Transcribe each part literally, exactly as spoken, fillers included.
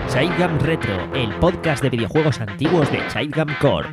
Childgam Retro, el podcast de videojuegos antiguos de Childgam Corps.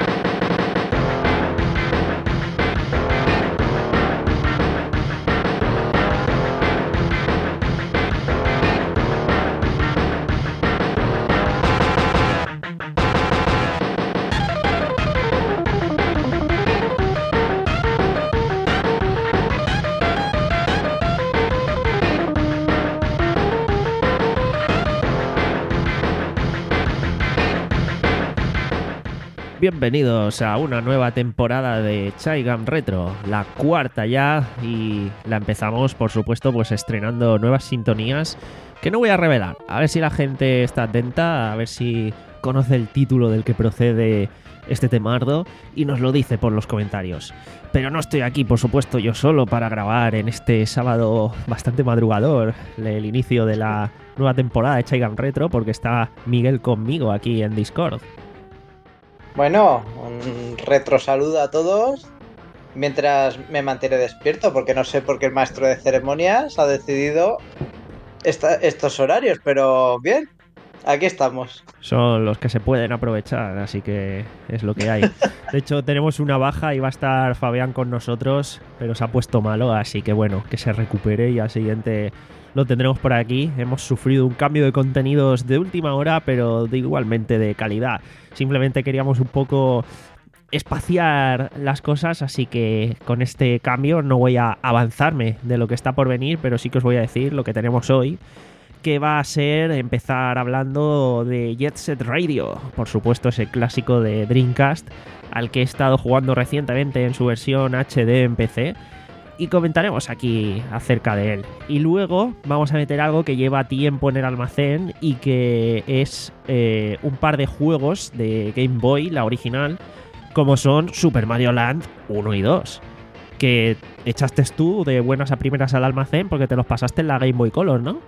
Bienvenidos a una nueva temporada de Childgam Retro, la cuarta ya, y la empezamos, por supuesto, pues estrenando nuevas sintonías que no voy a revelar. A ver si la gente está atenta, a ver si conoce el título del que procede este temardo y nos lo dice por los comentarios. Pero no estoy aquí, por supuesto, yo solo para grabar en este sábado bastante madrugador el inicio de la nueva temporada de Childgam Retro, porque está Miguel conmigo aquí en Discord. Bueno, un retro saludo a todos, mientras me mantiene despierto, porque no sé por qué el maestro de ceremonias ha decidido esta, estos horarios, pero bien, aquí estamos. Son los que se pueden aprovechar, así que es lo que hay. De hecho, tenemos una baja y va a estar Fabián con nosotros, pero se ha puesto malo, así que bueno, que se recupere y al siguiente lo tendremos por aquí. Hemos sufrido un cambio de contenidos de última hora, pero de igualmente de calidad. Simplemente queríamos un poco espaciar las cosas, así que con este cambio no voy a avanzarme de lo que está por venir, pero sí que os voy a decir lo que tenemos hoy, que va a ser empezar hablando de Jet Set Radio, por supuesto ese clásico de Dreamcast, al que he estado jugando recientemente en su versión H D en P C, y comentaremos aquí acerca de él. Y luego vamos a meter algo que lleva tiempo en el almacén y que es eh, un par de juegos de Game Boy, la original, como son Super Mario Land uno y dos, que echaste tú de buenas a primeras al almacén porque te los pasaste en la Game Boy Color, ¿no?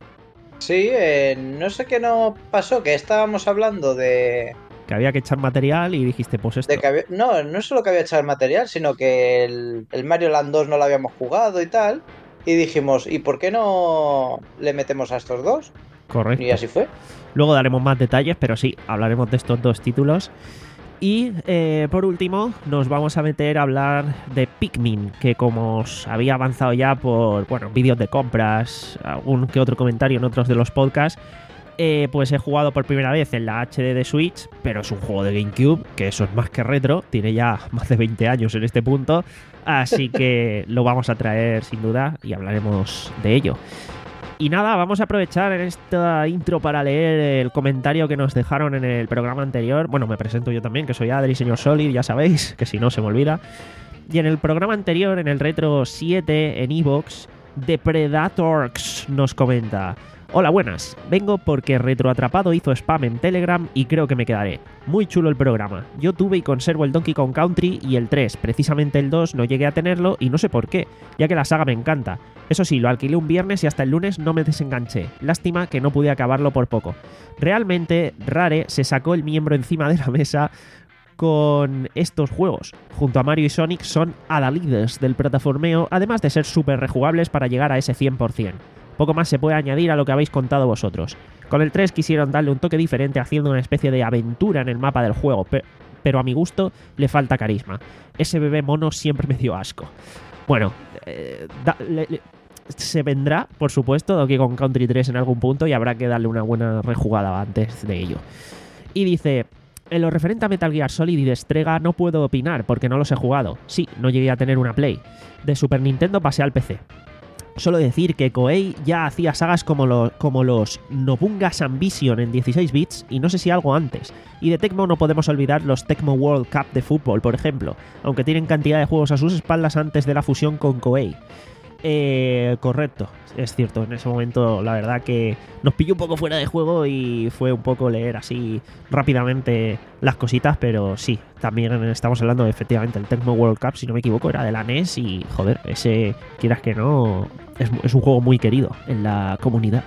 Sí, eh, no sé qué nos pasó, que estábamos hablando de... Que había que echar material y dijiste, pues esto. De que había... No, no solo que había que echar material, sino que el, el Mario Land dos no lo habíamos jugado y tal. Y dijimos, ¿y por qué no le metemos a estos dos? Correcto. Y así fue. Luego daremos más detalles, pero sí, hablaremos de estos dos títulos. Y eh, por último, nos vamos a meter a hablar de Pikmin, que como os había avanzado ya por, bueno, vídeos de compras, algún que otro comentario en otros de los podcasts, Eh, pues he jugado por primera vez en la H D de Switch, pero es un juego de GameCube, que eso es más que retro, tiene ya más de veinte años en este punto, así que lo vamos a traer sin duda y hablaremos de ello. Y nada, vamos a aprovechar en esta intro para leer el comentario que nos dejaron en el programa anterior. Bueno, me presento yo también, que soy Adri, señor Solid, ya sabéis, que si no se me olvida. Y en el programa anterior, en el Retro siete, en iVoox, Depredatorx nos comenta: hola, buenas. Vengo porque Retroatrapado hizo spam en Telegram y creo que me quedaré. Muy chulo el programa. Yo tuve y conservo el Donkey Kong Country y el tres. Precisamente el dos no llegué a tenerlo y no sé por qué, ya que la saga me encanta. Eso sí, lo alquilé un viernes y hasta el lunes no me desenganché. Lástima que no pude acabarlo por poco. Realmente, Rare se sacó el miembro encima de la mesa con estos juegos. Junto a Mario y Sonic son adalides del plataformeo, además de ser súper rejugables para llegar a ese cien por ciento. Poco más se puede añadir a lo que habéis contado vosotros. Con el tres quisieron darle un toque diferente haciendo una especie de aventura en el mapa del juego, pe- pero a mi gusto le falta carisma. Ese bebé mono siempre me dio asco. Bueno, eh, da, le, le, se vendrá, por supuesto, Donkey Kong Country tres en algún punto y habrá que darle una buena rejugada antes de ello. Y dice: en lo referente a Metal Gear Solid y de Strega no puedo opinar porque no los he jugado. Sí, no llegué a tener una Play. De Super Nintendo pasé al P C. Solo decir que Koei ya hacía sagas como, lo, como los Nobunga's Ambition en dieciséis bits y no sé si algo antes. Y de Tecmo no podemos olvidar los Tecmo World Cup de fútbol, por ejemplo, aunque tienen cantidad de juegos a sus espaldas antes de la fusión con Koei. Eh, correcto, es cierto, en ese momento la verdad que nos pilló un poco fuera de juego y fue un poco leer así rápidamente las cositas, pero sí, también estamos hablando de, efectivamente, el Tecmo World Cup, si no me equivoco, era de la N E S y joder, ese, quieras que no, es, es un juego muy querido en la comunidad.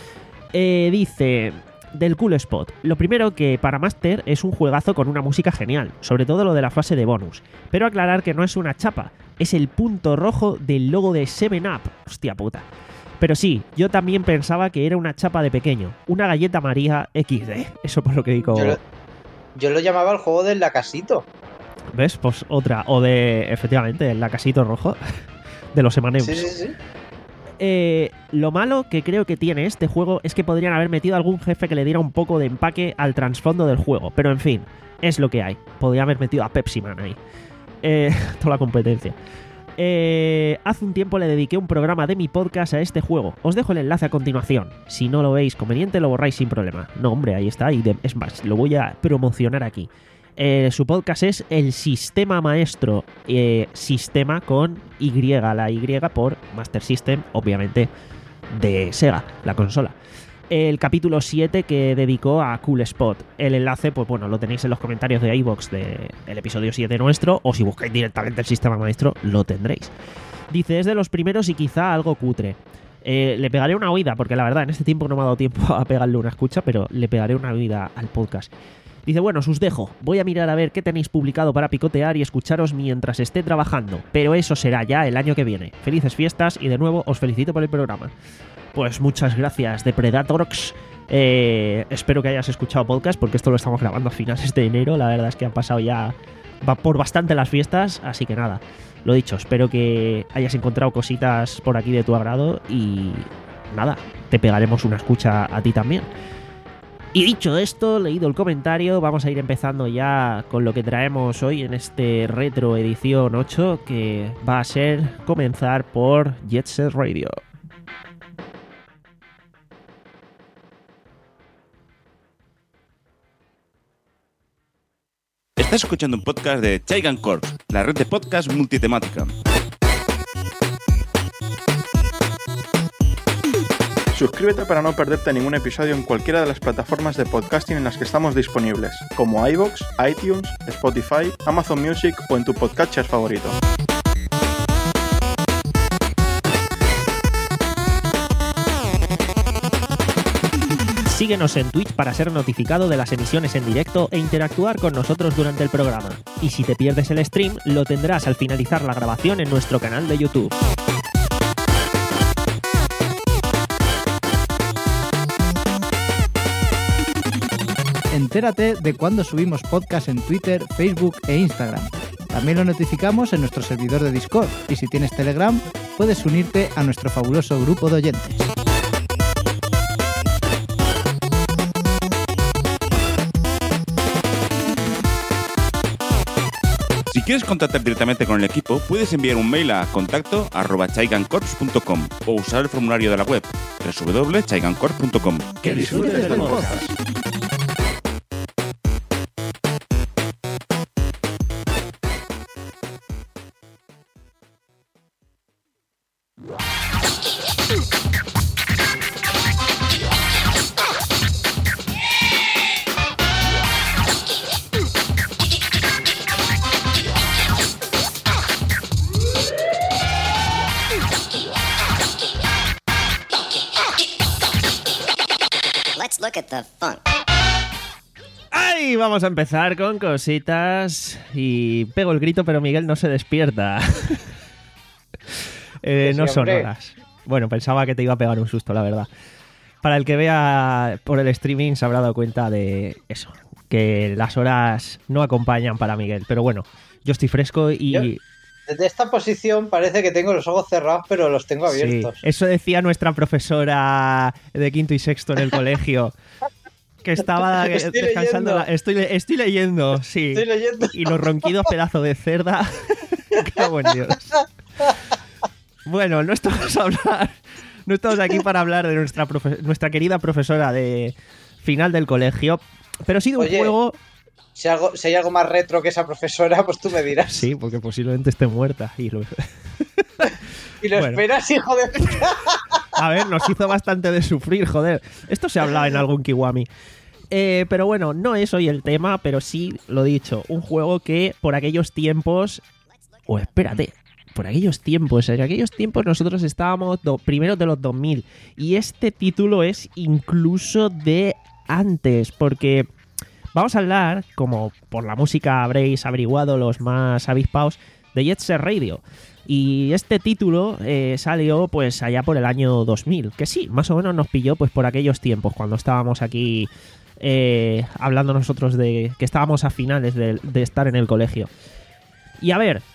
Eh, dice: del Cool Spot. Lo primero, que para Master es un juegazo con una música genial, sobre todo lo de la fase de bonus, pero aclarar que no es una chapa, es el punto rojo del logo de seven up. Hostia puta. Pero sí, yo también pensaba que era una chapa de pequeño. Una galleta María equis de. Eso por lo que digo. Yo lo, yo lo llamaba el juego del lacasito. ¿Ves? Pues otra. O de, efectivamente, el lacasito rojo. De los eme and ems. Sí, sí, sí. Eh, lo malo que creo que tiene este juego es que podrían haber metido algún jefe que le diera un poco de empaque al trasfondo del juego. Pero en fin, es lo que hay. Podría haber metido a Pepsi Man ahí. Eh, toda la competencia. Eh, hace un tiempo le dediqué un programa de mi podcast a este juego. Os dejo el enlace a continuación. Si no lo veis conveniente, lo borráis sin problema. No, hombre, ahí está. Y de, es más, lo voy a promocionar aquí. Eh, su podcast es El Sistema Maestro. Eh, sistema con Y, la Y por Master System, obviamente, de Sega, la consola. El capítulo siete que dedicó a Cool Spot. El enlace, pues bueno, lo tenéis en los comentarios de iVoox del episodio siete nuestro, o si buscáis directamente el Sistema Maestro, lo tendréis. Dice, es de los primeros y quizá algo cutre. Eh, le pegaré una oída, porque la verdad en este tiempo no me ha dado tiempo a pegarle una escucha, pero le pegaré una oída al podcast. Dice, bueno, os dejo. Voy a mirar a ver qué tenéis publicado para picotear y escucharos mientras esté trabajando. Pero eso será ya el año que viene. Felices fiestas y de nuevo os felicito por el programa. Pues muchas gracias, Depredatox. Eh, espero que hayas escuchado podcast, porque esto lo estamos grabando a finales de enero. La verdad es que han pasado ya va por bastante las fiestas, así que nada. Lo dicho, espero que hayas encontrado cositas por aquí de tu agrado y nada, te pegaremos una escucha a ti también. Y dicho esto, leído el comentario, vamos a ir empezando ya con lo que traemos hoy en este Retro Edición ocho, que va a ser comenzar por Jet Set Radio. Estás escuchando un podcast de Chaigan Corps, la red de podcast multitemática. Suscríbete para no perderte ningún episodio en cualquiera de las plataformas de podcasting en las que estamos disponibles, como iVoox, iTunes, Spotify, Amazon Music o en tu podcatcher favorito. Síguenos en Twitch para ser notificado de las emisiones en directo e interactuar con nosotros durante el programa. Y si te pierdes el stream, lo tendrás al finalizar la grabación en nuestro canal de YouTube. Entérate de cuándo subimos podcast en Twitter, Facebook e Instagram. También lo notificamos en nuestro servidor de Discord, y si tienes Telegram, puedes unirte a nuestro fabuloso grupo de oyentes. Si quieres contactar directamente con el equipo, puedes enviar un mail a contacto arroba chaigancorps punto com o usar el formulario de la web doble u doble u doble u punto chaigancorps punto com. ¡Que disfrutes del podcast! Look at the funk. ¡Ay! Vamos a empezar con cositas. Y pego el grito, pero Miguel no se despierta. eh, no son horas. Bueno, pensaba que te iba a pegar un susto, la verdad. Para el que vea por el streaming se habrá dado cuenta de eso, que las horas no acompañan para Miguel. Pero bueno, yo estoy fresco y... Yo, desde esta posición parece que tengo los ojos cerrados, pero los tengo abiertos. Sí, eso decía nuestra profesora de quinto y sexto en el colegio. Que estaba estoy descansando. Leyendo. La... Estoy, le... estoy leyendo, sí. Estoy leyendo. Y los ronquidos, pedazo de cerda. Cago en Dios. Bueno, no estamos a hablar. No estamos aquí para hablar de nuestra, profe... nuestra querida profesora de final del colegio. Pero sí de un Oye, juego. Si, algo, si hay algo más retro que esa profesora, pues tú me dirás. Sí, porque posiblemente esté muerta. Y lo, y lo bueno. esperas, hijo de puta. A ver, nos hizo bastante de sufrir, joder. Esto se hablaba en algún Kiwami. Eh, pero bueno, no es hoy el tema, pero sí, lo dicho, un juego que por aquellos tiempos... O oh, espérate, por aquellos tiempos, en aquellos tiempos nosotros estábamos do, primero de los dos mil. Y este título es incluso de antes, porque... Vamos a hablar, como por la música habréis averiguado los más avispados, de Jet Set Radio. Y este título eh, salió pues allá por el año dos mil, que sí, más o menos nos pilló pues por aquellos tiempos, cuando estábamos aquí eh, hablando nosotros de que estábamos a finales de, de estar en el colegio. Y a ver,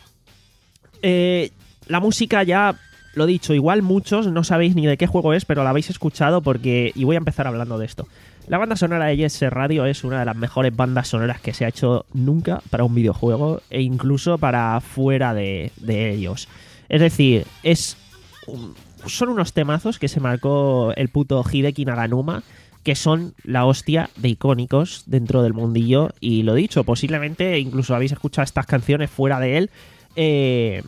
eh, la música ya, lo dicho, igual muchos no sabéis ni de qué juego es, pero la habéis escuchado porque... Y voy a empezar hablando de esto. La banda sonora de Jet Set Radio es una de las mejores bandas sonoras que se ha hecho nunca para un videojuego e incluso para fuera de, de ellos. Es decir, es un, son unos temazos que se marcó el puto Hideki Naganuma, que son la hostia de icónicos dentro del mundillo. Y lo dicho, posiblemente incluso habéis escuchado estas canciones fuera de él. Eh,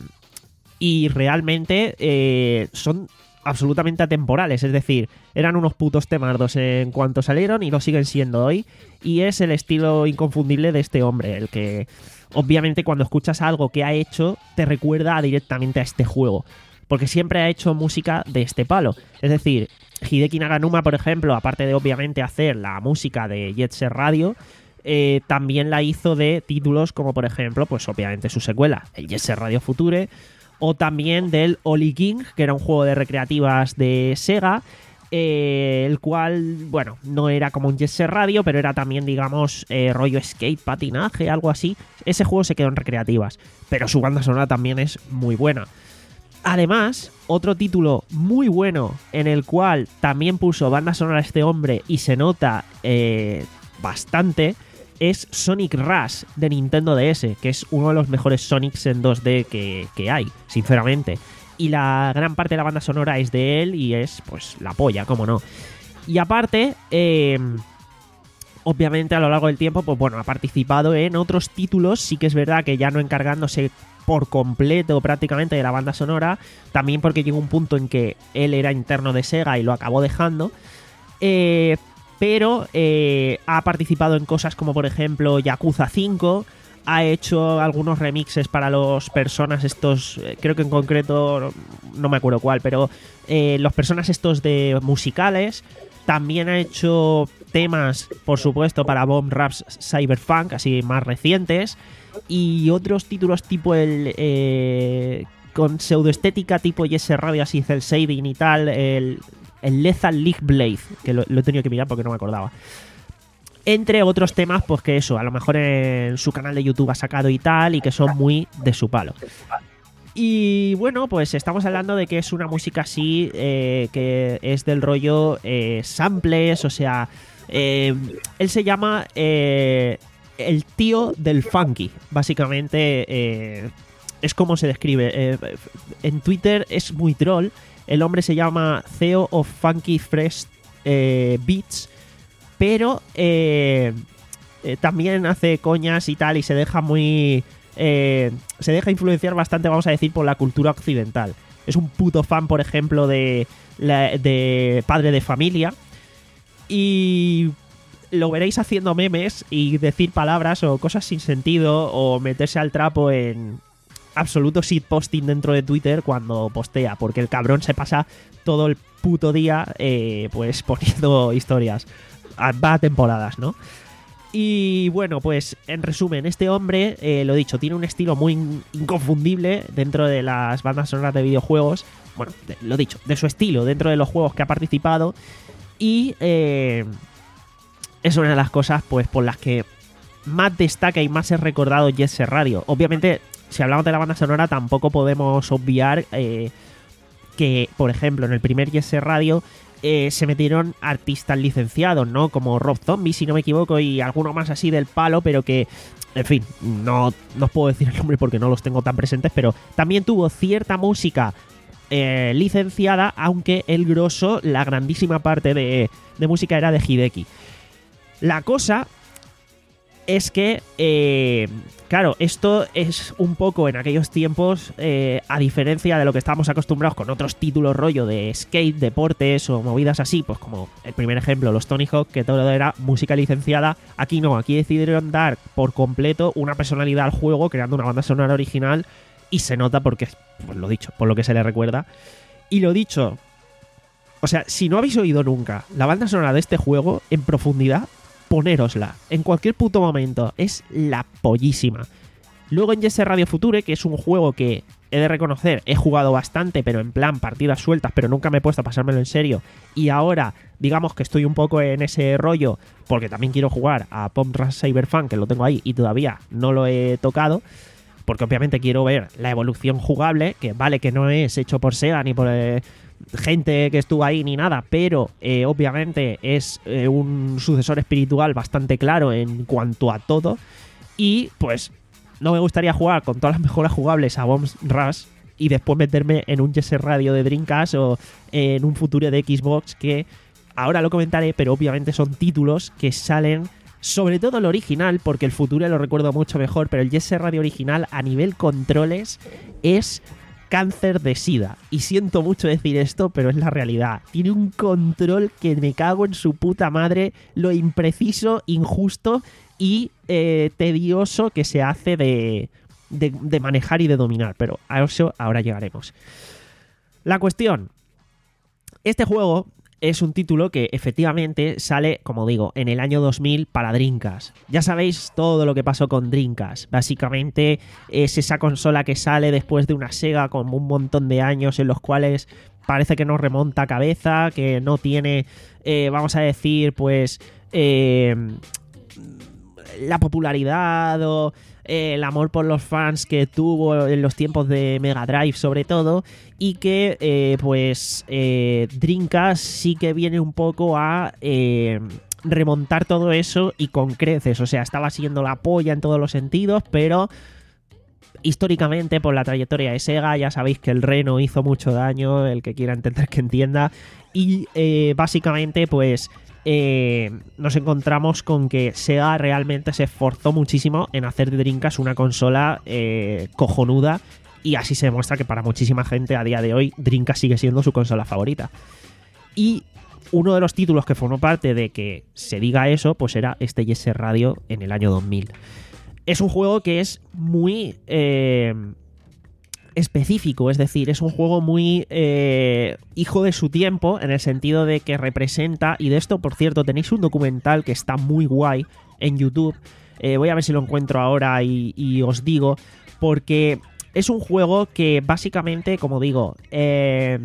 y realmente eh, son... absolutamente atemporales, es decir, eran unos putos temardos en cuanto salieron y lo siguen siendo hoy, y es el estilo inconfundible de este hombre, el que obviamente cuando escuchas algo que ha hecho te recuerda directamente a este juego, porque siempre ha hecho música de este palo. Es decir, Hideki Naganuma, por ejemplo, aparte de obviamente hacer la música de Jet Set Radio, eh, también la hizo de títulos como por ejemplo, pues obviamente su secuela, el Jet Set Radio Future, o también del Oli King, que era un juego de recreativas de Sega, eh, el cual, bueno, no era como un Jet Set Radio, pero era también, digamos, eh, rollo skate, patinaje, algo así. Ese juego se quedó en recreativas, pero su banda sonora también es muy buena. Además, otro título muy bueno en el cual también puso banda sonora este hombre y se nota eh, bastante, es Sonic Rush de Nintendo D S, que es uno de los mejores Sonics en dos D que, que hay, sinceramente. Y la gran parte de la banda sonora es de él y es, pues, la polla, cómo no. Y aparte, eh, obviamente a lo largo del tiempo, pues bueno, ha participado en otros títulos, sí que es verdad que ya no encargándose por completo prácticamente de la banda sonora, también porque llegó un punto en que él era interno de Sega y lo acabó dejando, eh... pero eh, ha participado en cosas como por ejemplo Yakuza cinco, ha hecho algunos remixes para los personas estos, eh, creo que en concreto no, no me acuerdo cuál, pero eh, los personas estos de musicales. También ha hecho temas, por supuesto, para Bomb Raps Cyberpunk, así más recientes, y otros títulos tipo el... Eh, con pseudoestética tipo Jet Set Radio, así cel shading y tal, el... el Lethal League Blade, que lo, lo he tenido que mirar porque no me acordaba. Entre otros temas, pues que eso, a lo mejor en su canal de YouTube ha sacado y tal, y que son muy de su palo. Y bueno, pues estamos hablando de que es una música así, eh, que es del rollo eh, samples, o sea, eh, él se llama eh, el tío del funky, básicamente, eh, es como se describe. Eh, en Twitter es muy troll. El hombre se llama C E O of Funky Fresh eh, Beats, pero eh, eh, también hace coñas y tal y se deja muy... Eh, se deja influenciar bastante, vamos a decir, por la cultura occidental. Es un puto fan, por ejemplo, de, la, de Padre de Familia, y lo veréis haciendo memes y decir palabras o cosas sin sentido o meterse al trapo en absoluto shitposting dentro de Twitter cuando postea, porque el cabrón se pasa todo el puto día eh, pues poniendo historias. Va a temporadas, ¿no? Y bueno, pues en resumen, este hombre, eh, lo dicho, tiene un estilo muy inconfundible dentro de las bandas sonoras de videojuegos. Bueno, de, lo dicho, de su estilo dentro de los juegos que ha participado. Y eh, es una de las cosas pues por las que más destaca y más es recordado Jet Set Radio. Obviamente, si hablamos de la banda sonora, tampoco podemos obviar eh, que, por ejemplo, en el primer Jet Set Radio eh, se metieron artistas licenciados, ¿no? Como Rob Zombie, si no me equivoco, y alguno más así del palo, pero que, en fin, no, no os puedo decir el nombre porque no los tengo tan presentes, pero también tuvo cierta música eh, licenciada, aunque el grosso, la grandísima parte de, de música era de Hideki. La cosa es que, eh, claro, esto es un poco en aquellos tiempos, eh, a diferencia de lo que estábamos acostumbrados con otros títulos rollo de skate, deportes o movidas así, pues como el primer ejemplo, los Tony Hawk, que todo era música licenciada. Aquí no, aquí decidieron dar por completo una personalidad al juego, creando una banda sonora original, y se nota porque, pues lo dicho, por lo que se le recuerda. Y lo dicho, o sea, si no habéis oído nunca la banda sonora de este juego en profundidad, ponérosla en cualquier puto momento, es la pollísima. Luego en Jet Set Radio Future, que es un juego que he de reconocer, he jugado bastante, pero en plan partidas sueltas, pero nunca me he puesto a pasármelo en serio. Y ahora, digamos que estoy un poco en ese rollo, porque también quiero jugar a Pump Rush Cyberfun, que lo tengo ahí y todavía no lo he tocado, porque obviamente quiero ver la evolución jugable, que vale que no es hecho por Sega ni por eh, gente que estuvo ahí ni nada, pero eh, obviamente es eh, un sucesor espiritual bastante claro en cuanto a todo. Y pues no me gustaría jugar con todas las mejoras jugables a Bomb Rush y después meterme en un Jet Set Radio de Dreamcast o en un futuro de Xbox, que ahora lo comentaré, pero obviamente son títulos que salen, sobre todo el original, porque el futuro lo recuerdo mucho mejor, pero el Jet Set Radio original a nivel controles es cáncer de sida. Y siento mucho decir esto, pero es la realidad. Tiene un control que me cago en su puta madre, lo impreciso, injusto y eh, tedioso que se hace de, de, de manejar y de dominar, pero a eso ahora llegaremos. La cuestión, este juego es un título que efectivamente sale, como digo, en el año dos mil para Dreamcast. Ya sabéis todo lo que pasó con Dreamcast. Básicamente es esa consola que sale después de una Sega con un montón de años en los cuales parece que no remonta cabeza, que no tiene, eh, vamos a decir, pues... Eh, la popularidad o eh, el amor por los fans que tuvo en los tiempos de Mega Drive sobre todo, y que eh, pues eh, Dreamcast sí que viene un poco a eh, remontar todo eso y con creces. O sea, estaba siendo la polla en todos los sentidos, pero históricamente por la trayectoria de Sega ya sabéis que el reno hizo mucho daño, el que quiera entender que entienda, y eh, básicamente pues Eh, nos encontramos con que Sega realmente se esforzó muchísimo en hacer de Dreamcast una consola eh, cojonuda, y así se demuestra que para muchísima gente a día de hoy Dreamcast sigue siendo su consola favorita. Y uno de los títulos que formó parte de que se diga eso pues era este Jet Set Radio en el año dos mil. Es un juego que es muy... Eh, específico, es decir, es un juego muy eh, hijo de su tiempo, en el sentido de que representa, y de esto por cierto tenéis un documental que está muy guay en YouTube, eh, voy a ver si lo encuentro ahora y, y os digo, porque es un juego que básicamente, como digo, eh,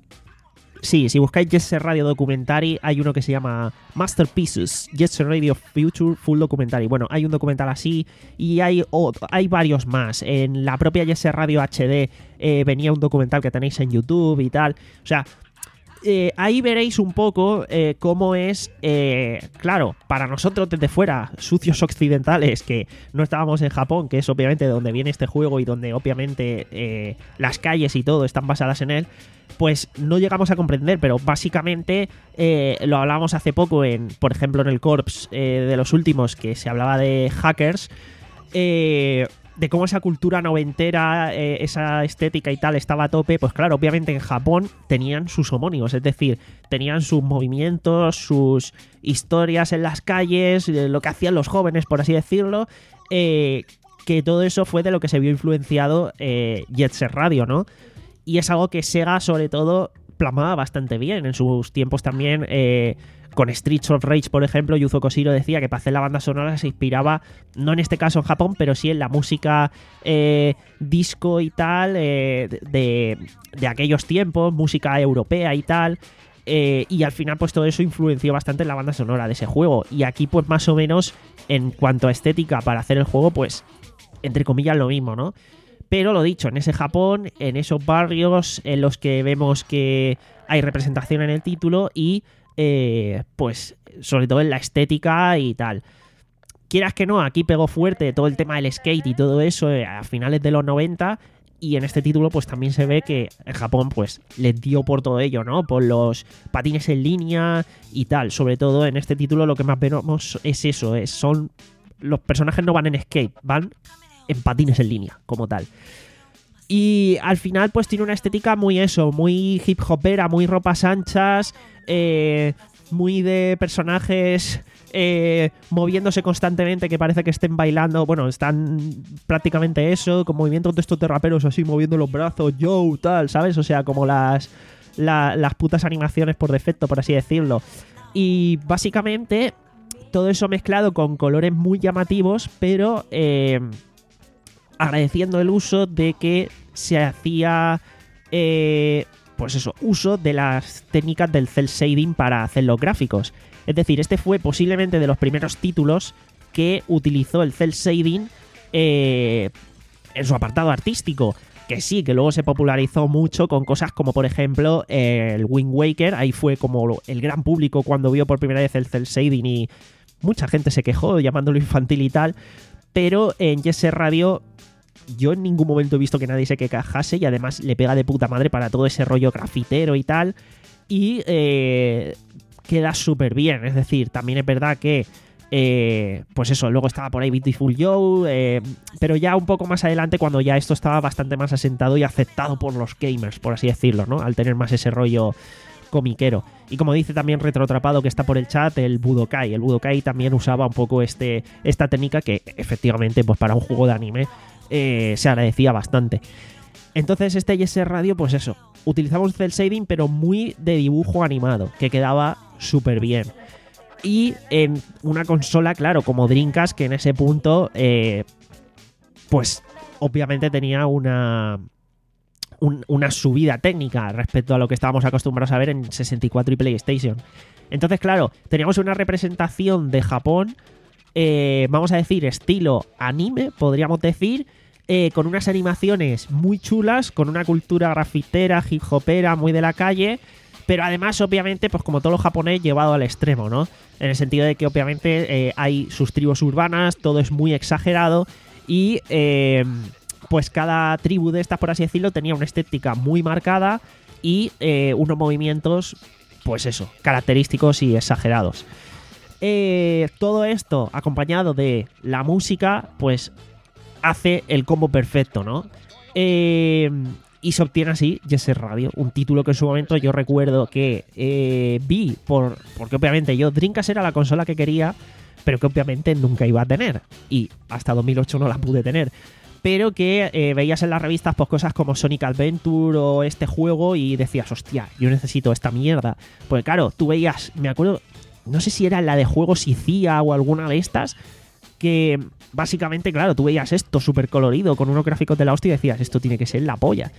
sí, si buscáis Jet Set Radio Documentary, hay uno que se llama Masterpieces, Jet Set Radio Future Full Documentary. Bueno, hay un documental así y hay, oh, hay varios más. En la propia Jet Set Radio H D eh, venía un documental que tenéis en YouTube y tal. O sea, eh, ahí veréis un poco eh, cómo es, eh, claro, para nosotros desde fuera, sucios occidentales, que no estábamos en Japón, que es obviamente de donde viene este juego y donde obviamente eh, las calles y todo están basadas en él, pues no llegamos a comprender, pero básicamente eh, lo hablábamos hace poco, en, por ejemplo en el Corps eh, de los últimos, que se hablaba de hackers, eh, de cómo esa cultura noventera, eh, esa estética y tal estaba a tope. Pues claro, obviamente en Japón tenían sus homónimos, es decir, tenían sus movimientos, sus historias en las calles, eh, lo que hacían los jóvenes, por así decirlo, eh, que todo eso fue de lo que se vio influenciado eh, Jet Set Radio, ¿no? Y es algo que Sega, sobre todo, plasmaba bastante bien. En sus tiempos también, eh, con Streets of Rage, por ejemplo, Yuzo Koshiro decía que para hacer la banda sonora se inspiraba, no en este caso en Japón, pero sí en la música eh, disco y tal, eh, de, de aquellos tiempos, música europea y tal. Eh, y al final, pues todo eso influenció bastante en la banda sonora de ese juego. Y aquí, pues más o menos, en cuanto a estética para hacer el juego, pues, entre comillas, lo mismo, ¿no? Pero lo dicho, en ese Japón, en esos barrios en los que vemos que hay representación en el título y eh, pues sobre todo en la estética y tal. Quieras que no, aquí pegó fuerte todo el tema del skate y todo eso eh, a finales de los noventa, y en este título pues también se ve que en Japón pues les dio por todo ello, ¿no? Por los patines en línea y tal. Sobre todo en este título lo que más vemos es eso, es, son los personajes no van en skate, van en patines en línea, como tal. Y al final pues tiene una estética muy eso, muy hip hopera, muy ropas anchas, eh, muy de personajes eh, moviéndose constantemente, que parece que estén bailando. Bueno, están prácticamente eso, con movimientos de estos de raperos así, moviendo los brazos, yo, tal, ¿sabes? O sea, como las, la, las putas animaciones por defecto, por así decirlo. Y básicamente todo eso mezclado con colores muy llamativos, pero... Eh, agradeciendo el uso de que se hacía eh, pues eso, uso de las técnicas del cel shading para hacer los gráficos. Es decir, este fue posiblemente de los primeros títulos que utilizó el cel shading eh, en su apartado artístico. Que sí, que luego se popularizó mucho con cosas como, por ejemplo, eh, el Wind Waker. Ahí fue como el gran público cuando vio por primera vez el cel shading y mucha gente se quejó llamándolo infantil y tal. Pero en Jet Set Radio yo en ningún momento he visto que nadie se quejase y además le pega de puta madre para todo ese rollo grafitero y tal. Y eh, queda súper bien. Es decir, también es verdad que Eh, pues eso, luego estaba por ahí Beautiful Joe, eh, pero ya un poco más adelante cuando ya esto estaba bastante más asentado y aceptado por los gamers, por así decirlo, ¿no? Al tener más ese rollo comiquero. Y como dice también Retroatrapado, que está por el chat, el Budokai. El Budokai también usaba un poco este, esta técnica que efectivamente pues para un juego de anime eh, se agradecía bastante. Entonces este Jet Set Radio, pues eso, utilizamos cel shading pero muy de dibujo animado, que quedaba súper bien. Y en una consola, claro, como Dreamcast, que en ese punto, eh, pues obviamente tenía una, un, una subida técnica respecto a lo que estábamos acostumbrados a ver en sesenta y cuatro y PlayStation. Entonces, claro, teníamos una representación de Japón, eh, vamos a decir, estilo anime, podríamos decir, eh, con unas animaciones muy chulas, con una cultura grafitera, hip hopera, muy de la calle. Pero además, obviamente, pues como todo lo japonés llevado al extremo, ¿no? En el sentido de que obviamente eh, hay sus tribus urbanas, todo es muy exagerado y eh, pues cada tribu de estas, por así decirlo, tenía una estética muy marcada y eh, unos movimientos, pues eso, característicos y exagerados. Eh, todo esto acompañado de la música, pues hace el combo perfecto, ¿no? Eh... Y se obtiene así Jet Set Radio, un título que en su momento yo recuerdo que eh, vi, por porque obviamente yo Dreamcast era la consola que quería, pero que obviamente nunca iba a tener. Y hasta dos mil ocho no la pude tener. Pero que eh, veías en las revistas pues, cosas como Sonic Adventure o este juego y decías, hostia, yo necesito esta mierda. Pues claro, tú veías, me acuerdo, no sé si era la de juegos I C I A o alguna de estas, que básicamente, claro, tú veías esto súper colorido con unos gráficos de la hostia y decías, esto tiene que ser la polla.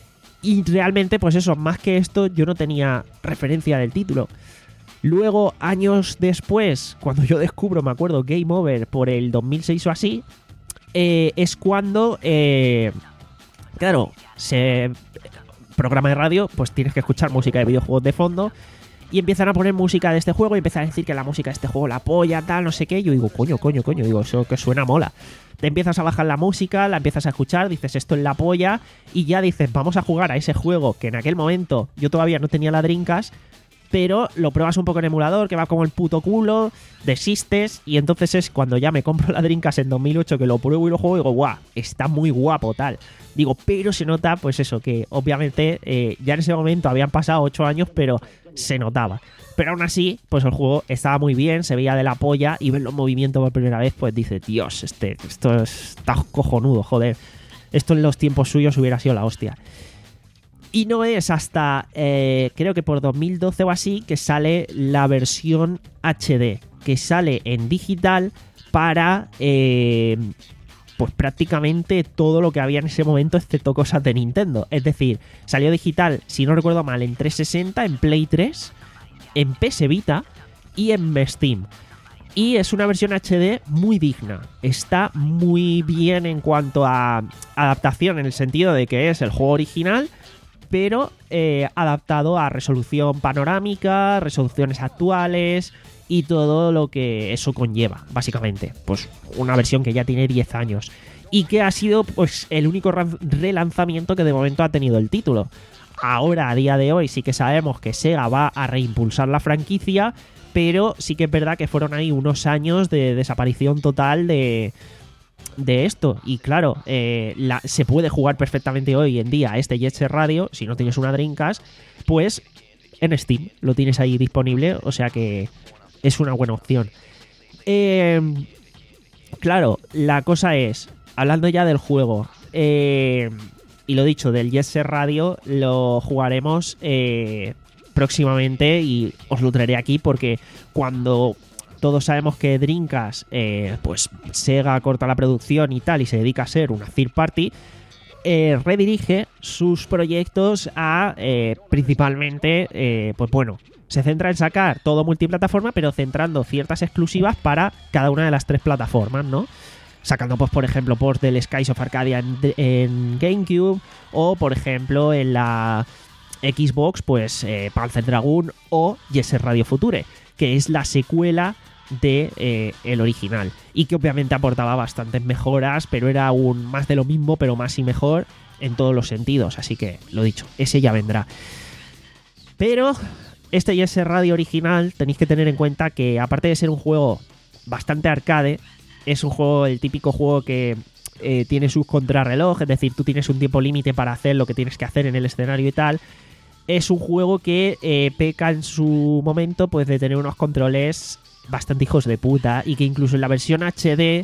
Y realmente, pues eso, más que esto, yo no tenía referencia del título. Luego, años después, cuando yo descubro, me acuerdo, Game Over por el dos mil seis o así, eh, es cuando, eh, claro, se programa de radio, pues tienes que escuchar música de videojuegos de fondo. Y empiezan a poner música de este juego y empiezan a decir que la música de este juego la polla, tal, no sé qué. Yo digo, coño, coño, coño, digo, eso que suena mola. Te empiezas a bajar la música, la empiezas a escuchar, dices, esto es la polla. Y ya dices, vamos a jugar a ese juego que en aquel momento yo todavía no tenía la Dreamcast, pero lo pruebas un poco en emulador, que va como el puto culo, desistes. Y entonces es cuando ya me compro la Dreamcast en dos mil ocho, que lo pruebo y lo juego y digo, guau, está muy guapo, tal. Digo, pero se nota, pues eso, que obviamente eh, ya en ese momento habían pasado ocho años, pero se notaba. Pero aún así, pues el juego estaba muy bien, se veía de la polla y ver los movimientos por primera vez, pues dice, Dios, este, esto está cojonudo, joder. Esto en los tiempos suyos hubiera sido la hostia. Y no es hasta, eh, creo que por dos mil doce o así, que sale la versión H D, que sale en digital para, eh, pues prácticamente todo lo que había en ese momento, excepto cosas de Nintendo. Es decir, salió digital, si no recuerdo mal, en trescientos sesenta, en Play tres, en P S Vita y en Steam. Y es una versión H D muy digna. Está muy bien en cuanto a adaptación, en el sentido de que es el juego original, pero eh, adaptado a resolución panorámica, resoluciones actuales y todo lo que eso conlleva, básicamente. Pues una versión que ya tiene diez años y que ha sido pues el único relanzamiento que de momento ha tenido el título. Ahora, a día de hoy, sí que sabemos que Sega va a reimpulsar la franquicia, pero sí que es verdad que fueron ahí unos años de desaparición total de, de esto. Y claro, eh, la, se puede jugar perfectamente hoy en día este Jet Set Radio, si no tienes una Dreamcast, pues en Steam lo tienes ahí disponible, o sea que es una buena opción. Eh, claro, la cosa es, hablando ya del juego, eh... y lo dicho, del Jet Set Radio lo jugaremos eh, próximamente y os lo traeré aquí porque cuando todos sabemos que Dreamcast, eh, pues Sega corta la producción y tal y se dedica a ser una third party, eh, redirige sus proyectos a eh, principalmente, eh, pues bueno, se centra en sacar todo multiplataforma, pero centrando ciertas exclusivas para cada una de las tres plataformas, ¿no? Sacando, pues, por ejemplo, ports del Skies of Arcadia en, en GameCube, o, por ejemplo, en la Xbox, pues, eh, Panzer Dragoon o Jet Set Radio Future, que es la secuela de eh, el original, y que obviamente aportaba bastantes mejoras, pero era aún más de lo mismo, pero más y mejor en todos los sentidos. Así que, lo dicho, ese ya vendrá. Pero este Jet Set Radio original tenéis que tener en cuenta que, aparte de ser un juego bastante arcade, es un juego, el típico juego que eh, tiene sus contrarreloj, es decir, tú tienes un tiempo límite para hacer lo que tienes que hacer en el escenario y tal. Es un juego que eh, peca en su momento, pues, de tener unos controles bastante hijos de puta, y que incluso en la versión H D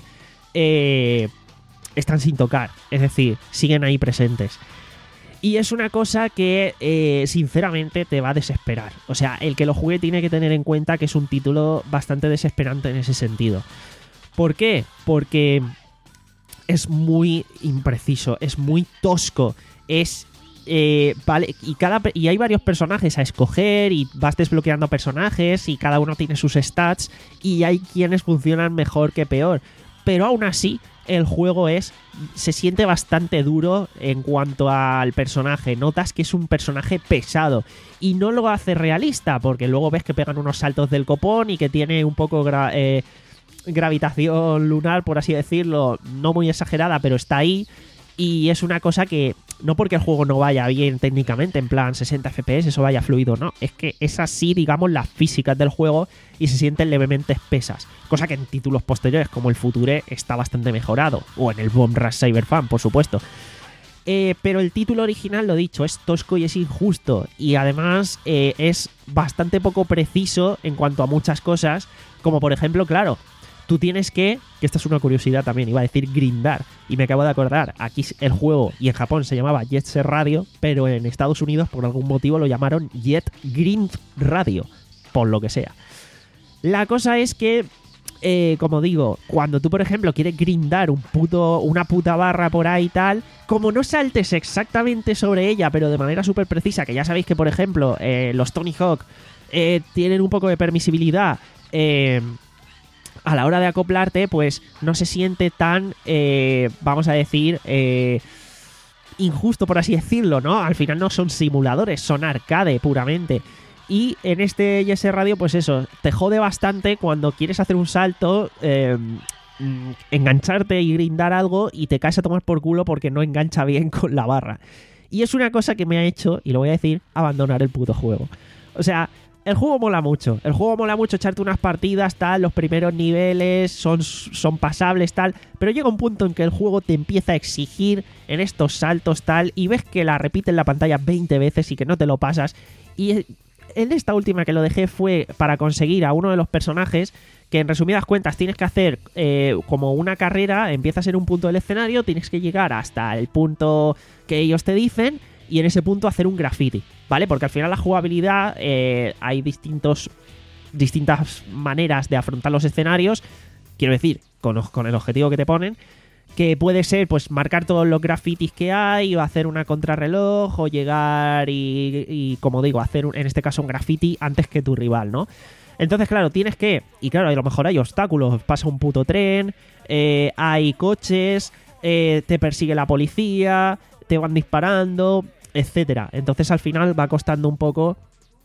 eh, están sin tocar, es decir, siguen ahí presentes. Y es una cosa que, eh, sinceramente, te va a desesperar. O sea, el que lo juegue tiene que tener en cuenta que es un título bastante desesperante en ese sentido. ¿Por qué? Porque es muy impreciso, es muy tosco, es... Eh, vale, y, cada, y hay varios personajes a escoger, y vas desbloqueando personajes, y cada uno tiene sus stats, y hay quienes funcionan mejor que peor. Pero aún así, el juego es se siente bastante duro en cuanto al personaje. Notas que es un personaje pesado, y no lo hace realista, porque luego ves que pegan unos saltos del copón y que tiene un poco gra eh, gravitación lunar, por así decirlo, no muy exagerada, pero está ahí. Y es una cosa que, no porque el juego no vaya bien técnicamente, en plan sesenta F P S, eso vaya fluido, no. Es que es así, digamos, las físicas del juego, y se sienten levemente espesas. Cosa que en títulos posteriores, como el Future, está bastante mejorado. O en el Bomb Rush Cyberfan, por supuesto. Eh, pero el título original, lo dicho, es tosco y es injusto. Y además eh, es bastante poco preciso en cuanto a muchas cosas. Como por ejemplo, claro, tú tienes que, que esta es una curiosidad también, iba a decir grindar, y me acabo de acordar, aquí el juego, y en Japón se llamaba Jet Set Radio, pero en Estados Unidos por algún motivo lo llamaron Jet Grind Radio, por lo que sea. La cosa es que, eh, como digo, cuando tú, por ejemplo, quieres grindar un puto, una puta barra por ahí y tal, como no saltes exactamente sobre ella, pero de manera súper precisa, que ya sabéis que, por ejemplo, eh, los Tony Hawk eh, tienen un poco de permisibilidad, eh... a la hora de acoplarte, pues no se siente tan, eh, vamos a decir, eh, injusto, por así decirlo, ¿no? Al final no son simuladores, son arcade puramente. Y en este Jet Set Radio, pues eso, te jode bastante cuando quieres hacer un salto, eh, engancharte y grindar algo, y te caes a tomar por culo porque no engancha bien con la barra. Y es una cosa que me ha hecho, y lo voy a decir, abandonar el puto juego. O sea... El juego mola mucho, el juego mola mucho echarte unas partidas, tal, los primeros niveles son, son pasables, tal, pero llega un punto en que el juego te empieza a exigir en estos saltos, tal, y ves que la repite en la pantalla veinte veces y que no te lo pasas. Y en esta última que lo dejé fue para conseguir a uno de los personajes, que en resumidas cuentas tienes que hacer eh, como una carrera, empiezas en un punto del escenario, tienes que llegar hasta el punto que ellos te dicen, y en ese punto hacer un graffiti, ¿vale? Porque al final la jugabilidad, eh, hay distintos, distintas maneras de afrontar los escenarios, quiero decir, con, con el objetivo que te ponen, que puede ser, pues, marcar todos los grafitis que hay, o hacer una contrarreloj, o llegar y, y como digo, hacer, un, en este caso, un graffiti antes que tu rival, ¿no? Entonces, claro, tienes que... Y claro, a lo mejor hay obstáculos, pasa un puto tren, eh, hay coches, eh, te persigue la policía, te van disparando, etcétera. Entonces al final va costando un poco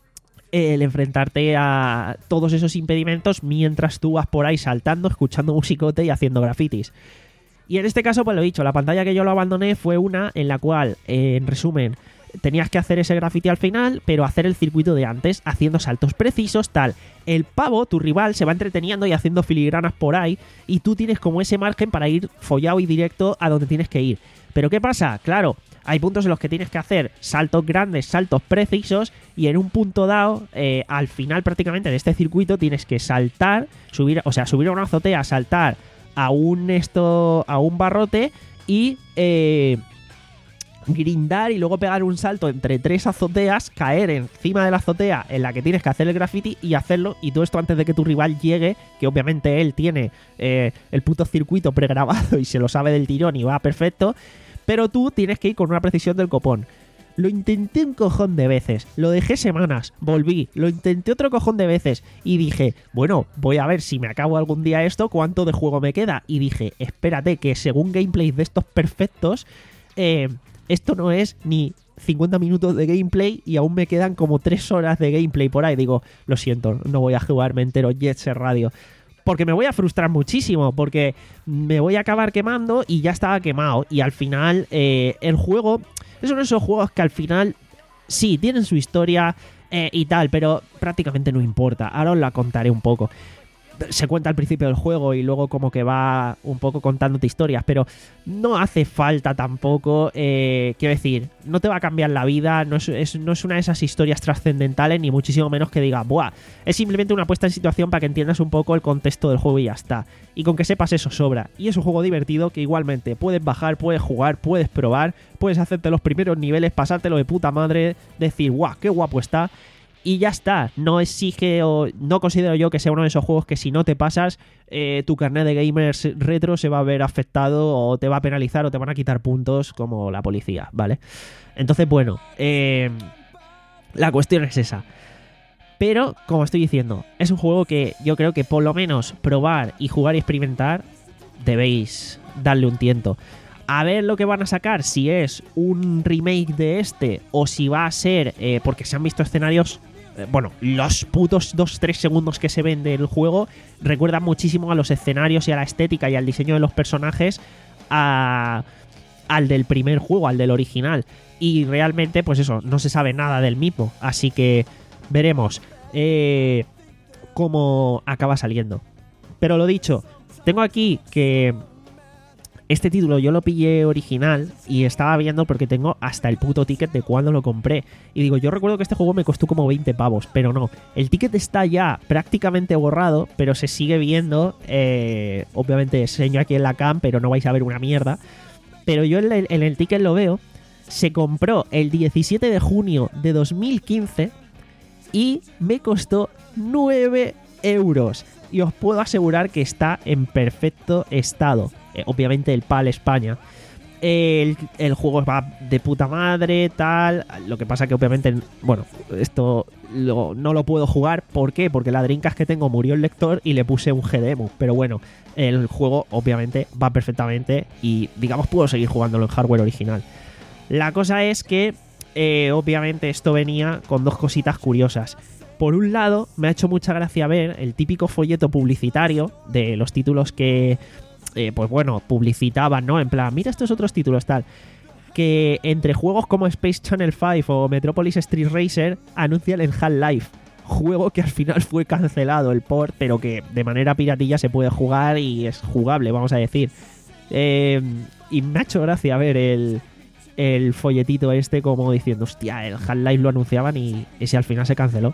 el enfrentarte a todos esos impedimentos mientras tú vas por ahí saltando, escuchando musicote y haciendo grafitis. Y en este caso, pues lo he dicho, la pantalla que yo lo abandoné fue una en la cual, eh, en resumen, tenías que hacer ese graffiti al final, pero hacer el circuito de antes, haciendo saltos precisos, tal. El pavo, tu rival, se va entreteniendo y haciendo filigranas por ahí, y tú tienes como ese margen para ir follado y directo a donde tienes que ir. Pero ¿qué pasa? Claro, hay puntos en los que tienes que hacer saltos grandes, saltos precisos, y en un punto dado, eh, al final prácticamente de este circuito, tienes que saltar, subir, o sea, subir a una azotea, saltar a un esto, a un barrote y eh, grindar, y luego pegar un salto entre tres azoteas, caer encima de la azotea en la que tienes que hacer el graffiti y hacerlo, y todo esto antes de que tu rival llegue, que obviamente él tiene eh, el puto circuito pregrabado y se lo sabe del tirón y va perfecto. pero tú tienes que ir con una precisión del copón. Lo intenté un cojón de veces, lo dejé semanas, volví, lo intenté otro cojón de veces y dije, bueno, voy a ver si me acabo algún día esto, cuánto de juego me queda. Y dije, espérate, que según gameplays de estos perfectos, eh, esto no es ni cincuenta minutos de gameplay y aún me quedan como tres horas de gameplay por ahí. Digo, lo siento, no voy a jugarme entero Jet Set Radio. Porque me voy a frustrar muchísimo, porque me voy a acabar quemando y ya estaba quemado. Y al final, eh, el juego es uno de esos juegos que al final sí, tienen su historia eh, y tal, pero prácticamente no importa. Ahora os la contaré un poco. Se cuenta al principio del juego y luego como que va un poco contándote historias, pero no hace falta tampoco, eh, quiero decir, no te va a cambiar la vida, no es, es, no es una de esas historias trascendentales, ni muchísimo menos que diga, buah, es simplemente una puesta en situación para que entiendas un poco el contexto del juego y ya está. Y con que sepas eso sobra. Y es un juego divertido que igualmente puedes bajar, puedes jugar, puedes probar, puedes hacerte los primeros niveles, pasártelo de puta madre, decir, guau, qué guapo está. Y ya está, no exige o no considero yo que sea uno de esos juegos que si no te pasas, eh, tu carnet de gamers retro se va a ver afectado o te va a penalizar o te van a quitar puntos como la policía, ¿vale? Entonces, bueno, eh, la cuestión es esa. Pero, como estoy diciendo, es un juego que yo creo que por lo menos probar y jugar y experimentar debéis darle un tiento. A ver lo que van a sacar, si es un remake de este o si va a ser, eh, porque se han visto escenarios, eh, bueno, los putos dos tres segundos que se ven del juego recuerdan muchísimo a los escenarios y a la estética y al diseño de los personajes a, al del primer juego, al del original. Y realmente, pues eso, no se sabe nada del mismo, así que veremos eh, cómo acaba saliendo. Pero lo dicho, tengo aquí que... Este título yo lo pillé original y estaba viendo porque tengo hasta el puto ticket de cuando lo compré. Y digo, yo recuerdo que este juego me costó como veinte pavos, pero no. El ticket está ya prácticamente borrado, pero se sigue viendo. Eh, obviamente enseño aquí en la cam, pero no vais a ver una mierda. Pero yo en el, en el ticket lo veo. Se compró el diecisiete de junio de dos mil quince y me costó nueve euros. Y os puedo asegurar que está en perfecto estado. Eh, obviamente el PAL España. El, el juego va de puta madre, tal. Lo que pasa que obviamente, bueno, esto lo, no lo puedo jugar. ¿Por qué? Porque la Dreamcast que tengo murió el lector y le puse un G D E M U. Pero bueno, el juego obviamente va perfectamente y digamos puedo seguir jugándolo en hardware original. La cosa es que eh, obviamente esto venía con dos cositas curiosas. Por un lado, me ha hecho mucha gracia ver el típico folleto publicitario de los títulos que, eh, pues bueno, publicitaban, ¿no? En plan, mira estos otros títulos, tal. Que entre juegos como Space Channel cinco o Metropolis Street Racer anuncian el Half-Life. Juego que al final fue cancelado el port, pero que de manera piratilla se puede jugar y es jugable, vamos a decir. Eh, y me ha hecho gracia ver el... el folletito este como diciendo, hostia, el Half-Life lo anunciaban y ese al final se canceló.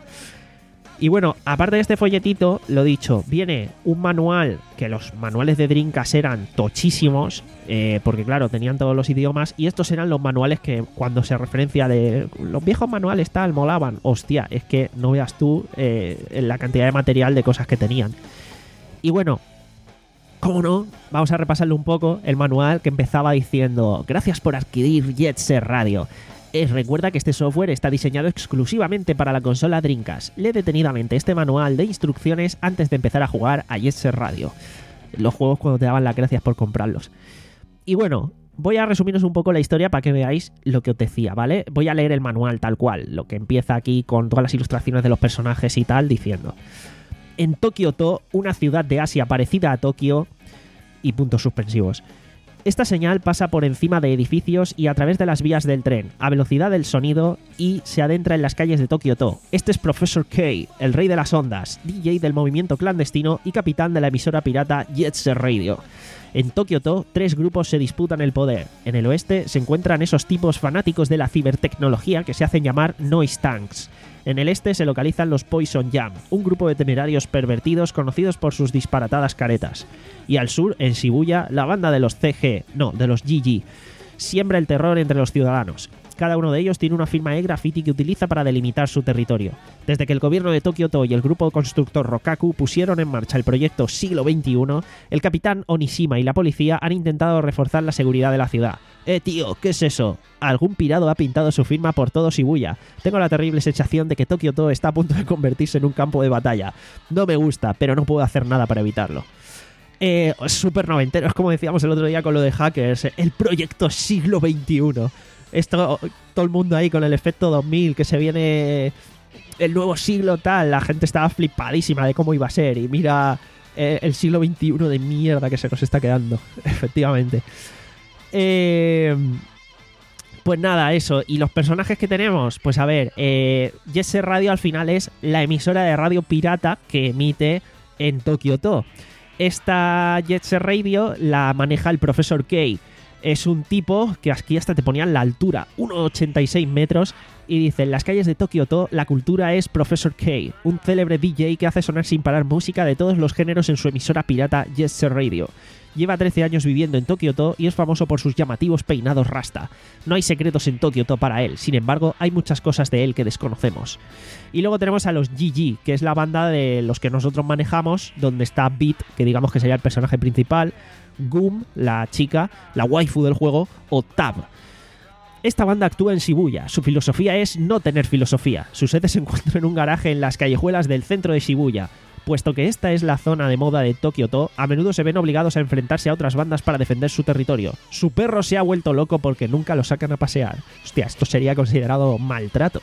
Y bueno, aparte de este folletito, lo dicho, viene un manual, que los manuales de Dreamcast eran tochísimos, eh, porque claro, tenían todos los idiomas, y estos eran los manuales que cuando se referencia de los viejos manuales tal, molaban. Hostia, es que no veas tú eh, la cantidad de material de cosas que tenían. Y bueno, ¿cómo no? Vamos a repasarlo un poco, el manual que empezaba diciendo: gracias por adquirir Jet Set Radio. Eh, recuerda que este software está diseñado exclusivamente para la consola Dreamcast. Lee detenidamente este manual de instrucciones antes de empezar a jugar a Jet Set Radio. Los juegos cuando te daban las gracias por comprarlos. Y bueno, voy a resumiros un poco la historia para que veáis lo que os decía, ¿vale? Voy a leer el manual tal cual, lo que empieza aquí con todas las ilustraciones de los personajes y tal, diciendo: en Tokio-to, una ciudad de Asia parecida a Tokio, y puntos suspensivos. Esta señal pasa por encima de edificios y a través de las vías del tren, a velocidad del sonido, y se adentra en las calles de Tokio-to. Este es Professor K, el rey de las ondas, D J del movimiento clandestino y capitán de la emisora pirata Jet Set Radio. En Tokio-to, tres grupos se disputan el poder. En el oeste se encuentran esos tipos fanáticos de la cibertecnología que se hacen llamar Noise Tanks. En el este se localizan los Poison Jam, un grupo de temerarios pervertidos conocidos por sus disparatadas caretas. Y al sur, en Shibuya, la banda de los C G, no, de los G G, siembra el terror entre los ciudadanos. Cada uno de ellos tiene una firma de graffiti que utiliza para delimitar su territorio. Desde que el gobierno de Tokio-To y el grupo constructor Rokaku pusieron en marcha el proyecto Siglo veintiuno, el capitán Onishima y la policía han intentado reforzar la seguridad de la ciudad. Eh, tío, ¿qué es eso? Algún pirado ha pintado su firma por todo Shibuya. Tengo la terrible sensación de que Tokio-To está a punto de convertirse en un campo de batalla. No me gusta, pero no puedo hacer nada para evitarlo. Eh, súper noventero, es como decíamos el otro día con lo de hackers, el proyecto Siglo veintiuno. Esto, todo el mundo ahí con el efecto dos mil, que se viene el nuevo siglo tal, la gente estaba flipadísima de cómo iba a ser, y mira eh, el siglo veintiuno de mierda que se nos está quedando, efectivamente. Eh, pues nada, eso. ¿Y los personajes que tenemos? Pues a ver, eh, Jet Set Radio al final es la emisora de radio pirata que emite en Tokio-To. Esta Jet Set Radio la maneja el profesor K. Es un tipo que aquí hasta te ponían la altura, uno coma ochenta y seis metros, y dice: en las calles de Tokio-To la cultura es Professor K, un célebre D J que hace sonar sin parar música de todos los géneros en su emisora pirata Jet Set Radio. Lleva trece años viviendo en Tokio-To y es famoso por sus llamativos peinados rasta. No hay secretos en Tokio-To para él, sin embargo, hay muchas cosas de él que desconocemos. Y luego tenemos a los G G, que es la banda de los que nosotros manejamos, donde está Beat, que digamos que sería el personaje principal, Gum, la chica, la waifu del juego, o Tab. Esta banda actúa en Shibuya. Su filosofía es no tener filosofía. Su sede se encuentra en un garaje en las callejuelas del centro de Shibuya. Puesto que esta es la zona de moda de Tokio-To, a menudo se ven obligados a enfrentarse a otras bandas para defender su territorio. Su perro se ha vuelto loco porque nunca lo sacan a pasear. Hostia, esto sería considerado maltrato.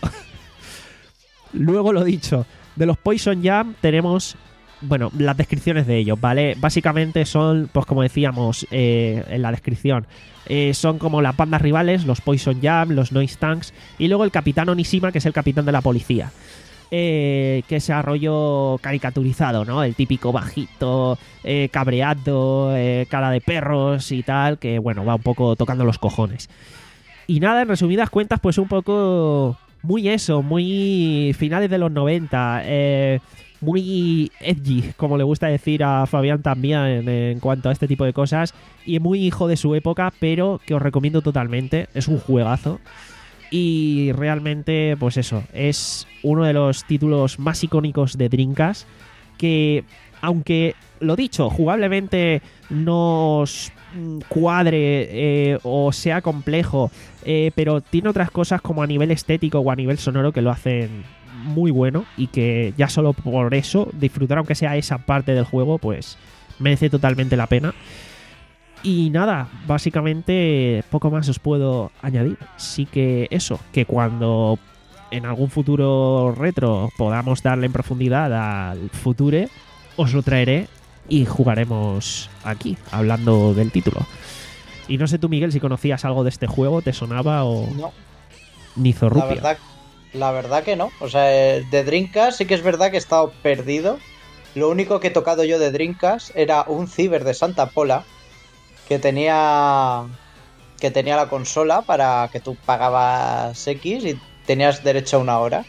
Luego, lo dicho, de los Poison Jam tenemos, bueno, las descripciones de ellos, ¿vale? Básicamente son, pues como decíamos eh, en la descripción, eh, son como las bandas rivales, los Poison Jam, los Noise Tanks, y luego el capitán Onishima, que es el capitán de la policía. Eh, que ese rollo caricaturizado, ¿no? El típico bajito, eh, cabreado, eh, cara de perros y tal, que bueno, va un poco tocando los cojones. Y nada, en resumidas cuentas, pues un poco muy eso, muy finales de los noventa, eh, muy edgy, como le gusta decir a Fabián también en, en cuanto a este tipo de cosas, y muy hijo de su época, pero que os recomiendo totalmente, es un juegazo. Y realmente, pues eso, es uno de los títulos más icónicos de Dreamcast, que, aunque, lo dicho, jugablemente nos cuadre eh, o sea complejo, eh, pero tiene otras cosas como a nivel estético o a nivel sonoro que lo hacen muy bueno, y que ya solo por eso, disfrutar aunque sea esa parte del juego, pues merece totalmente la pena. Y nada, básicamente poco más os puedo añadir. Sí que eso, que cuando en algún futuro retro podamos darle en profundidad al Future, os lo traeré y jugaremos aquí, hablando del título. Y no sé tú, Miguel, si conocías algo de este juego, ¿te sonaba o...? No. Ni Zorrupia. La verdad, la verdad que no. O sea, de Dreamcast sí que es verdad que he estado perdido. Lo único que he tocado yo de Dreamcast era un ciber de Santa Pola, que tenía que tenía la consola para que tú pagabas X y tenías derecho a una hora.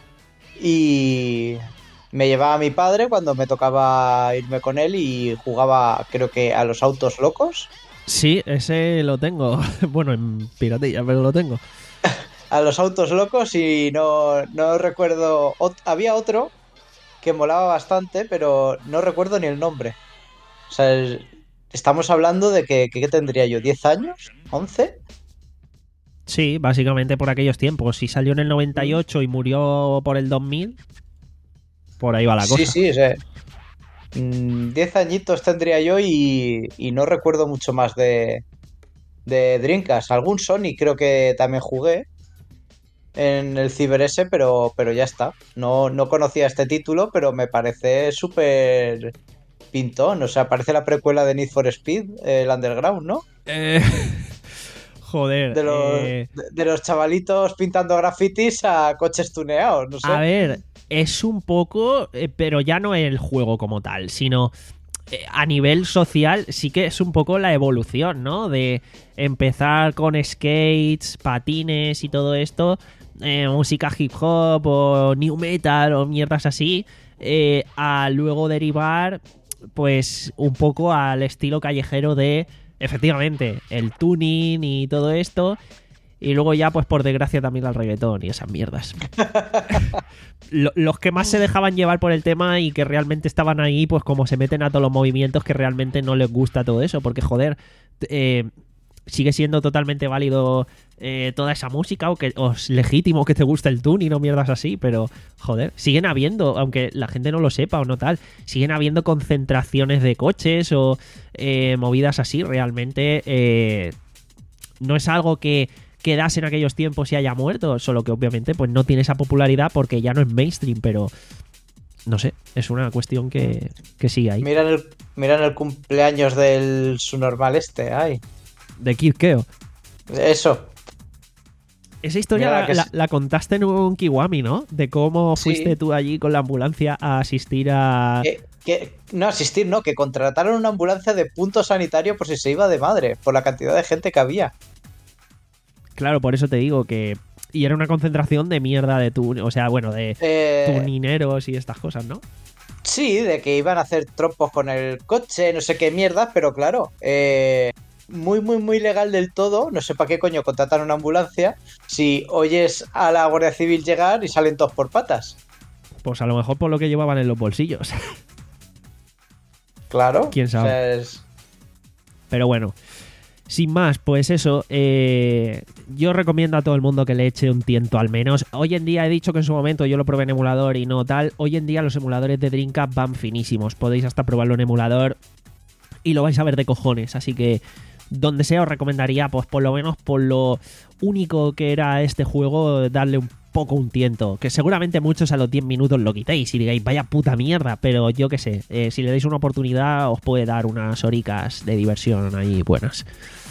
Y me llevaba a mi padre cuando me tocaba irme con él y jugaba, creo que a los autos locos. Sí, ese lo tengo. Bueno, en piratilla, pero lo tengo. A los autos locos, y no, no recuerdo... Ot- había otro que molaba bastante, pero no recuerdo ni el nombre. O sea, es... Estamos hablando de que, que ¿qué tendría yo? ¿diez años? ¿once? Sí, básicamente por aquellos tiempos. Si salió en el noventa y ocho y murió por el dos mil, por ahí va la cosa. Sí, sí, sí. diez añitos tendría yo y, y no recuerdo mucho más de, de Dreamcast. Algún Sonic creo que también jugué en el Cyber S, pero, pero ya está. No, no conocía este título, pero me parece súper... pintón, o sea, parece la precuela de Need for Speed, eh, el Underground, ¿no? Eh, joder. De los, eh... de, de los chavalitos pintando grafitis a coches tuneados, no sé. A ver, es un poco, eh, pero ya no el juego como tal, sino eh, a nivel social sí que es un poco la evolución, ¿no? De empezar con skates, patines y todo esto, eh, música hip hop o new metal o mierdas así, eh, a luego derivar... pues un poco al estilo callejero de, efectivamente, el tuning y todo esto. Y luego ya, pues por desgracia, también al reggaetón y esas mierdas. Los que más se dejaban llevar por el tema y que realmente estaban ahí, pues como se meten a todos los movimientos, que realmente no les gusta todo eso. Porque, joder, eh, sigue siendo totalmente válido eh, toda esa música, o que o es legítimo que te guste el tuning o mierdas así, pero, joder, siguen habiendo, aunque la gente no lo sepa o no tal, siguen habiendo concentraciones de coches o eh, movidas así. Realmente eh, no es algo que quedase en aquellos tiempos y haya muerto, solo que obviamente pues no tiene esa popularidad porque ya no es mainstream, pero no sé, es una cuestión que, que sigue ahí. Miran el, miran el cumpleaños del subnormal este, ay. De Kid Keo. Eso. Esa historia la, la, la contaste en un Kiwami, ¿no? De cómo fuiste sí. tú allí con la ambulancia a asistir a... Que, que, no, asistir no, que contrataron una ambulancia de punto sanitario por si se iba de madre, por la cantidad de gente que había. Claro, por eso te digo que... Y era una concentración de mierda de tu... O sea, bueno, de eh... tunineros y estas cosas, ¿no? Sí, de que iban a hacer trompos con el coche, no sé qué mierda, pero claro... Eh... Muy, muy, muy legal del todo. No sé para qué coño contratan una ambulancia si oyes a la Guardia Civil llegar y salen todos por patas. Pues a lo mejor por lo que llevaban en los bolsillos. Claro. ¿Quién sabe? O sea, es... Pero bueno, sin más, pues eso. Eh, yo recomiendo a todo el mundo que le eche un tiento al menos. Hoy en día, he dicho que en su momento yo lo probé en emulador y no tal. Hoy en día los emuladores de Dreamcast van finísimos. Podéis hasta probarlo en emulador y lo vais a ver de cojones. Así que donde sea os recomendaría, pues por lo menos por lo único que era este juego, darle un poco un tiento, que seguramente muchos a los diez minutos lo quitéis y digáis vaya puta mierda, pero yo qué sé, eh, si le dais una oportunidad os puede dar unas horicas de diversión ahí buenas.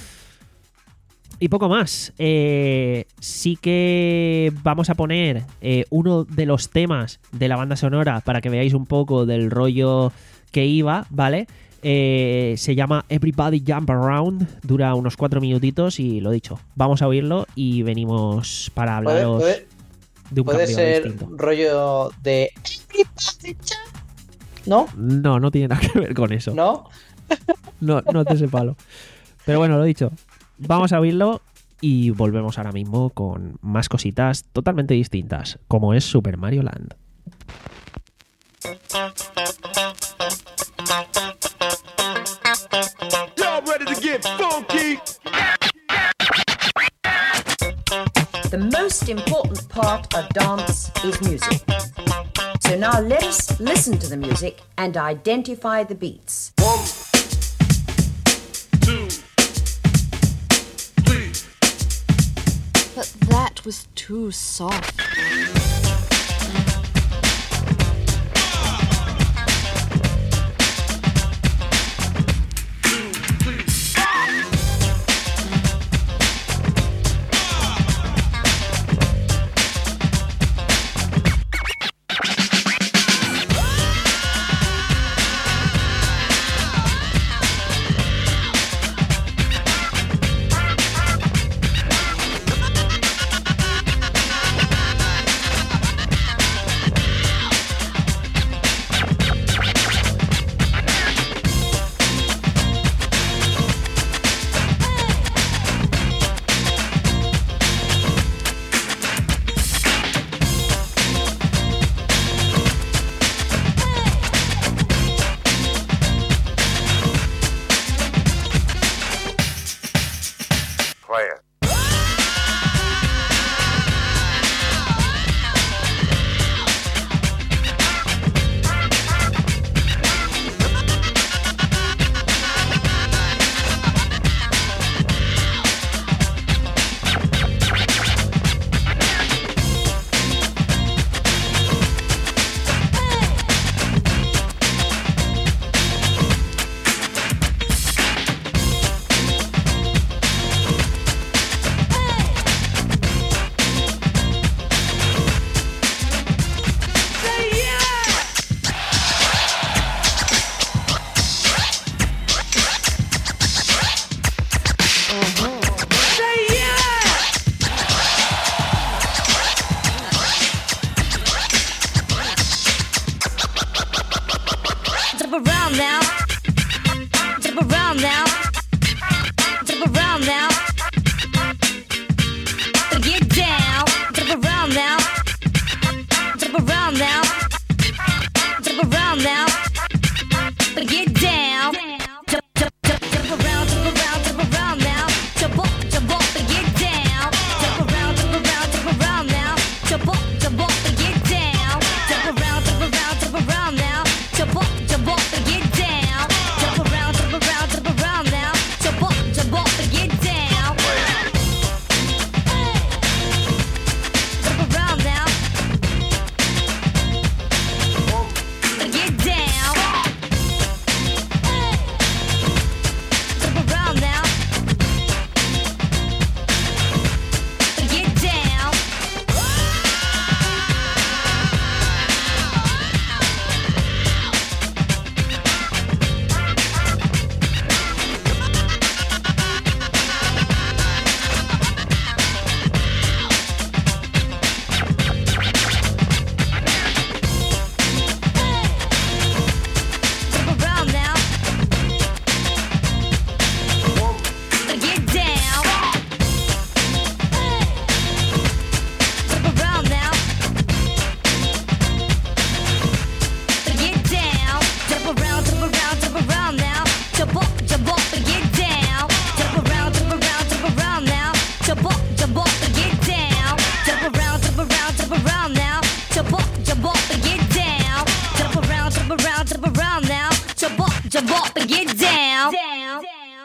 Y poco más. Eh, sí que vamos a poner eh, uno de los temas de la banda sonora para que veáis un poco del rollo que iba, ¿vale? Eh, se llama Everybody Jump Around, dura unos cuatro minutitos y lo dicho, vamos a oírlo y venimos para hablaros ¿Puede, puede, de un ¿puede cambio ser distinto. Un rollo de Everybody Jump? ¿No? No, no tiene nada que ver con eso. ¿No? No, no te ese palo. Pero bueno, lo dicho, vamos a oírlo y volvemos ahora mismo con más cositas totalmente distintas, como es Super Mario Land. Ready to get funky. The most important part of dance is music. So now let us listen to the music and identify the beats. One, two, three. But that was too soft. to get down. down.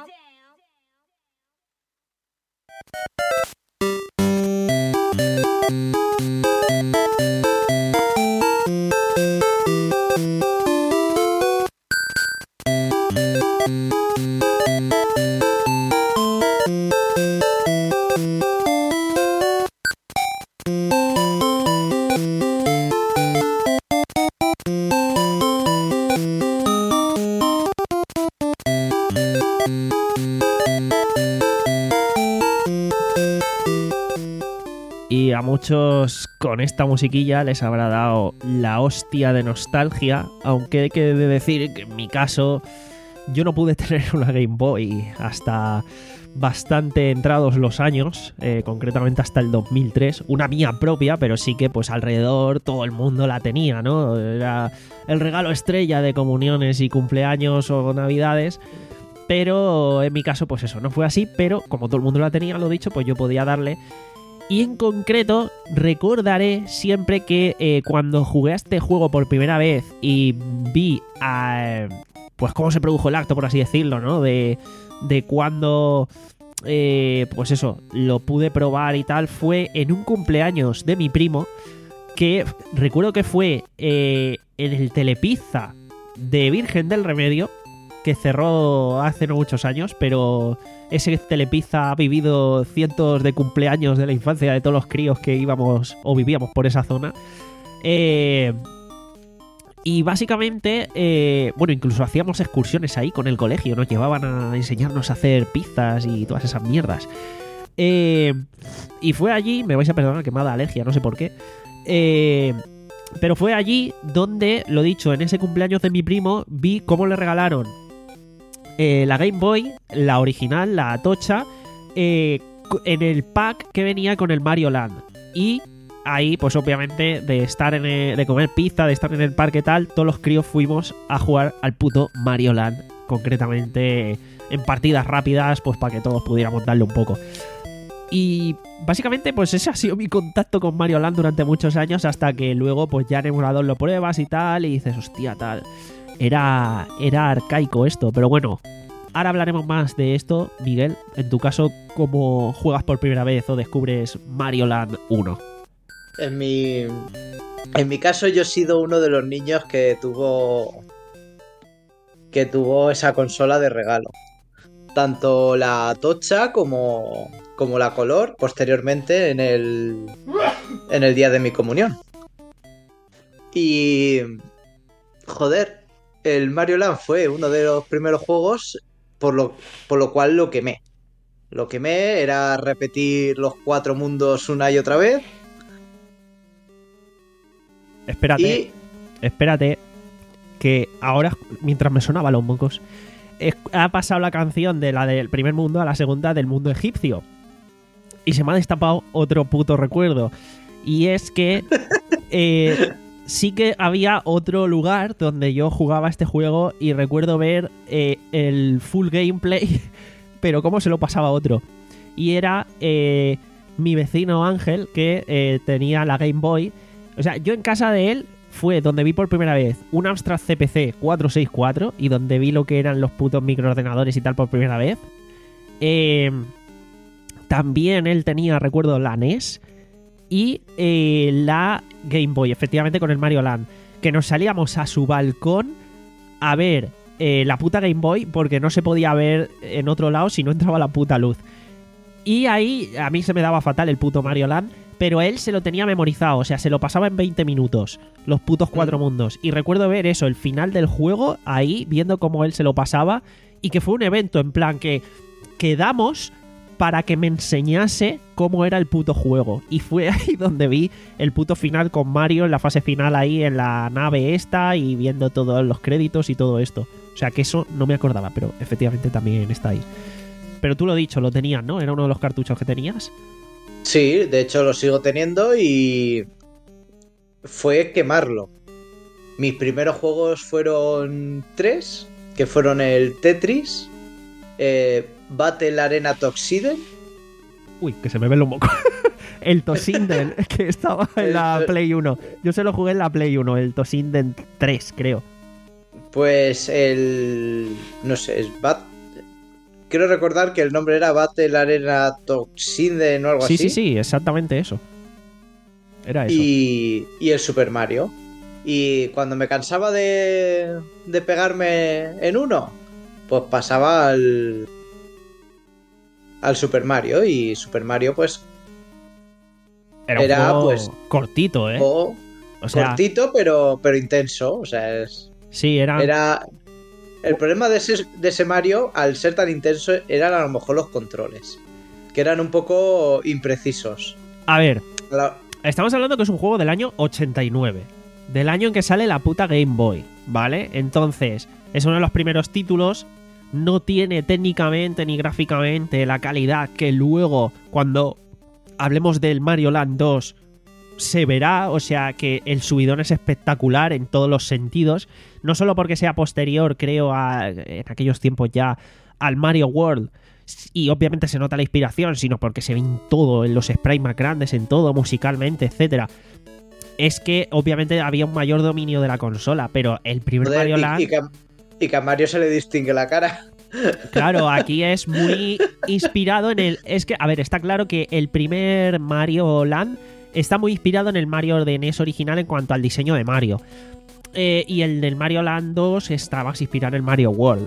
Y a muchos con esta musiquilla les habrá dado la hostia de nostalgia, aunque hay que decir que en mi caso yo no pude tener una Game Boy hasta bastante entrados los años, eh, concretamente hasta el dos mil tres, una mía propia, pero sí que pues alrededor todo el mundo la tenía, ¿no? Era el regalo estrella de comuniones y cumpleaños o navidades. Pero en mi caso pues eso, no fue así, pero como todo el mundo la tenía, lo dicho, pues yo podía darle. Y en concreto recordaré siempre que eh, cuando jugué a este juego por primera vez y vi a, pues cómo se produjo el acto, por así decirlo, ¿no? De, de cuando, eh, pues eso, lo pude probar y tal, fue en un cumpleaños de mi primo, que recuerdo que fue eh, en el Telepizza de Virgen del Remedio, que cerró hace no muchos años, pero ese Telepizza ha vivido cientos de cumpleaños de la infancia de todos los críos que íbamos o vivíamos por esa zona. Eh, y básicamente, eh, bueno, incluso hacíamos excursiones ahí con el colegio, nos llevaban a enseñarnos a hacer pizzas y todas esas mierdas. Eh, y fue allí, me vais a perdonar que me ha dado alergia, no sé por qué. Eh, pero fue allí donde, lo dicho, en ese cumpleaños de mi primo, vi cómo le regalaron Eh, la Game Boy, la original, la tocha, eh, en el pack que venía con el Mario Land. Y ahí, pues obviamente, de estar en el, de comer pizza, de estar en el parque tal, todos los críos fuimos a jugar al puto Mario Land. Concretamente en partidas rápidas, pues para que todos pudiéramos darle un poco. Y básicamente, pues ese ha sido mi contacto con Mario Land durante muchos años, hasta que luego, pues ya en emulador lo pruebas y tal, y dices, hostia, tal... Era, era arcaico esto, pero bueno, ahora hablaremos más de esto. Miguel, en tu caso, ¿cómo juegas por primera vez o descubres Mario Land uno? En mi, en mi caso yo he sido uno de los niños que tuvo, que tuvo esa consola de regalo. Tanto la tocha como, como la color, posteriormente en el, en el día de mi comunión. Y... joder... el Mario Land fue uno de los primeros juegos por lo, por lo cual lo quemé. Lo quemé, era repetir los cuatro mundos una y otra vez. Espérate, y... espérate, que ahora, mientras me sonaba los mocos, ha pasado la canción de la del primer mundo a la segunda del mundo egipcio. Y se me ha destapado otro puto recuerdo. Y es que... eh, sí que había otro lugar donde yo jugaba este juego y recuerdo ver eh, el full gameplay, pero cómo se lo pasaba a otro. Y era eh, mi vecino Ángel, que eh, tenía la Game Boy. O sea, yo en casa de él fue donde vi por primera vez un Amstrad C P C cuatrocientos sesenta y cuatro y donde vi lo que eran los putos microordenadores y tal por primera vez. Eh, también él tenía, recuerdo, la N E S... y eh, la Game Boy, efectivamente con el Mario Land, que nos salíamos a su balcón a ver eh, la puta Game Boy porque no se podía ver en otro lado si no entraba la puta luz. Y ahí a mí se me daba fatal el puto Mario Land, pero él se lo tenía memorizado, o sea, se lo pasaba en veinte minutos, los putos cuatro mundos. Y recuerdo ver eso, el final del juego, ahí, viendo cómo él se lo pasaba, y que fue un evento en plan que quedamos... para que me enseñase cómo era el puto juego. Y fue ahí donde vi el puto final con Mario en la fase final ahí en la nave esta y viendo todos los créditos y todo esto. O sea que eso no me acordaba, pero efectivamente también está ahí. Pero tú lo dicho, lo tenías, ¿no? ¿Era uno de los cartuchos que tenías? Sí, de hecho lo sigo teniendo y fue quemarlo. Mis primeros juegos fueron tres, que fueron el Tetris, eh, Battle Arena Toxiden. Uy, que se me ven los mocos. El Toshinden, que estaba en la Play uno. Yo se lo jugué en la Play uno, el Toshinden tres, creo. Pues el... no sé, es Bat... Quiero recordar que el nombre era Battle Arena Toxiden o algo Sí, así. sí, sí, exactamente eso. Era eso. Y, y el Super Mario. Y cuando me cansaba de, de pegarme en uno, pues pasaba al, al Super Mario. Y Super Mario, pues, Era un era, juego pues, cortito, ¿eh? juego O sea, cortito, pero, pero intenso. O sea, es, sí, era... era... El problema de ese, de ese Mario, al ser tan intenso, eran a lo mejor los controles. Que eran un poco imprecisos. A ver, La- estamos hablando que es un juego del año ochenta y nueve. Del año en que sale la puta Game Boy, ¿vale? Entonces, es uno de los primeros títulos. No tiene técnicamente ni gráficamente la calidad que luego, cuando hablemos del Mario Land dos, se verá. O sea que el subidón es espectacular en todos los sentidos. No solo porque sea posterior, creo, a, en aquellos tiempos ya, al Mario World. Y obviamente se nota la inspiración, sino porque se ve en todo, en los sprites más grandes, en todo, musicalmente, etcétera. Es que obviamente había un mayor dominio de la consola, pero el primer Joder, Mario y, Land... y que, a- y que a Mario se le distingue la cara. Claro, aquí es muy inspirado en el... Es que, a ver, está claro que el primer Mario Land está muy inspirado en el Mario de N E S original en cuanto al diseño de Mario. Eh, y el del Mario Land dos está más inspirado en el Mario World.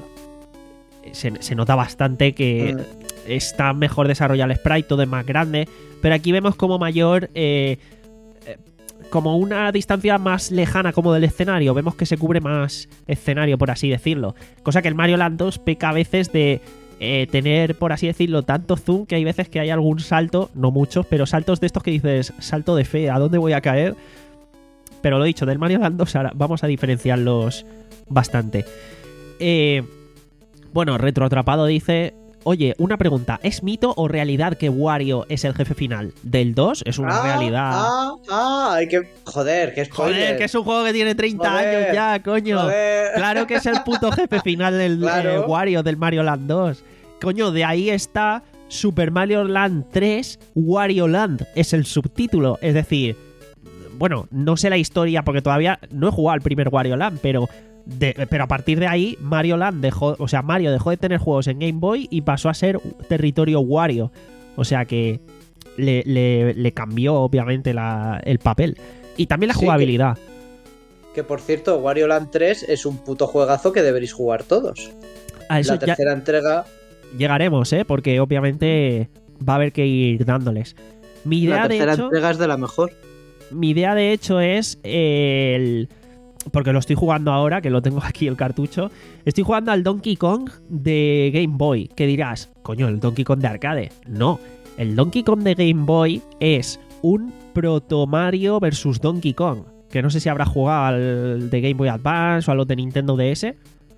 Se, se nota bastante que Mm. está mejor desarrollado el sprite, todo es más grande. Pero aquí vemos como mayor... Eh, eh, como una distancia más lejana como del escenario. Vemos que se cubre más escenario, por así decirlo. Cosa que el Mario Land dos peca a veces de eh, tener, por así decirlo, tanto zoom que hay veces que hay algún salto, no muchos, pero saltos de estos que dices, salto de fe, ¿a dónde voy a caer? Pero lo dicho, del Mario Land dos ahora vamos a diferenciarlos bastante. Eh, bueno, Retroatrapado dice... Oye, una pregunta, ¿es mito o realidad que Wario es el jefe final? ¿Del dos? Es una ah, realidad. Ah, ah, hay que... Joder, que spoiler. Joder, que es un juego que tiene treinta Joder, años ya, coño. joder. Claro que es el puto jefe final del Claro. eh, Wario del Mario Land dos. Coño, de ahí está Super Mario Land tres, Wario Land. Es el subtítulo. Es decir, bueno, no sé la historia porque todavía no he jugado al primer Wario Land, pero... De, pero a partir de ahí, Mario Land dejó, o sea, Mario dejó de tener juegos en Game Boy y pasó a ser territorio Wario. O sea que le, le, le cambió, obviamente, la, el papel. Y también la Sí, jugabilidad. Que por cierto, Wario Land tres es un puto juegazo que deberéis jugar todos. A eso La ya tercera entrega... llegaremos, ¿eh? Porque obviamente va a haber que ir dándoles. Mi idea, La de tercera hecho, entrega es de la mejor. mi idea, de hecho, es el... Porque lo estoy jugando ahora, que lo tengo aquí el cartucho. Estoy jugando al Donkey Kong de Game Boy. Que dirás, coño, el Donkey Kong de arcade. No, el Donkey Kong de Game Boy es un proto Mario versus Donkey Kong. Que no sé si habrá jugado al de Game Boy Advance o a los de Nintendo D S.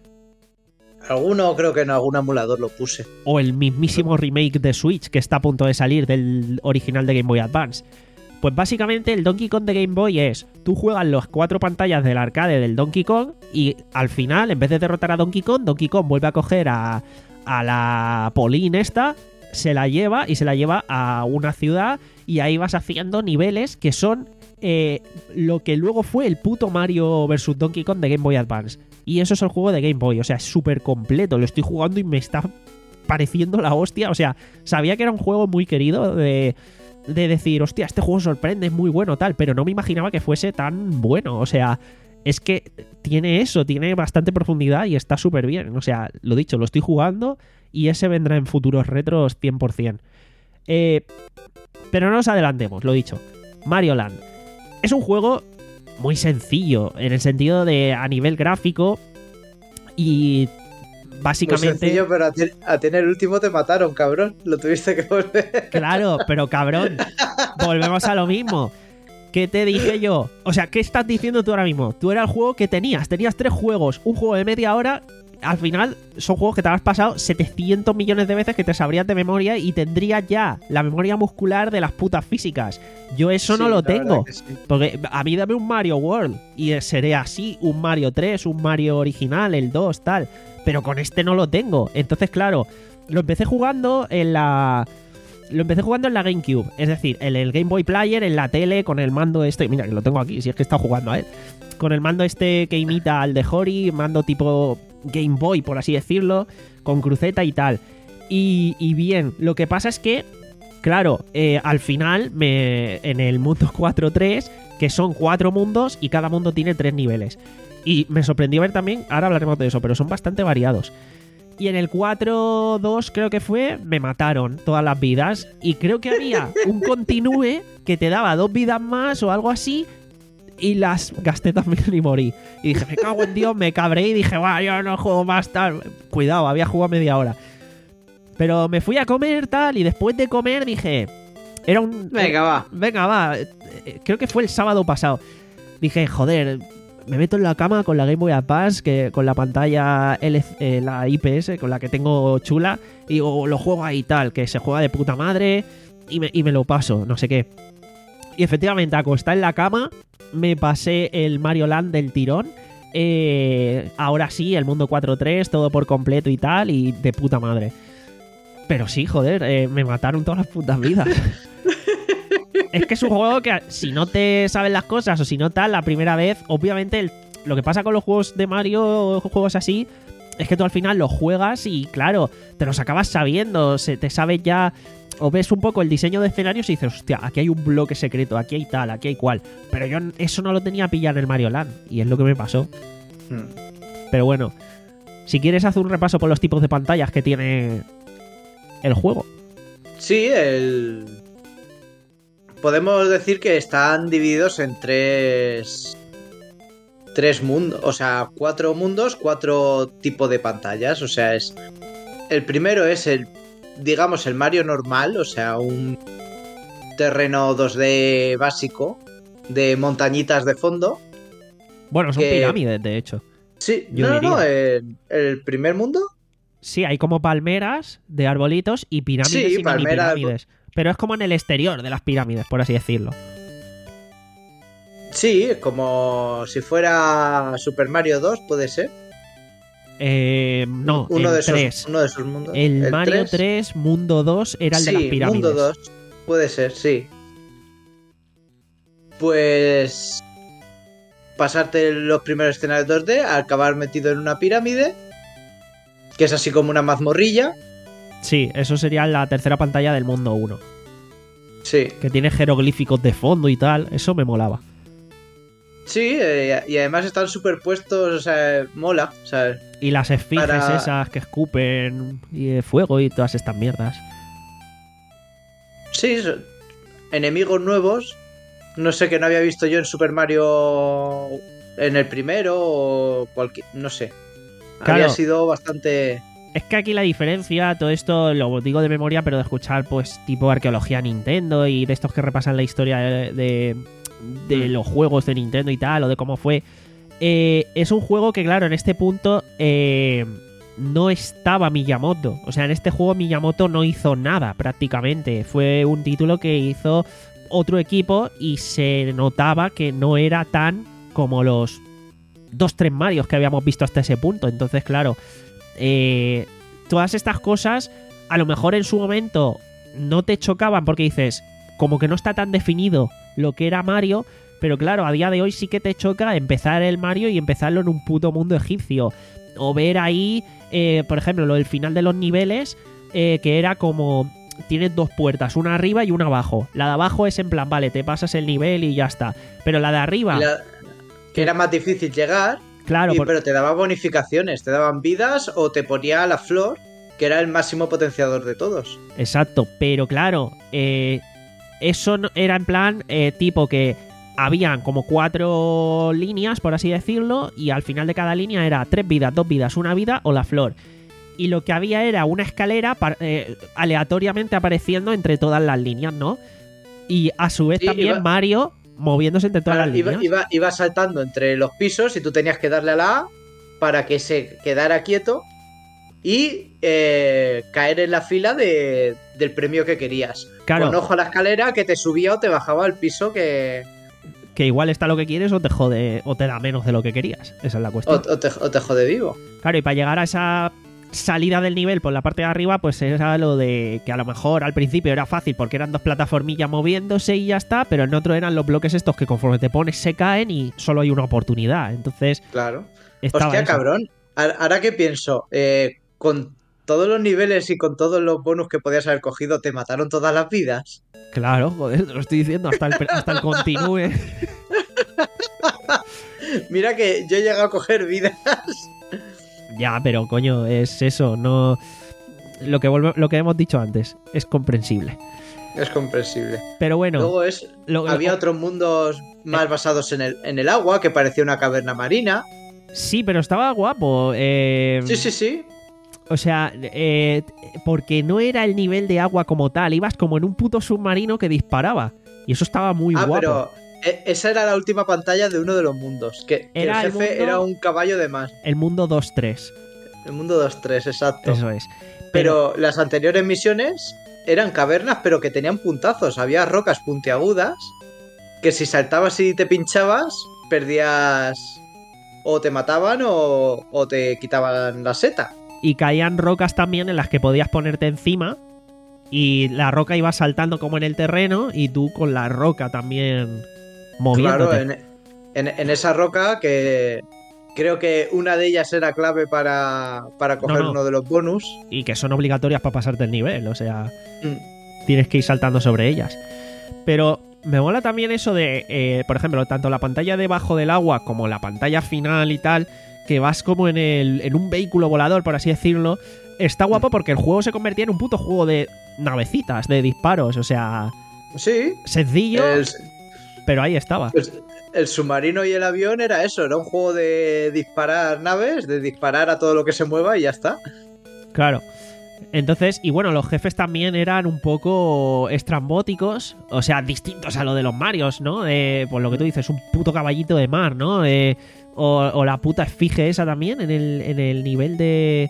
Alguno, creo que en algún emulador lo puse. O el mismísimo remake de Switch que está a punto de salir del original de Game Boy Advance. Pues básicamente el Donkey Kong de Game Boy es, tú juegas las cuatro pantallas del arcade del Donkey Kong y al final, en vez de derrotar a Donkey Kong, Donkey Kong vuelve a coger a, a la Pauline esta, se la lleva y se la lleva a una ciudad y ahí vas haciendo niveles que son eh, lo que luego fue el puto Mario versus Donkey Kong de Game Boy Advance. Y eso es el juego de Game Boy, o sea, es súper completo, lo estoy jugando y me está pareciendo la hostia, o sea, sabía que era un juego muy querido de... de decir, hostia, este juego sorprende, es muy bueno, tal, pero no me imaginaba que fuese tan bueno. O sea, es que tiene eso, tiene bastante profundidad y está súper bien. O sea, lo dicho, lo estoy jugando y ese vendrá en futuros retros cien por ciento. Eh, pero no nos adelantemos, lo dicho. Mario Land es un juego muy sencillo, en el sentido de a nivel gráfico y... Básicamente. Muy sencillo, pero a ti, a ti en el último te mataron, cabrón. Lo tuviste que volver. Claro, pero cabrón, volvemos a lo mismo. ¿Qué te dije yo? O sea, ¿qué estás diciendo tú ahora mismo? Tú era el juego que tenías. Tenías tres juegos. Un juego de media hora. Al final son juegos que te has pasado setecientos millones de veces que te sabrías de memoria y tendrías ya la memoria muscular de las putas físicas. Yo eso Sí, no lo la tengo. verdad que sí. Porque a mí dame un Mario World y seré así, un Mario tres, un Mario original, el dos, tal. Pero con este no lo tengo. Entonces, claro, lo empecé jugando en la... Lo empecé jugando en la GameCube. Es decir, en el Game Boy Player, en la tele, con el mando este... Mira, que lo tengo aquí, si es que he estado jugando a él. con el mando este que imita al de Hori, mando tipo Game Boy, por así decirlo, con cruceta y tal. Y, y bien, lo que pasa es que, claro, eh, al final, me, en el mundo cuatro tres, que son cuatro mundos y cada mundo tiene tres niveles. Y me sorprendió ver también, ahora hablaremos de eso, pero son bastante variados. Y en el cuatro dos creo que fue, me mataron todas las vidas. Y creo que había un continúe que te daba dos vidas más o algo así. Y las gasté también y morí. Y dije, me cago en Dios, me cabré y dije, va, yo no juego más tal. Cuidado, había jugado media hora. Pero me fui a comer tal y después de comer dije... Era un... Venga, va. Venga, va. Creo que fue el sábado pasado. Dije, joder, me meto en la cama con la Game Boy Advance, que con la pantalla L C, eh, la I P S, con la que tengo chula, y o lo juego ahí tal, que se juega de puta madre, y me, y me lo paso, no sé qué. Y efectivamente, acostada en la cama, me pasé el Mario Land del tirón. Eh, ahora sí, el mundo cuatro tres, todo por completo y tal, y de puta madre. Pero sí, joder, eh, me mataron todas las putas vidas. Es que es un juego que si no te sabes las cosas o si no tal, la primera vez, obviamente el, lo que pasa con los juegos de Mario, juegos así, es que tú al final los juegas y claro, te los acabas sabiendo, se, te sabes ya, o ves un poco el diseño de escenarios y dices, hostia, aquí hay un bloque secreto, aquí hay tal, aquí hay cual. Pero yo eso no lo tenía pillado en el Mario Land y es lo que me pasó. Hmm. Pero bueno, si quieres hacer un repaso por los tipos de pantallas que tiene el juego. Sí, el... podemos decir que están divididos en tres... Tres mundos, o sea, cuatro mundos, cuatro tipos de pantallas. O sea, es... El primero es el, digamos, el Mario normal, o sea, un terreno dos D básico de montañitas de fondo. Bueno, son que... pirámides, de hecho. Sí, Yo no, diría. no, el, el primer mundo... Sí, hay como palmeras de arbolitos y pirámides sí, y palmeras... pirámides. Pero es como en el exterior de las pirámides, por así decirlo. Sí, como si fuera Super Mario dos, ¿puede ser? Eh, no, uno el de esos, tres. Uno de esos mundos. El, el Mario tres? tres, Mundo dos, era el sí, de las pirámides. Mundo dos, puede ser, sí. Pues... pasarte los primeros escenarios dos D, acabar metido en una pirámide... que es así como una mazmorrilla. Sí, eso sería la tercera pantalla del mundo uno. Sí. Que tiene jeroglíficos de fondo y tal. Eso me molaba. Sí, eh, y además están superpuestos, o sea, mola. O sea, y las esfinges para... esas que escupen y de fuego y todas estas mierdas. Sí, enemigos nuevos. No sé, que no había visto yo en Super Mario en el primero o cualquier... no sé. Claro, había sido bastante... Es que aquí la diferencia, todo esto lo digo de memoria, pero de escuchar pues tipo arqueología Nintendo y de estos que repasan la historia de, de, de los juegos de Nintendo y tal, o de cómo fue, eh, es un juego que claro, en este punto eh, no estaba Miyamoto. O sea, en este juego Miyamoto no hizo nada prácticamente. Fue un título que hizo otro equipo y se notaba que no era tan como los dos, tres Marios que habíamos visto hasta ese punto. Entonces, claro, eh, todas estas cosas a lo mejor en su momento no te chocaban porque dices, como que no está tan definido lo que era Mario, pero claro, a día de hoy sí que te choca empezar el Mario y empezarlo en un puto mundo egipcio. O ver ahí, eh, por ejemplo, lo del final de los niveles, eh, que era como... tienes dos puertas, una arriba y una abajo. La de abajo es en plan, vale, te pasas el nivel y ya está. Pero la de arriba... La... que era más difícil llegar, claro, y, por... pero te daba bonificaciones, te daban vidas o te ponía la flor, que era el máximo potenciador de todos. Exacto, pero claro, eh, eso no, era en plan eh, tipo que habían como cuatro líneas, por así decirlo, y al final de cada línea era tres vidas, dos vidas, una vida o la flor. Y lo que había era una escalera eh, aleatoriamente apareciendo entre todas las líneas, ¿no? Y a su vez sí, también iba... Mario... moviéndose entre todas Ahora, las líneas. Iba, iba, iba saltando entre los pisos y tú tenías que darle a la A para que se quedara quieto y eh, caer en la fila de, del premio que querías. Claro. Con ojo a la escalera que te subía o te bajaba al piso que... Que igual está lo que quieres o te jode o te da menos de lo que querías. Esa es la cuestión. O, o, te, o te jode vivo. Claro, y para llegar a esa salida del nivel por la parte de arriba, pues era lo de que a lo mejor al principio era fácil porque eran dos plataformillas moviéndose y ya está, pero en otro eran los bloques estos que conforme te pones se caen y solo hay una oportunidad. Entonces, claro. estaba Hostia, eso. cabrón. Ahora que pienso, eh, con todos los niveles y con todos los bonus que podías haber cogido, ¿te mataron todas las vidas? Claro, joder, te lo estoy diciendo, hasta el, hasta el continúe. Mira que yo he llegado a coger vidas. Ya, pero coño, es eso, no... Lo que, volve... lo que hemos dicho antes, es comprensible. Es comprensible. Pero bueno... Luego es... lo- había lo- otros mundos más basados en el, en el agua, que parecía una caverna marina. Sí, pero estaba guapo. Eh... Sí, sí, sí. O sea, eh, porque no era el nivel de agua como tal, ibas como en un puto submarino que disparaba. Y eso estaba muy ah, guapo. pero e- esa era la última pantalla de uno de los mundos. Que, que Era el el jefe mundo- era un caballo de más. El mundo dos tres. El mundo dos tres, exacto. Eso es. Pero las anteriores misiones eran cavernas, pero que tenían puntazos. Había rocas puntiagudas que si saltabas y te pinchabas, perdías... O te mataban o, o te quitaban la seta. Y caían rocas también en las que podías ponerte encima. Y la roca iba saltando como en el terreno. Y tú con la roca también moviéndote. Claro, en, en, en esa roca que creo que una de ellas era clave para, para coger No, no. uno de los bonus. Y que son obligatorias para pasarte el nivel. O sea, Mm. tienes que ir saltando sobre ellas. Pero me mola también eso de, eh, por ejemplo, tanto la pantalla debajo del agua como la pantalla final y tal, que vas como en, el, en un vehículo volador, por así decirlo. Está guapo porque el juego se convertía en un puto juego de navecitas, de disparos. O sea, Sí, sencillo, el, pero ahí estaba. el- el submarino y el avión era eso, era un juego de disparar naves, de disparar a todo lo que se mueva y ya está. Claro. Entonces, y bueno, los jefes también eran un poco estrambóticos, o sea, distintos a lo de los Marios, ¿no? Eh, por lo que tú dices, un puto caballito de mar, ¿no? Eh, o, o la puta esfinge esa también en el, en el nivel de...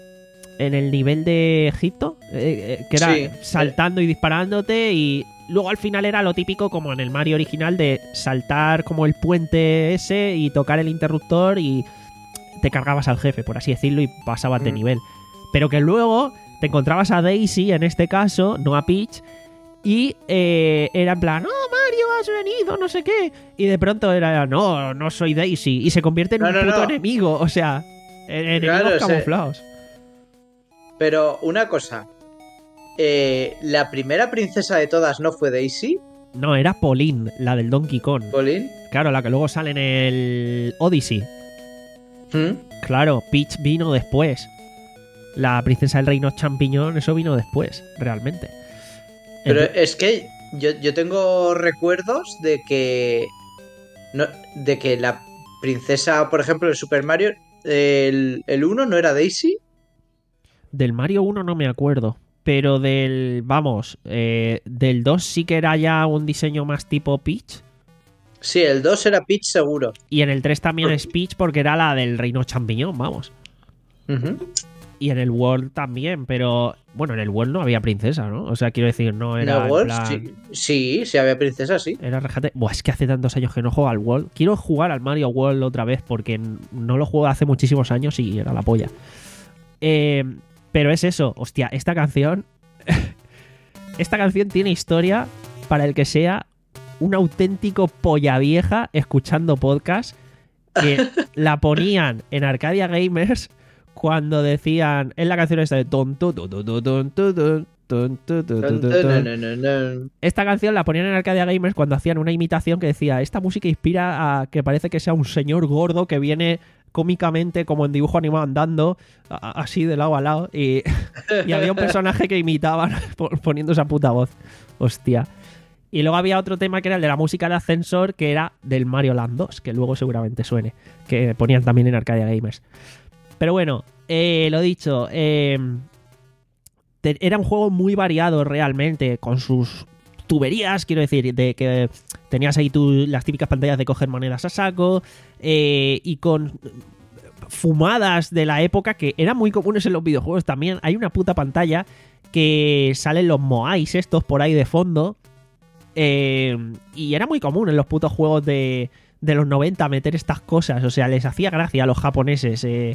En el nivel de Egipto, eh, eh, que era Sí. saltando y disparándote, y luego al final era lo típico como en el Mario original de saltar como el puente ese y tocar el interruptor y te cargabas al jefe, por así decirlo, y pasabas de Mm. nivel. Pero que luego te encontrabas a Daisy, en este caso, no a Peach, y eh, era en plan, ¡oh, Mario, has venido! No sé qué. Y de pronto era, no, no soy Daisy. Y se convierte en No, un no, puto no. enemigo, o sea, en- enemigos Claro, ese- camuflados. Pero una cosa, eh, la primera princesa de todas no fue Daisy, No, era Pauline, la del Donkey Kong. Colin. Claro, la que luego sale en el Odyssey. ¿Mm? Claro, Peach vino después. La princesa del reino champiñón, eso vino después, realmente. Pero Ento- es que yo, yo tengo recuerdos de que no, de que la princesa, por ejemplo, de Super Mario, el, el uno no era Daisy. Del Mario uno no me acuerdo. Pero del, vamos, eh, del dos sí que era ya un diseño más tipo Peach. Sí, el dos era Peach seguro. Y en el tres también es Peach porque era la del reino champiñón, vamos. Ujú. Y en el World también, pero bueno, en el World no había princesa, ¿no? O sea, quiero decir, no era ¿No, en Wolf? plan- Sí, sí, sí había princesa, sí. Era rejate. Buah, es que hace tantos años que no juego al World. Quiero jugar al Mario World otra vez porque n- no lo juego hace muchísimos años y era la polla. Eh, pero es eso, hostia, esta canción. Esta canción tiene historia para el que sea un auténtico polla vieja escuchando podcast que la ponían en Arcadia Gamers cuando decían. Es la canción esta de. ton, tu, tu, tu, tu, ton, tu, tu, ton, tu, tu, tu, tu, ton. No, no, no, no. Esta canción la ponían en Arcadia Gamers cuando hacían una imitación que decía: esta música inspira a que parece que sea un señor gordo que viene cómicamente como en dibujo animado andando a- así de lado a lado y, y había un personaje que imitaban por- poniendo esa puta voz. Hostia. Y luego había otro tema que era el de la música de ascensor, que era del Mario Land dos, que luego seguramente suene, que ponían también en Arcadia Gamers. Pero bueno, eh, lo dicho, eh, te- era un juego muy variado realmente, con sus tuberías, quiero decir, de que tenías ahí tú las típicas pantallas de coger monedas a saco, eh, y con fumadas de la época que eran muy comunes en los videojuegos también. Hay una puta pantalla que salen los moais estos por ahí de fondo, eh, y era muy común en los putos juegos de, de los noventa meter estas cosas, o sea, les hacía gracia a los japoneses. eh,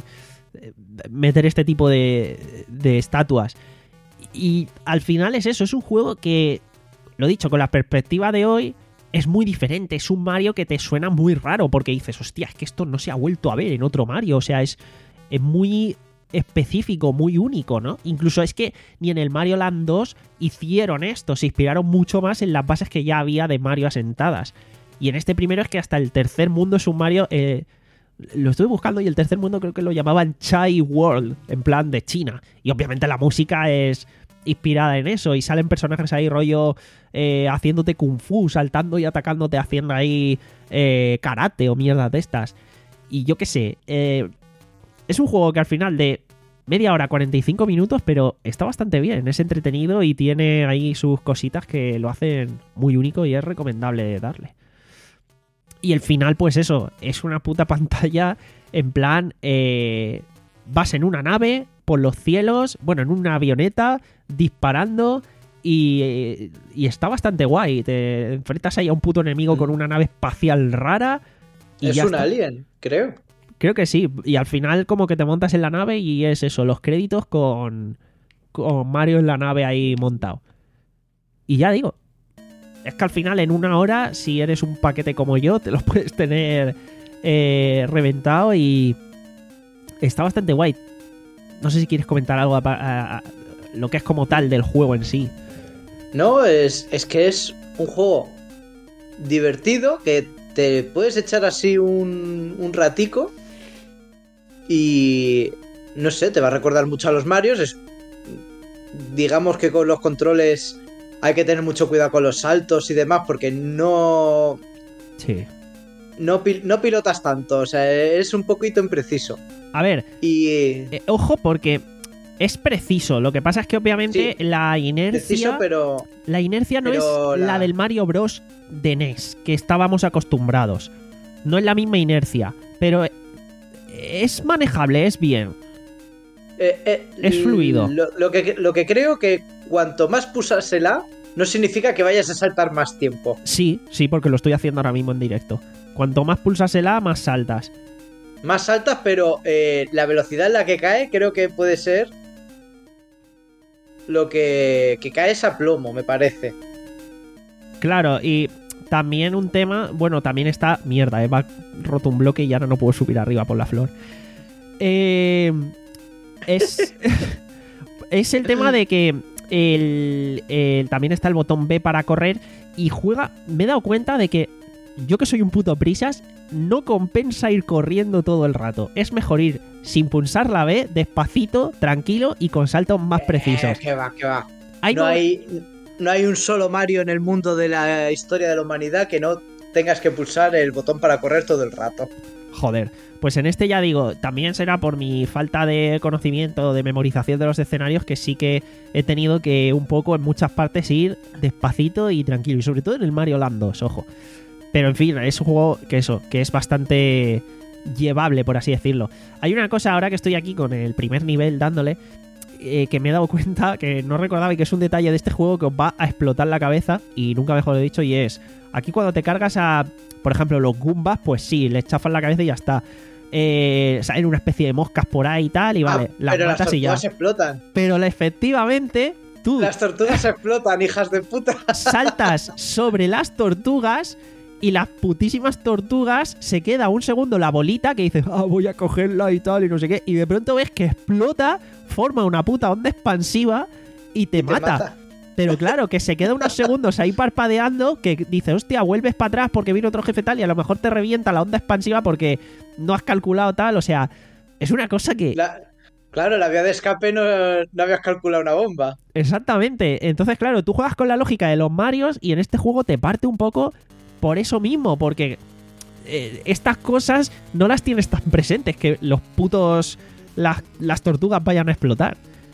meter este tipo de, de estatuas. Y al final es eso, es un juego que, lo dicho, con la perspectiva de hoy es muy diferente. Es un Mario que te suena muy raro porque dices, hostia, es que esto no se ha vuelto a ver en otro Mario. O sea, es, es muy específico, muy único, ¿no? Incluso es que ni en el Mario Land dos hicieron esto, se inspiraron mucho más en las bases que ya había de Mario asentadas. Y en este primero es que hasta el tercer mundo es un Mario... Eh, lo estuve buscando y el tercer mundo creo que lo llamaban Chai World, en plan de China. Y obviamente la música es inspirada en eso y salen personajes ahí rollo eh, haciéndote kung fu, saltando y atacándote, haciendo ahí eh, karate o mierdas de estas. Y yo qué sé, eh, es un juego que al final de media hora, cuarenta y cinco minutos, pero está bastante bien, es entretenido y tiene ahí sus cositas que lo hacen muy único y es recomendable darle. Y el final, pues eso, es una puta pantalla en plan, eh, vas en una nave por los cielos, bueno, en una avioneta, disparando y, y está bastante guay. Te enfrentas ahí a un puto enemigo con una nave espacial rara. Y es ya un está. alien, creo. Creo que sí, y al final como que te montas en la nave y es eso, los créditos con, con Mario en la nave ahí montado. Y ya digo, es que al final en una hora, si eres un paquete como yo, te los puedes tener eh, reventado y está bastante guay. No sé si quieres comentar algo a, a, a lo que es como tal del juego en sí. No, es, es que es un juego divertido que te puedes echar así un, un ratico y no sé, te va a recordar mucho a los Marios. Es, digamos que con los controles hay que tener mucho cuidado con los saltos y demás porque no sí. no, pil, no pilotas tanto, o sea, es un poquito impreciso. A ver, y eh, ojo porque es preciso, lo que pasa es que obviamente sí, la inercia preciso, pero, la inercia no pero es la... la del Mario Bros de N E S que estábamos acostumbrados, no es la misma inercia, pero es manejable, es bien. Eh, eh, es fluido. Lo, lo, que, lo que creo que cuanto más pulsársela, no significa que vayas a saltar más tiempo. Sí, sí, porque lo estoy haciendo ahora mismo en directo. Cuanto más pulsásela, más saltas. Más saltas, pero eh, la velocidad en la que cae creo que puede ser lo que, que cae es a plomo, me parece. Claro, y también un tema... Bueno, también está... Mierda, Eva roto un bloque y ahora no puedo subir arriba por la flor. Eh... Es... es el tema de que el, el, también está el botón B para correr y juega... Me he dado cuenta de que yo que soy un puto prisas, no compensa ir corriendo todo el rato. Es mejor ir sin pulsar la B, despacito, tranquilo y con saltos más precisos. Eh, que va, que va. Hay no, no... hay, no hay un solo Mario en el mundo de la historia de la humanidad que no tengas que pulsar el botón para correr todo el rato. Joder, pues en este ya digo, también será por mi falta de conocimiento, de memorización de los escenarios, que sí que he tenido que un poco en muchas partes ir despacito y tranquilo, y sobre todo en el Mario Land dos, ojo. Pero en fin, es un juego que eso, que es bastante llevable, por así decirlo. Hay una cosa ahora que estoy aquí con el primer nivel dándole, eh, que me he dado cuenta, que no recordaba y que es un detalle de este juego que os va a explotar la cabeza, y nunca mejor lo he dicho, y es, aquí cuando te cargas a, por ejemplo, los Goombas, pues sí, les chafas la cabeza y ya está. Eh, salen una especie de moscas por ahí y tal, y ah, vale, las pero matas las y ya. tortugas explotan. Pero efectivamente, tú... Las tortugas explotan, hijas de puta. Saltas sobre las tortugas... Y las putísimas tortugas se queda un segundo la bolita que dices, ah, voy a cogerla y tal, y no sé qué. Y de pronto ves que explota, forma una puta onda expansiva y te, y te mata. mata. Pero claro, que se queda unos segundos ahí parpadeando, que dices, hostia, vuelves para atrás porque viene otro jefe tal, y a lo mejor te revienta la onda expansiva porque no has calculado tal. O sea, es una cosa que... La... Claro, la vía de escape no, no habías calculado una bomba. Exactamente. Entonces, claro, tú juegas con la lógica de los Marios y en este juego te parte un poco... Por eso mismo, porque eh, estas cosas no las tienes tan presentes, que los putos, las, las tortugas vayan a explotar.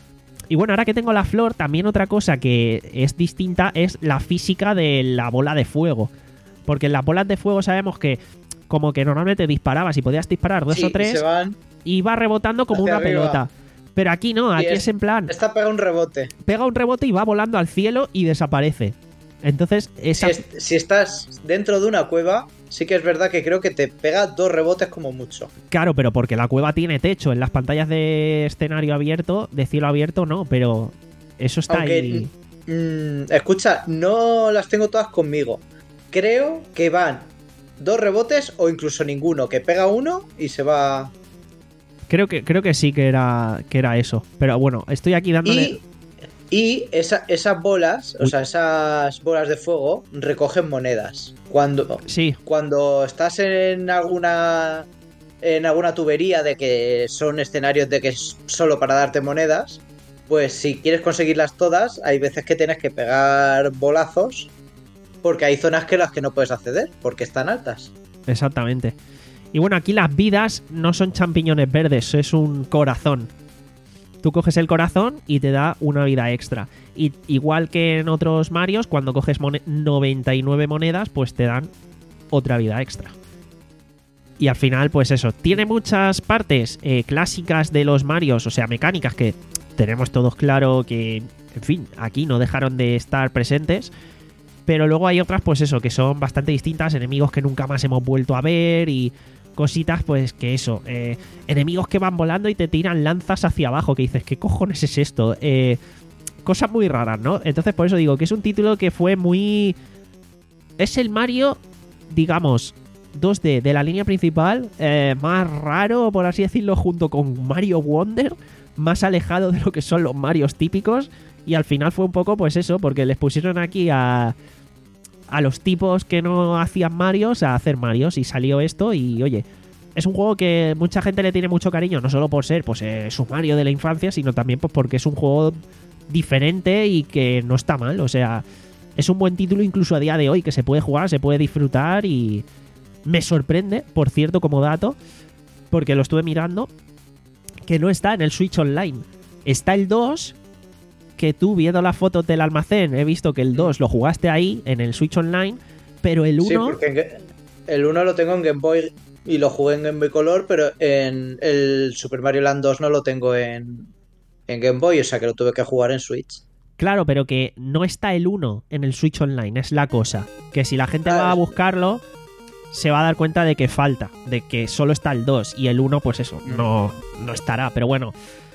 Y bueno, ahora que tengo la flor, también otra cosa que es distinta es la física de la bola de fuego. Porque en las bolas de fuego sabemos que como que normalmente disparabas y podías disparar dos sí, o tres, se van y va rebotando como una arriba. pelota. Pero aquí no, aquí es, es en plan... Esta pega un rebote. Pega un rebote y va volando al cielo y desaparece. Entonces, esa... si, es, si estás dentro de una cueva, sí que es verdad que creo que te pega dos rebotes como mucho. Claro, pero porque la cueva tiene techo. En las pantallas de escenario abierto, de cielo abierto, no, pero eso está Aunque, ahí. Mm, escucha, no las tengo todas conmigo. Creo que van dos rebotes o incluso ninguno, que pega uno y se va. Creo que, creo que sí que era, que era eso. Pero bueno, estoy aquí dándole. Y, y esa- esas bolas, Uy. o sea, esas bolas de fuego recogen monedas. Cuando, Sí, cuando estás en alguna en alguna tubería de que son escenarios de que es solo para darte monedas, pues si quieres conseguirlas todas, hay veces que tienes que pegar bolazos porque hay zonas que las que no puedes acceder porque están altas. exactamente. Y bueno, aquí las vidas no son champiñones verdes, es un corazón. Tú coges el corazón y te da una vida extra. Y igual que en otros Marios, cuando coges mone- noventa y nueve monedas, pues te dan otra vida extra. Y al final, pues eso, tiene muchas partes eh, clásicas de los Marios, o sea, mecánicas que tenemos todos claro que, en fin, aquí no dejaron de estar presentes. Pero luego hay otras, pues eso, que son bastante distintas, enemigos que nunca más hemos vuelto a ver y cositas, pues que eso, eh, enemigos que van volando y te tiran lanzas hacia abajo, que dices, ¿qué cojones es esto? Eh, cosas muy raras, ¿no? Entonces por eso digo que es un título que fue muy... Es el Mario, digamos, dos D de la línea principal, eh, más raro, por así decirlo, junto con Mario Wonder, más alejado de lo que son los Marios típicos, y al final fue un poco, pues eso, porque les pusieron aquí a... a los tipos que no hacían Marios a hacer Marios y salió esto y oye, es un juego que mucha gente le tiene mucho cariño, no solo por ser pues eh, su Mario de la infancia, sino también pues porque es un juego diferente y que no está mal, o sea, es un buen título incluso a día de hoy que se puede jugar, se puede disfrutar y me sorprende, por cierto, como dato, porque lo estuve mirando, que no está en el Switch Online, está el dos, que tú viendo las fotos del almacén he visto que el dos lo jugaste ahí en el Switch Online, pero el uno... Sí, porque en Ga- el uno lo tengo en Game Boy y lo jugué en Game Boy Color, pero en el Super Mario Land dos no lo tengo en, en Game Boy, o sea que lo tuve que jugar en Switch. Claro, pero que no está el uno en el Switch Online, es la cosa. Que si la gente Ah, va a es- buscarlo, se va a dar cuenta de que falta, de que solo está el dos y el uno, pues eso, no, no estará. Pero bueno,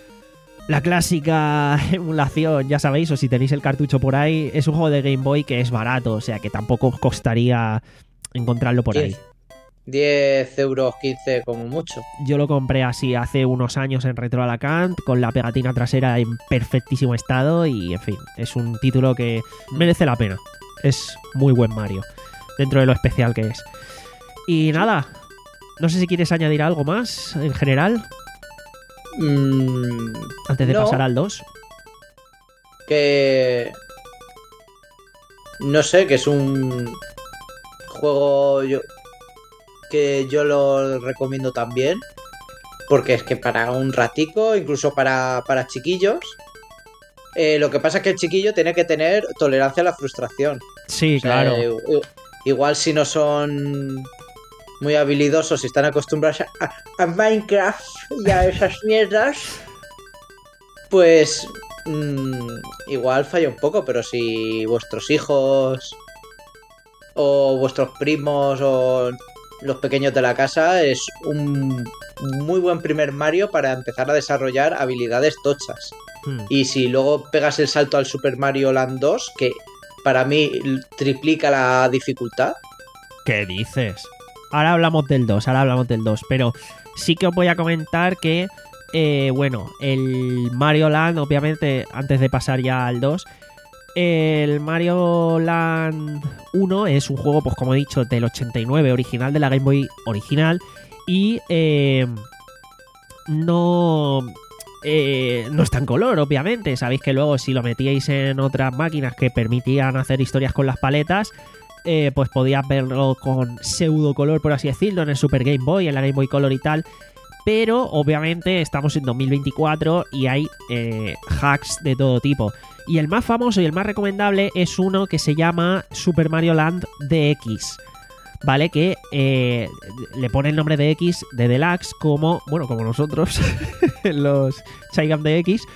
la clásica emulación, ya sabéis, o si tenéis el cartucho por ahí, es un juego de Game Boy que es barato, o sea que tampoco os costaría encontrarlo por ahí. diez euros, quince como mucho. Yo lo compré así hace unos años en Retro Alacant, con la pegatina trasera en perfectísimo estado y, en fin, es un título que merece la pena. Es muy buen Mario, dentro de lo especial que es. Y nada, no sé si quieres añadir algo más en general, Mm, antes de no, pasar al dos. que... No sé, que es un juego yo... que yo lo recomiendo también, porque es que para un ratico, incluso para, para chiquillos, eh, lo que pasa es que el chiquillo tiene que tener tolerancia a la frustración. Sí, O sea, claro. eh, i- igual si no son muy habilidosos y están acostumbrados a, a Minecraft y a esas mierdas, pues mm, igual falla un poco, pero si vuestros hijos o vuestros primos o los pequeños de la casa, es un muy buen primer Mario para empezar a desarrollar habilidades tochas. Hmm. Y si luego pegas el salto al Super Mario Land dos, que para mí triplica la dificultad. ¿Qué dices? Ahora hablamos del dos, ahora hablamos del dos, pero sí que os voy a comentar que, eh, bueno, el Mario Land, obviamente, antes de pasar ya al dos, el Mario Land uno es un juego, pues como he dicho, del ochenta y nueve, original, de la Game Boy original, y eh, no... Eh, no está en color, obviamente. Sabéis que luego si lo metíais en otras máquinas que permitían hacer historias con las paletas, eh, pues podías verlo con pseudo color, por así decirlo, en el Super Game Boy, en la Game Boy Color y tal. Pero obviamente estamos en dos mil veinticuatro y hay eh, hacks de todo tipo. Y el más famoso y el más recomendable es uno que se llama Super Mario Land D X. ¿Vale? Que eh, le pone el nombre de X de Deluxe como, bueno, como nosotros, los Chaigam D X.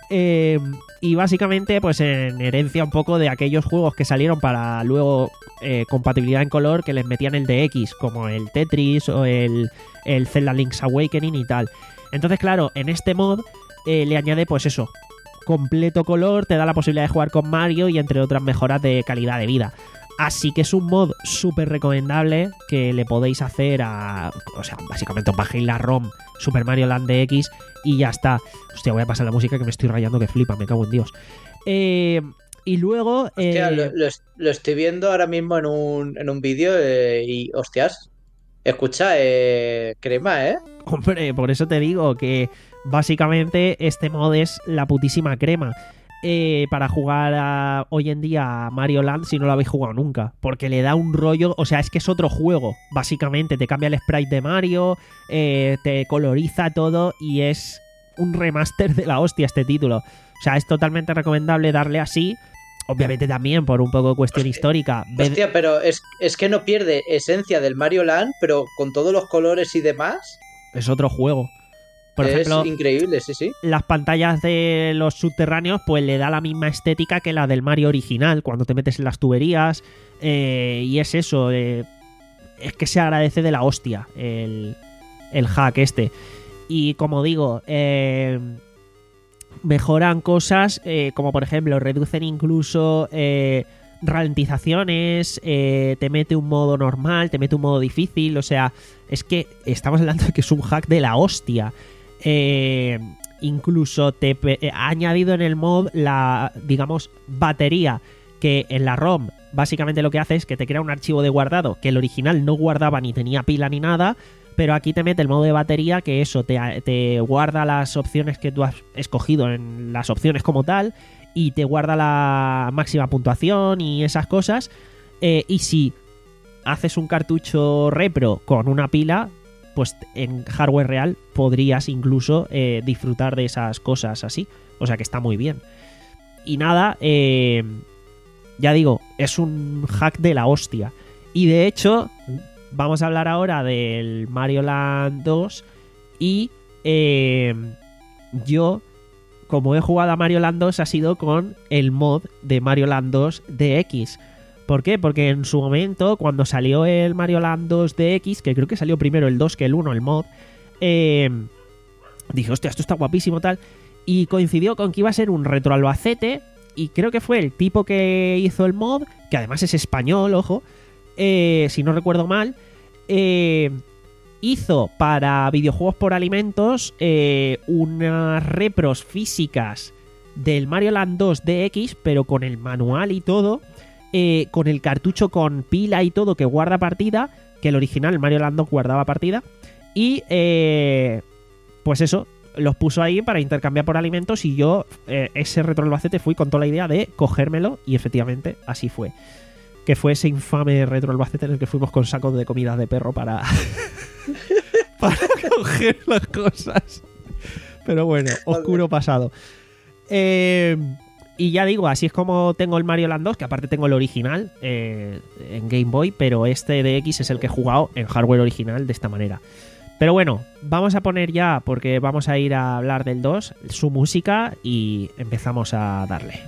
Eh, y básicamente, pues en herencia un poco de aquellos juegos que salieron para luego eh, compatibilidad en color, que les metían el D X, como el Tetris o el, el Zelda Link's Awakening y tal. Entonces, claro, en este mod eh, le añade, pues eso, completo color, te da la posibilidad de jugar con Mario y entre otras mejoras de calidad de vida. Así que es un mod súper recomendable que le podéis hacer a... O sea, básicamente os bajéis la ROM Super Mario Land D X y ya está. Hostia, voy a pasar la música que me estoy rayando que flipa, me cago en Dios. Eh, y luego... Hostia, eh... lo, lo, lo estoy viendo ahora mismo en un, en un vídeo eh, y, hostias, escucha, eh, crema, ¿eh? Hombre, por eso te digo que básicamente este mod es la putísima crema. Eh, para jugar a, hoy en día a Mario Land si no lo habéis jugado nunca, porque le da un rollo, o sea, es que es otro juego, básicamente, te cambia el sprite de Mario, eh, te coloriza todo y es un remaster de la hostia este título. O sea, es totalmente recomendable darle así, obviamente también por un poco de cuestión Hostia. histórica. Hostia, pero es, es que no pierde esencia del Mario Land, pero con todos los colores y demás. Es otro juego. Por es ejemplo, increíble, sí, sí. Las pantallas de los subterráneos pues le da la misma estética que la del Mario original, cuando te metes en las tuberías. Eh, y es eso, eh, es que se agradece de la hostia el, el hack este. Y como digo, eh, mejoran cosas eh, como por ejemplo reducen incluso eh, ralentizaciones, eh, te mete un modo normal, te mete un modo difícil. O sea, es que estamos hablando de que es un hack de la hostia. Eh, incluso te eh, ha añadido en el mod la, digamos, batería, que en la ROM básicamente lo que hace es que te crea un archivo de guardado que el original no guardaba ni tenía pila ni nada, pero aquí te mete el modo de batería que eso te, te guarda las opciones que tú has escogido en las opciones como tal y te guarda la máxima puntuación y esas cosas. Eh, y si haces un cartucho repro con una pila, pues en hardware real podrías incluso eh, disfrutar de esas cosas así. O sea que está muy bien. Y nada, eh, ya digo, es un hack de la hostia. Y de hecho, vamos a hablar ahora del Mario Land dos. Y eh, yo, como he jugado a Mario Land dos, ha sido con el mod de Mario Land dos D X. ¿Por qué? Porque en su momento, cuando salió el Mario Land dos D X, que creo que salió primero el dos que el uno, el mod, eh, dije, hostia, esto está guapísimo tal, y coincidió con que iba a ser un retroalbacete, y creo que fue el tipo que hizo el mod, que además es español, ojo, eh, si no recuerdo mal, eh, hizo para videojuegos por alimentos eh, unas repros físicas del Mario Land dos D X, pero con el manual y todo, Eh, con el cartucho con pila y todo que guarda partida, que el original, el Mario Land dos, guardaba partida. Y eh, pues eso, los puso ahí para intercambiar por alimentos. Y yo, eh, ese retroalbacete, fui con toda la idea de cogérmelo. Y efectivamente, así fue. Que fue ese infame retroalbacete en el que fuimos con sacos de comida de perro para, para coger las cosas. Pero bueno, oscuro pasado. Eh... Y ya digo, así es como tengo el Mario Land dos, que aparte tengo el original eh, en Game Boy, pero este D X es el que he jugado en hardware original de esta manera. Pero bueno, vamos a poner ya, porque vamos a ir a hablar del dos, su música, y empezamos a darle.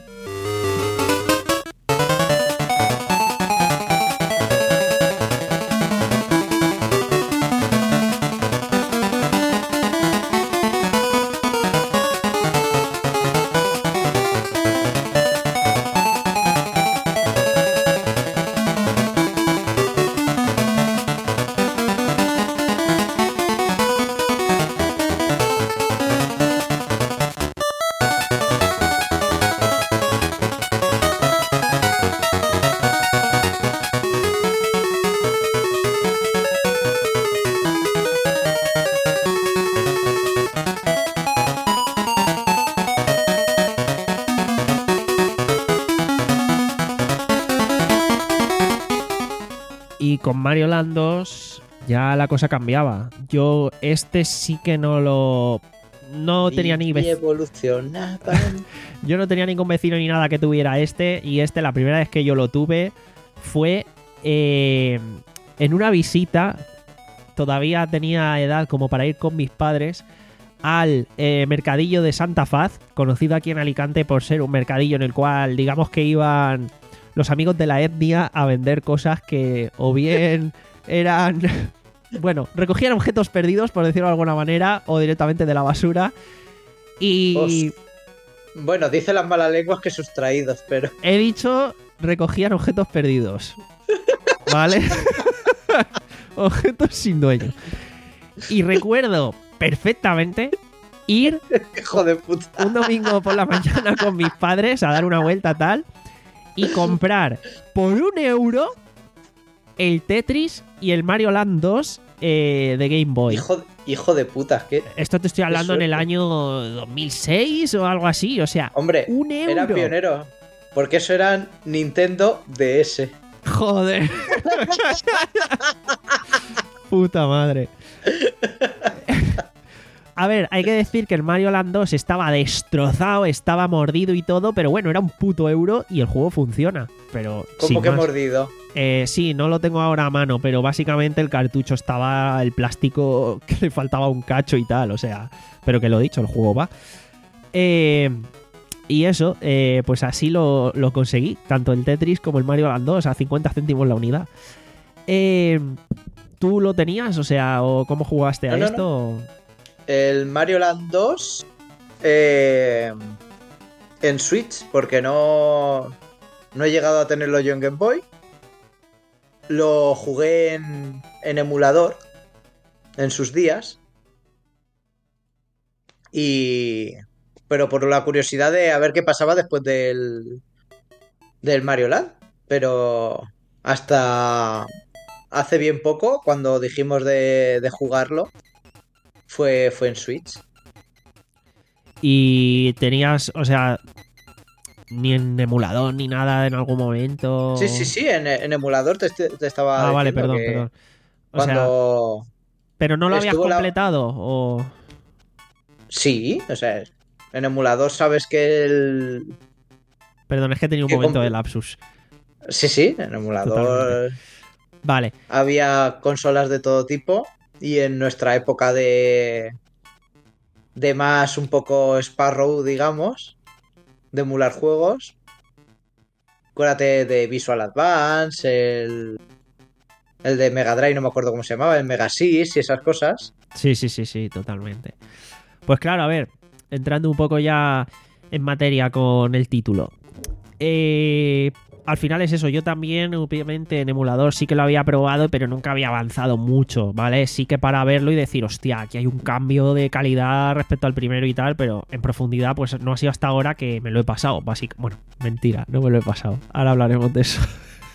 Y con Mario Land dos ya la cosa cambiaba. Yo este sí que no lo... No tenía ni vecino. Yo no tenía ningún vecino ni nada que tuviera este. Y este, la primera vez que yo lo tuve fue eh, en una visita. Todavía tenía edad como para ir con mis padres al eh, mercadillo de Santa Faz, conocido aquí en Alicante por ser un mercadillo en el cual, digamos que iban los amigos de la etnia a vender cosas que o bien eran, bueno, recogían objetos perdidos, por decirlo de alguna manera, o directamente de la basura. Y... Os... Bueno, dice las malas lenguas que sustraídos, pero... He dicho recogían objetos perdidos, ¿vale? Objetos sin dueño. Y recuerdo perfectamente ir hijo de puta. un domingo por la mañana con mis padres a dar una vuelta tal y comprar por un euro el Tetris y el Mario Land dos eh, de Game Boy. Hijo, hijo de puta. ¿Qué? Esto te estoy hablando en el año dos mil seis o algo así, o sea, hombre, un euro. Era pionero, porque eso eran Nintendo D S. Joder. Puta madre. A ver, hay que decir que el Mario Land dos estaba destrozado, estaba mordido y todo, pero bueno, era un puto euro y el juego funciona. Pero ¿cómo que más. mordido? Eh, sí, no lo tengo ahora a mano, pero básicamente el cartucho estaba, el plástico que le faltaba un cacho y tal, o sea, pero que lo he dicho, el juego va. Eh, y eso, eh, pues así lo, lo conseguí, tanto el Tetris como el Mario Land dos a cincuenta céntimos la unidad. Eh, ¿Tú lo tenías? O sea, ¿o cómo jugaste a no, no, esto? No. El Mario Land dos eh, en Switch, porque no, no he llegado a tenerlo yo en Game Boy. Lo jugué en, en emulador en sus días. Y... Pero por la curiosidad de a ver qué pasaba después del, del Mario Land. Pero hasta hace bien poco, cuando dijimos de, de jugarlo, Fue, fue en Switch. Y tenías, o sea, ni en emulador ni nada en algún momento. Sí, sí, sí, en, en emulador te, te estaba. Ah, vale, perdón, perdón. O cuando. Sea, ¿pero no lo habías completado? La... O... Sí, o sea, en emulador sabes que el. Perdón, es que tenía un momento comp... de lapsus. Sí, sí, en emulador. Totalmente. Vale. Había consolas de todo tipo. Y en nuestra época de de más un poco Sparrow, digamos, de emular juegos, acuérdate de Visual Advance, el, el de Mega Drive, no me acuerdo cómo se llamaba, el Mega Sys y esas cosas. Sí, sí, sí, sí, totalmente. Pues claro, a ver, entrando un poco ya en materia con el título. Eh... Al final es eso, yo también, obviamente, en emulador sí que lo había probado, pero nunca había avanzado mucho, ¿vale? Sí que para verlo y decir, hostia, aquí hay un cambio de calidad respecto al primero y tal, pero en profundidad, pues no ha sido hasta ahora que me lo he pasado, básicamente. Bueno, mentira, no me lo he pasado. Ahora hablaremos de eso.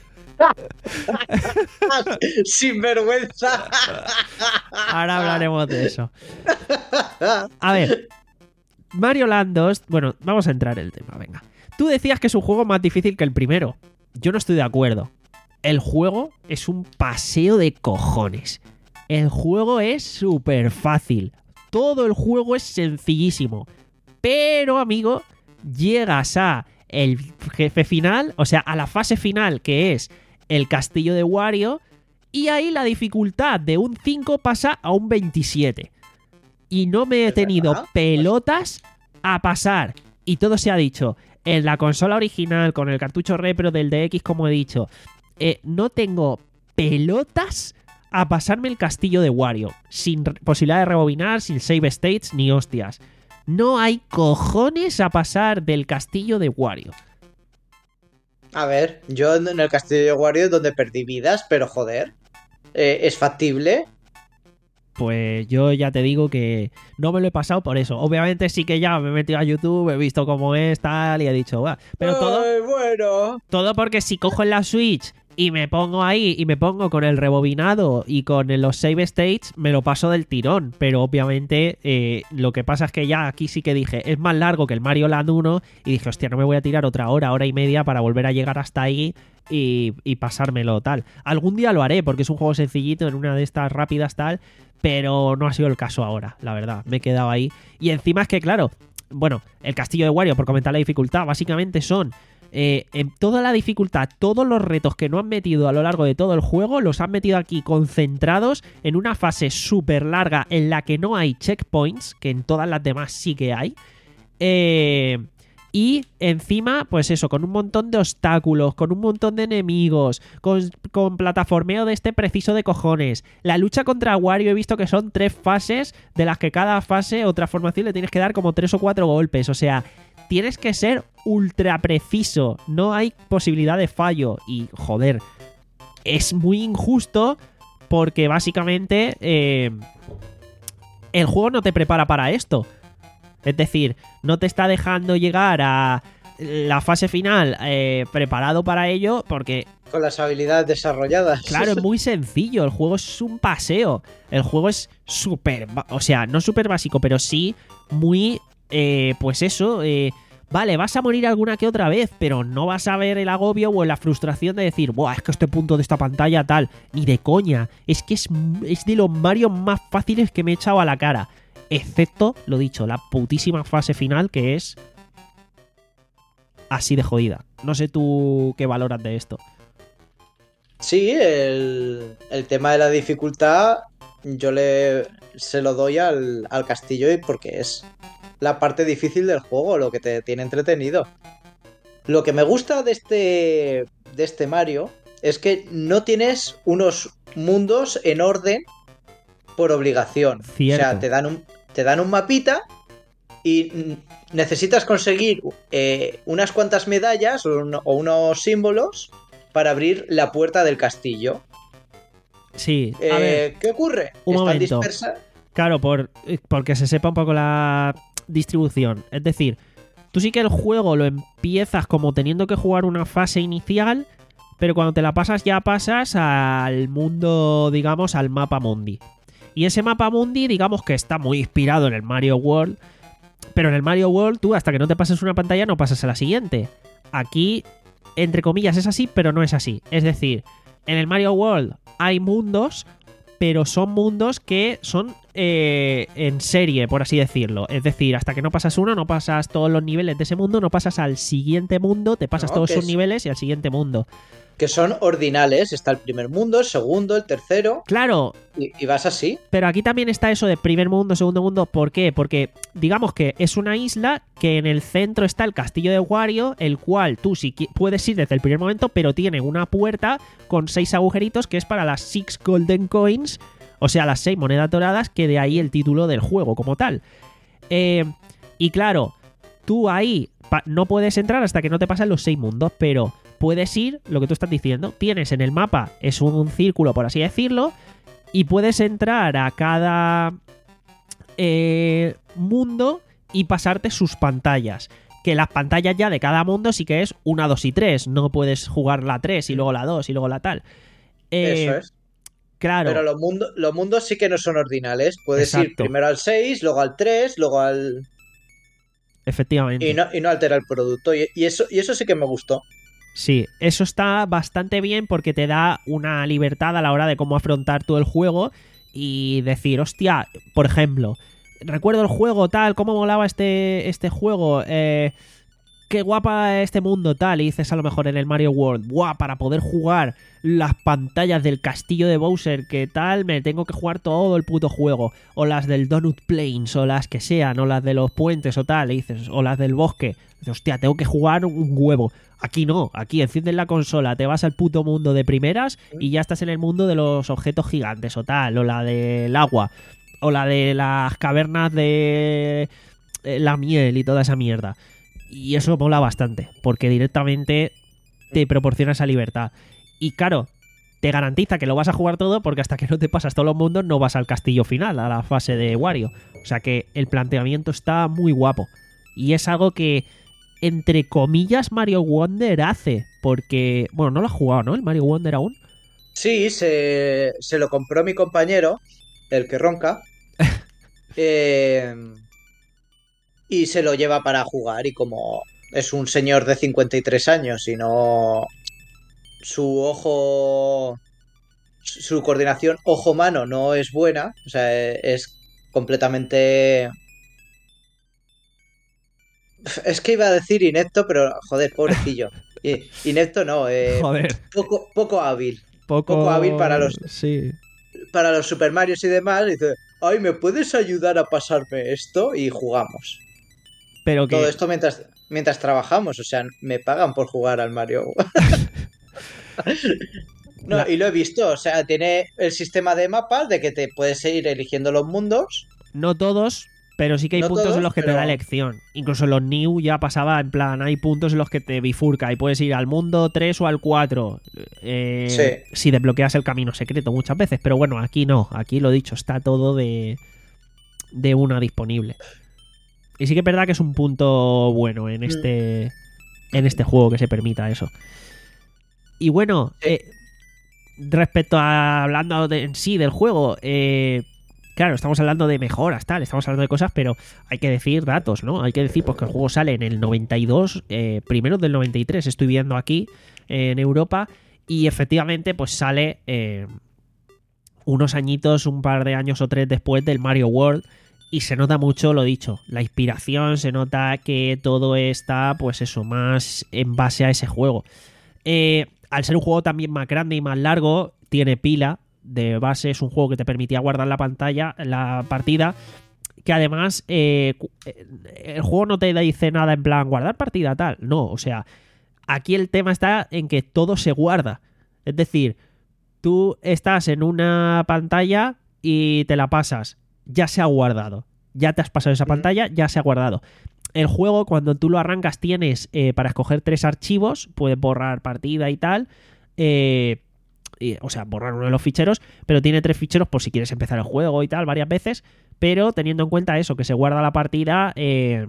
¡Sin vergüenza! Ahora hablaremos de eso. A ver, Mario Land dos, bueno, vamos a entrar en el tema, venga. Tú decías que es un juego más difícil que el primero. Yo no estoy de acuerdo. El juego es un paseo de cojones. El juego es súper fácil. Todo el juego es sencillísimo. Pero, amigo, llegas a el jefe final, o sea, a la fase final, que es el castillo de Wario, y ahí la dificultad de un cinco pasa a un veintisiete. Y no me he tenido pelotas a pasar. Y todo se ha dicho... En la consola original, con el cartucho repro del D X, como he dicho, eh, no tengo pelotas a pasarme el castillo de Wario. Sin posibilidad de rebobinar, sin save states, ni hostias. No hay cojones a pasar del castillo de Wario. A ver, yo en el castillo de Wario es donde perdí vidas, pero joder, eh, es factible. Pues yo ya te digo que no me lo he pasado por eso. Obviamente sí que ya me he metido a YouTube, he visto cómo es, tal, y he dicho, va. Pero Ay, todo, bueno. todo porque si cojo en la Switch y me pongo ahí y me pongo con el rebobinado y con los save states, me lo paso del tirón. Pero obviamente eh, lo que pasa es que ya aquí sí que dije, es más largo que el Mario Land uno, y dije, hostia, no me voy a tirar otra hora, hora y media para volver a llegar hasta ahí y, y pasármelo tal. Algún día lo haré porque es un juego sencillito, en una de estas rápidas tal, pero no ha sido el caso ahora, la verdad. Me he quedado ahí. Y encima es que, claro, bueno, el castillo de Wario, por comentar la dificultad, básicamente son Eh, en toda la dificultad, todos los retos que no han metido a lo largo de todo el juego, los han metido aquí concentrados en una fase súper larga en la que no hay checkpoints, que en todas las demás sí que hay. Eh, y encima, pues eso, con un montón de obstáculos, con un montón de enemigos, con, con plataformeo de este preciso de cojones. La lucha contra Wario he visto que son tres fases, de las que cada fase o transformación le tienes que dar como tres o cuatro golpes. O sea, tienes que ser ultra preciso, no hay posibilidad de fallo. Y joder, es muy injusto porque básicamente eh, el juego no te prepara para esto. Es decir, no te está dejando llegar a la fase final eh, preparado para ello porque... Con las habilidades desarrolladas. Claro, es muy sencillo. El juego es un paseo. El juego es súper... O sea, no súper básico, pero sí muy... Eh, pues eso... Eh, vale, vas a morir alguna que otra vez, pero no vas a ver el agobio o la frustración de decir, buah, es que este punto de esta pantalla tal. Ni de coña. Es que es, es de los Mario más fáciles que me he echado a la cara. Excepto, lo dicho, la putísima fase final que es así de jodida. No sé tú qué valoras de esto. Sí, el, el tema de la dificultad yo le se lo doy al, al castillo y porque es la parte difícil del juego, lo que te tiene entretenido. Lo que me gusta de este, de este Mario es que no tienes unos mundos en orden por obligación. Cierto. O sea, te dan un, te dan un mapita y necesitas conseguir eh, unas cuantas medallas o, un, o unos símbolos para abrir la puerta del castillo. Sí, a eh, ver, ¿qué ocurre? Un Están momento. dispersas. Claro, por, porque se sepa un poco la distribución. Es decir, tú sí que el juego lo empiezas como teniendo que jugar una fase inicial, pero cuando te la pasas ya pasas al mundo, digamos, al mapa mundi. Y ese mapa mundi, digamos que está muy inspirado en el Mario World, pero en el Mario World tú hasta que no te pases una pantalla no pasas a la siguiente. Aquí, entre comillas, es así, pero no es así. Es decir, en el Mario World hay mundos, pero son mundos que son eh, en serie, por así decirlo. Es decir, hasta que no pasas uno, no pasas todos los niveles de ese mundo, no pasas al siguiente mundo, te pasas No, todos que sus es- niveles y al siguiente mundo. Que son ordinales. Está el primer mundo, el segundo, el tercero. Claro, Y, y vas así. pero aquí también está eso de primer mundo, segundo mundo. ¿Por qué? Porque digamos que es una isla que en el centro está el castillo de Wario, el cual tú sí qui- puedes ir desde el primer momento, pero tiene una puerta con seis agujeritos que es para las Six Golden Coins, o sea, las seis monedas doradas, que de ahí el título del juego como tal. Eh, y claro, tú ahí pa- no puedes entrar hasta que no te pasan los seis mundos, pero puedes ir, lo que tú estás diciendo, tienes en el mapa, es un, un círculo por así decirlo, y puedes entrar a cada eh, mundo y pasarte sus pantallas. Que las pantallas ya de cada mundo sí que es una, dos y tres. No puedes jugar la tres y luego la dos y luego la tal. Eh, Eso es. Claro, Pero los, mundo- los mundos sí que no son ordinales. Puedes ir Exacto. primero al seis, luego al tres, luego al... efectivamente. Y no, y no altera el producto. Y, y eso, y eso sí que me gustó. Sí, eso está bastante bien porque te da una libertad a la hora de cómo afrontar todo el juego y decir, hostia, por ejemplo, recuerdo el juego tal, cómo molaba este, este juego, eh, qué guapa este mundo tal, y dices a lo mejor en el Mario World, guau, para poder jugar las pantallas del castillo de Bowser, que tal, me tengo que jugar todo el puto juego, o las del Donut Plains, o las que sean, o las de los puentes o tal, y dices, o las del bosque, dices, hostia, tengo que jugar un huevo. Aquí no, aquí enciendes la consola, te vas al puto mundo de primeras y ya estás en el mundo de los objetos gigantes o tal, o la del agua, o la de las cavernas de eh, la miel y toda esa mierda. Y eso mola bastante, porque directamente te proporciona esa libertad. Y claro, te garantiza que lo vas a jugar todo, porque hasta que no te pasas todos los mundos no vas al castillo final, a la fase de Wario. O sea que el planteamiento está muy guapo. Y es algo que, entre comillas, Mario Wonder hace. Porque, bueno, no lo has jugado, ¿no? El Mario Wonder aún. Sí, se, se lo compró mi compañero, el que ronca. eh, y se lo lleva para jugar. Y como es un señor de cincuenta y tres años y no... Su ojo... Su coordinación ojo-mano no es buena. O sea, es completamente... Es que iba a decir inepto, pero joder, pobrecillo. I- Inepto no, eh, Joder. poco, poco hábil. Poco, poco hábil para los- Sí. Para los Super Marios y demás, dice, ay, ¿me puedes ayudar a pasarme esto? Y jugamos. Pero que... Todo esto mientras, mientras trabajamos, o sea, me pagan por jugar al Mario. No, La- y lo he visto, o sea, tiene el sistema de mapas de que te puedes ir eligiendo los mundos. No todos, pero sí que hay No puntos todos, en los que te pero- da elección. Incluso en los New ya pasaba, en plan, hay puntos en los que te bifurca y puedes ir al mundo tres o al cuatro. Eh, Sí. Si desbloqueas el camino secreto muchas veces, pero bueno, aquí no, aquí lo dicho, está todo de, de una disponible. Y sí que es verdad que es un punto bueno en este, en este juego que se permita eso. Y bueno, Sí. eh, respecto a hablando de- en sí del juego, eh, claro, estamos hablando de mejoras, tal, estamos hablando de cosas, pero hay que decir datos, ¿no? Hay que decir pues, que el juego sale en el noventa y dos, eh, primero del noventa y tres, estoy viendo aquí eh, en Europa, y efectivamente pues sale eh, unos añitos, un par de años o tres después del Mario World, y se nota mucho lo dicho, la inspiración, se nota que todo está, pues eso, más en base a ese juego. Eh, al ser un juego también más grande y más largo, tiene pila. De base es un juego que te permitía guardar la pantalla, la partida. Que además, eh, cu- eh, el juego no te dice nada en plan guardar partida tal. No, o sea, aquí el tema está en que todo se guarda. Es decir, tú estás en una pantalla y te la pasas. Ya se ha guardado. Ya te has pasado esa pantalla, ya se ha guardado. El juego, cuando tú lo arrancas, tienes eh, para escoger tres archivos. Puedes borrar partida y tal. Eh, y, o sea, borrar uno de los ficheros. Pero tiene tres ficheros por si quieres empezar el juego y tal, varias veces. Pero teniendo en cuenta eso, que se guarda la partida, eh,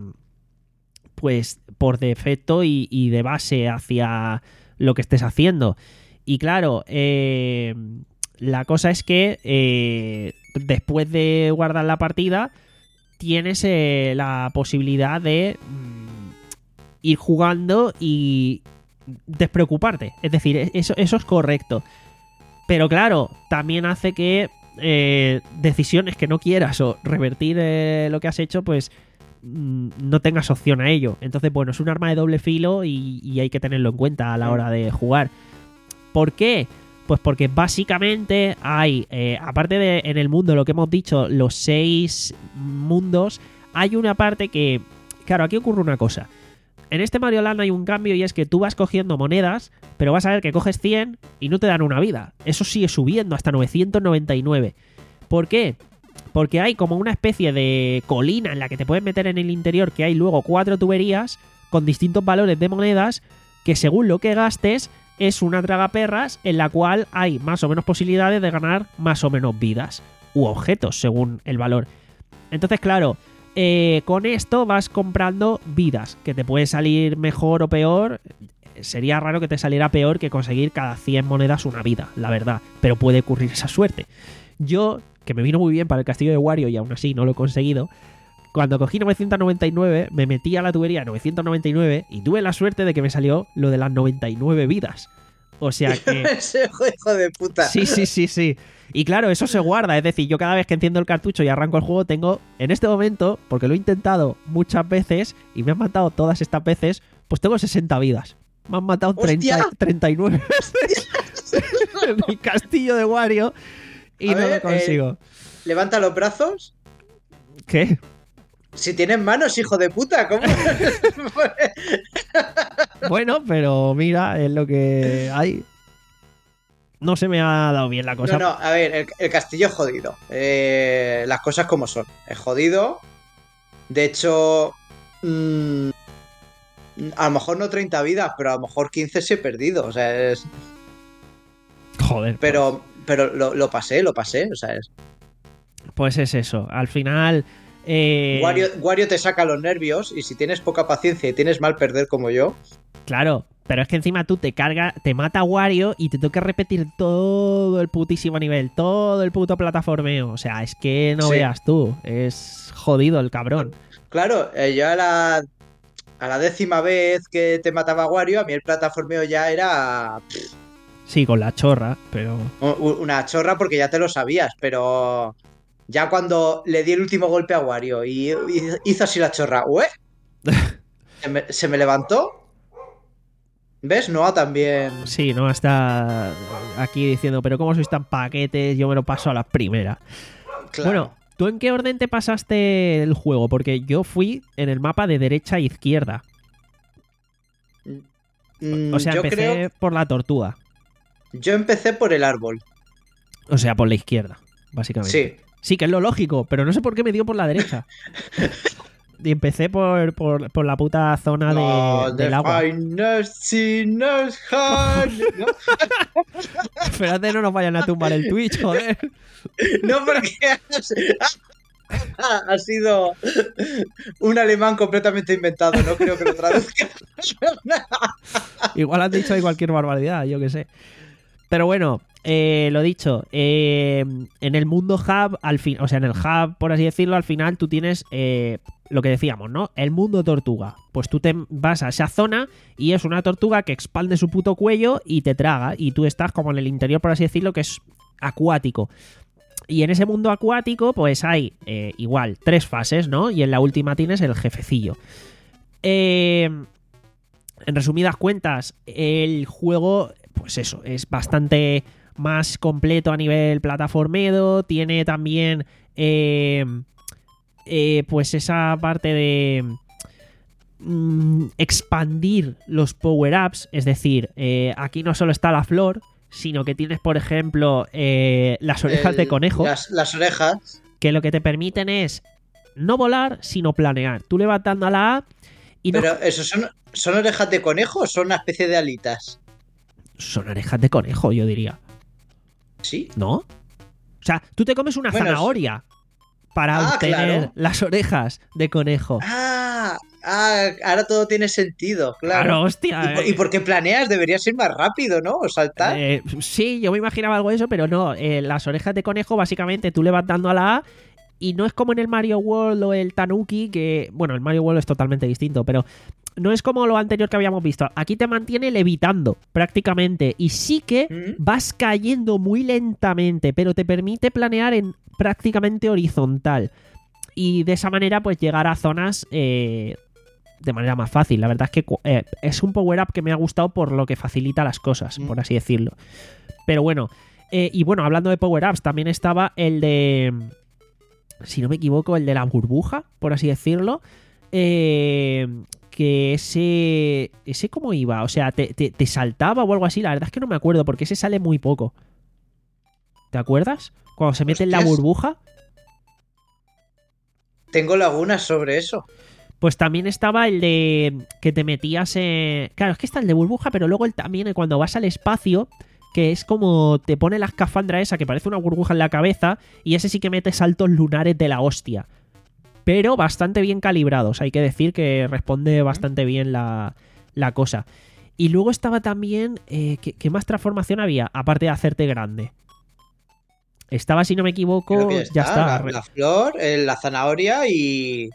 pues por defecto y, y de base hacia lo que estés haciendo. Y claro, eh, la cosa es que eh, después de guardar la partida, tienes eh, la posibilidad de mm, ir jugando y despreocuparte. Es decir, eso, eso es correcto. Pero claro, también hace que eh, decisiones que no quieras o revertir eh, lo que has hecho, pues mm, no tengas opción a ello. Entonces, bueno, es un arma de doble filo y, y hay que tenerlo en cuenta a la hora de jugar. ¿Por qué? Pues porque básicamente hay, eh, aparte de en el mundo, lo que hemos dicho, los seis mundos, hay una parte que, claro, aquí ocurre una cosa. En este Mario Land hay un cambio y es que tú vas cogiendo monedas, pero vas a ver que coges cien y no te dan una vida. Eso sigue subiendo hasta novecientos noventa y nueve. ¿Por qué? Porque hay como una especie de colina en la que te puedes meter en el interior, que hay luego cuatro tuberías con distintos valores de monedas que según lo que gastes es una tragaperras en la cual hay más o menos posibilidades de ganar más o menos vidas u objetos según el valor. Entonces, claro, eh, con esto vas comprando vidas, que te puede salir mejor o peor. Sería raro que te saliera peor que conseguir cada cien monedas una vida, la verdad, pero puede ocurrir esa suerte. Yo, que me vino muy bien para el castillo de Wario y aún así no lo he conseguido, cuando cogí novecientos noventa y nueve, me metí a la tubería novecientos noventa y nueve y tuve la suerte de que me salió lo de las noventa y nueve vidas. O sea que... Ese hijo de puta. Sí, sí, sí, sí. Y claro, eso se guarda. Es decir, yo cada vez que enciendo el cartucho y arranco el juego tengo, en este momento, porque lo he intentado muchas veces y me han matado todas estas veces, pues tengo sesenta vidas. Me han matado treinta, treinta y nueve veces en el castillo de Wario y A no ver, lo consigo. eh, levanta los brazos. ¿Qué? Si tienes manos, hijo de puta, ¿cómo? Bueno, pero mira, es lo que hay. No se me ha dado bien la cosa. No, no, a ver, el, el castillo es jodido. Eh, las cosas como son. Es jodido. De hecho, mmm, a lo mejor no treinta vidas, pero a lo mejor quince sí he perdido. O sea, es. Joder. Pero, pero lo, lo pasé, lo pasé. O sea, es. Pues es eso. Al final. Eh... Wario, Wario te saca los nervios y si tienes poca paciencia y tienes mal perder como yo. Claro, pero es que encima tú te carga, te mata Wario y te toca repetir todo el putísimo nivel, todo el puto plataformeo. O sea, es que no Sí. veas tú. Es jodido el cabrón. Claro, eh, yo a la, a la décima vez que te mataba Wario, a mí el plataformeo ya era pff, Sí, con la chorra, pero... u- una chorra porque ya te lo sabías, pero ya cuando le di el último golpe a Wario y, y hizo así la chorra, ¿ué? Se me, se me levantó. ¿Ves? Noah también. Sí, no está aquí diciendo, pero ¿cómo sois tan paquetes? Yo me lo paso a la primera. Claro. Bueno, ¿tú en qué orden te pasaste el juego? Porque yo fui en el mapa de derecha a izquierda. Mm, O sea, yo empecé creo. por la tortuga. Yo empecé por el árbol. O sea, por la izquierda, básicamente. Sí. Sí, que es lo lógico, pero no sé por qué me dio por la derecha. Y empecé por, por, por la puta zona de, No, del the agua. finest sinners honey. ¿No? Espérate, no nos vayan a tumbar el Twitch, joder. No, porque has, ha sido un alemán completamente inventado. No creo que lo traduzca. Igual has dicho ahí cualquier barbaridad, yo qué sé. Pero bueno, eh, lo dicho, eh, en el mundo hub, al fin, o sea, en el hub, por así decirlo, al final tú tienes eh, lo que decíamos, ¿no? El mundo tortuga. Pues tú te vas a esa zona y es una tortuga que expande su puto cuello y te traga. Y tú estás como en el interior, por así decirlo, que es acuático. Y en ese mundo acuático, pues hay eh, igual tres fases, ¿no? Y en la última tienes el jefecillo. Eh, en resumidas cuentas, el juego, pues eso, es bastante más completo a nivel plataformero. Tiene también, eh, eh, pues esa parte de mm, expandir los power-ups. Es decir, eh, aquí no solo está la flor, sino que tienes, por ejemplo, eh, las orejas El- de conejo, Las, las orejas. que lo que te permiten es no volar, sino planear. Tú le vas dando a la A y no... Pero, ¿eso son, son orejas de conejo o son una especie de alitas? Son orejas de conejo, yo diría. ¿Sí? ¿No? O sea, tú te comes una Bueno, zanahoria para Ah, obtener claro. las orejas de conejo. Ah, ah, ahora todo tiene sentido, claro. Claro, hostia. Y, por- eh. y porque planeas deberías ir más rápido, ¿no? O saltar. Eh, sí, yo me imaginaba algo de eso, pero no. Eh, las orejas de conejo, básicamente, tú le vas dando a la A y no es como en el Mario World o el Tanuki, que, bueno, el Mario World es totalmente distinto, pero no es como lo anterior que habíamos visto. Aquí te mantiene levitando, prácticamente, y sí que ¿Mm? vas cayendo muy lentamente, pero te permite planear en prácticamente horizontal. Y de esa manera, pues llegar a zonas eh, de manera más fácil. La verdad es que cu- eh, es un power-up que me ha gustado por lo que facilita las cosas, Mm. por así decirlo. Pero bueno, eh, y bueno, hablando de power-ups, también estaba el de, si no me equivoco, el de la burbuja, por así decirlo. Eh, que ese, ese cómo iba, o sea, te, te- te saltaba o algo así. La verdad es que no me acuerdo, porque ese sale muy poco. ¿Te acuerdas? Cuando se mete en la Hostias. burbuja. Tengo lagunas sobre eso. Pues también estaba el de que te metías en... Claro, es que está el de burbuja, pero luego el, también cuando vas al espacio, que es como te pone la escafandra esa que parece una burbuja en la cabeza, y ese sí que mete saltos lunares de la hostia. Pero bastante bien calibrados, hay que decir que responde bastante bien la, la cosa. Y luego estaba también... Eh, ¿qué, qué más transformación había? Aparte de hacerte grande. Estaba, si no me equivoco, Creo que ya está. La, la flor, eh, la zanahoria y.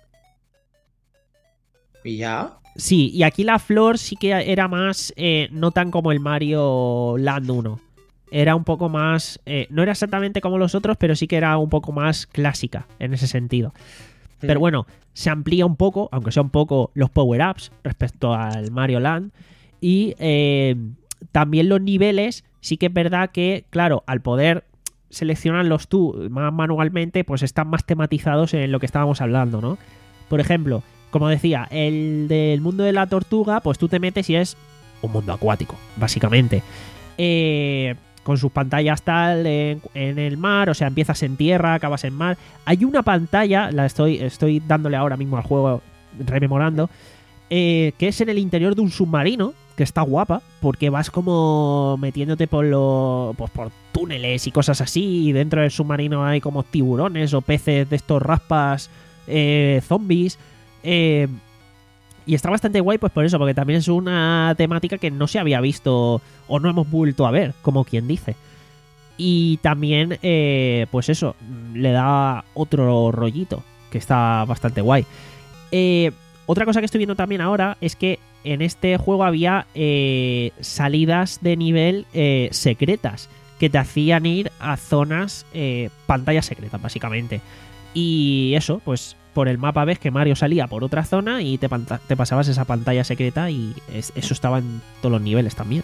Y ya. Sí, y aquí la flor sí que era más, eh, no tan como el Mario Land uno. Era un poco más, eh, no era exactamente como los otros, pero sí que era un poco más clásica en ese sentido. Pero bueno, se amplía un poco, aunque sea un poco, los power-ups respecto al Mario Land. Y eh, también los niveles, sí que es verdad que, claro, al poder seleccionarlos tú más manualmente, pues están más tematizados en lo que estábamos hablando, ¿no? Por ejemplo, como decía, el del mundo de la tortuga, pues tú te metes y es un mundo acuático, básicamente. Eh, con sus pantallas tal en, en el mar, o sea, empiezas en tierra, acabas en mar. Hay una pantalla, la estoy, estoy dándole ahora mismo al juego, rememorando, eh, que es en el interior de un submarino, que está guapa, porque vas como metiéndote por los, pues por túneles y cosas así, y dentro del submarino hay como tiburones o peces de estos raspas, eh, zombies. Eh, y está bastante guay, pues por eso, porque también es una temática que no se había visto o no hemos vuelto a ver, como quien dice. Y también, eh, pues eso, le da otro rollito, que está bastante guay. Eh, otra cosa que estoy viendo también ahora es que en este juego había eh, salidas de nivel eh, secretas, que te hacían ir a zonas, eh, pantallas secretas, básicamente. Y eso, pues por el mapa ves que Mario salía por otra zona y te, panta- te pasabas esa pantalla secreta y es- eso estaba en todos los niveles también.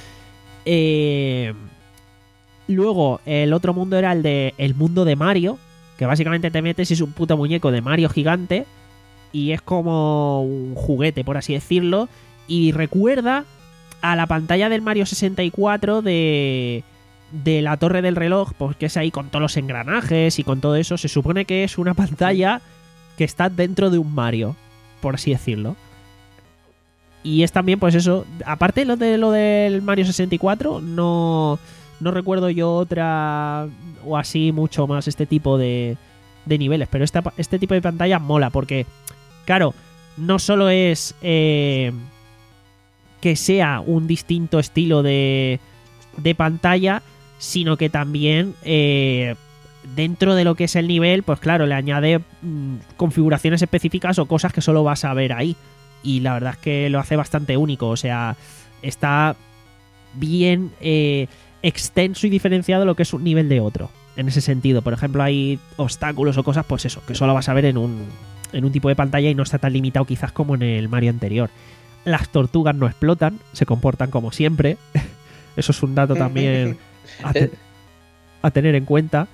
Eh, luego, el otro mundo era el de el mundo de Mario, que básicamente te metes y es un puto muñeco de Mario gigante y es como un juguete, por así decirlo, y recuerda a la pantalla del Mario sesenta y cuatro de... de la torre del reloj, porque es ahí con todos los engranajes y con todo eso. Se supone que es una pantalla que está dentro de un Mario, por así decirlo. Y es también, pues eso, aparte lo de lo del Mario sesenta y cuatro, no, no recuerdo yo otra o así mucho más este tipo de, de niveles, pero esta, este tipo de pantalla mola, porque, claro, no solo es eh, que sea un distinto estilo de, de pantalla, sino que también eh, dentro de lo que es el nivel, pues claro, le añade mmm, configuraciones específicas o cosas que solo vas a ver ahí. Y la verdad es que lo hace bastante único, o sea, está bien eh, extenso y diferenciado lo que es un nivel de otro, en ese sentido. Por ejemplo, hay obstáculos o cosas, pues eso, que solo vas a ver en un, en un tipo de pantalla y no está tan limitado quizás como en el Mario anterior. Las tortugas no explotan, se comportan como siempre. Eso es un dato también a, te- a tener en cuenta.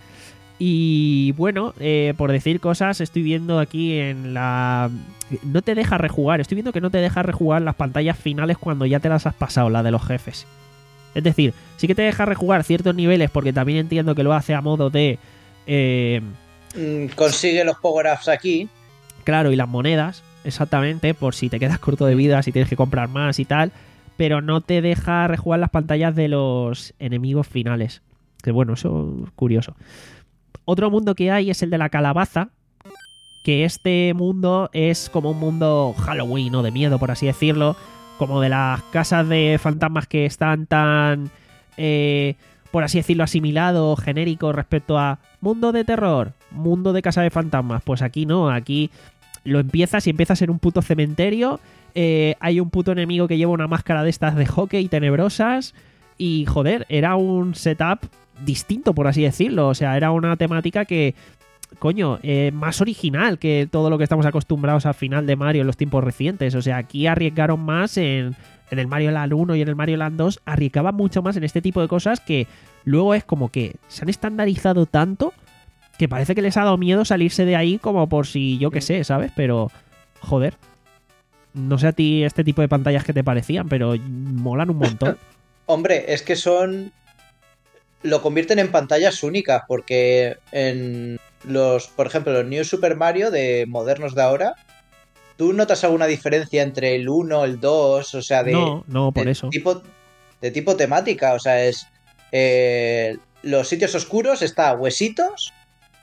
Y bueno, eh, por decir cosas, estoy viendo aquí en la... No te deja rejugar, estoy viendo que no te deja rejugar las pantallas finales cuando ya te las has pasado, la de los jefes. Es decir, sí que te deja rejugar ciertos niveles porque también entiendo que lo hace a modo de... Eh, Mm, Consigue los power-ups aquí. claro, y las monedas, exactamente, por si te quedas corto de vida, si tienes que comprar más y tal. Pero no te deja rejugar las pantallas de los enemigos finales. Que bueno, eso es curioso. Otro mundo que hay es el de la calabaza, que este mundo es como un mundo Halloween o de miedo, por así decirlo, como de las casas de fantasmas que están tan, eh, por así decirlo, asimilado, genérico respecto a mundo de terror, mundo de casa de fantasmas. Pues aquí no, aquí lo empiezas y empieza a ser un puto cementerio, eh, hay un puto enemigo que lleva una máscara de estas de hockey tenebrosas y joder, era un setup distinto, por así decirlo, o sea, era una temática que, coño, eh, más original que todo lo que estamos acostumbrados al final de Mario en los tiempos recientes. O sea, aquí arriesgaron más en, en el Mario Land uno y en el Mario Land dos, arriesgaban mucho más en este tipo de cosas que luego es como que se han estandarizado tanto que parece que les ha dado miedo salirse de ahí como por si yo qué sé, ¿sabes? Pero, joder, no sé a ti este tipo de pantallas que te parecían, pero molan un montón. Hombre, es que son... Lo convierten en pantallas únicas, porque en los, por ejemplo, los New Super Mario de modernos de ahora, ¿tú notas alguna diferencia entre el uno, el dos? O sea, de... No, no, por de eso. Tipo, de tipo temática, o sea, es... Eh, los sitios oscuros está Huesitos,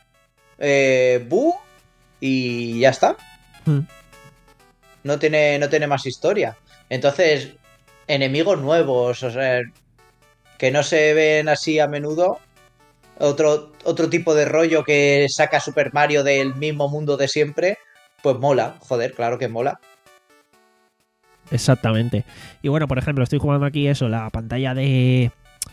eh, Boo y ya está. Hmm. No tiene, no tiene más historia. Entonces, enemigos nuevos, o sea, que no se ven así a menudo. Otro, otro tipo de rollo que saca Super Mario del mismo mundo de siempre, pues mola, joder, claro que mola. Exactamente. Y bueno, por ejemplo, estoy jugando aquí eso, la pantalla de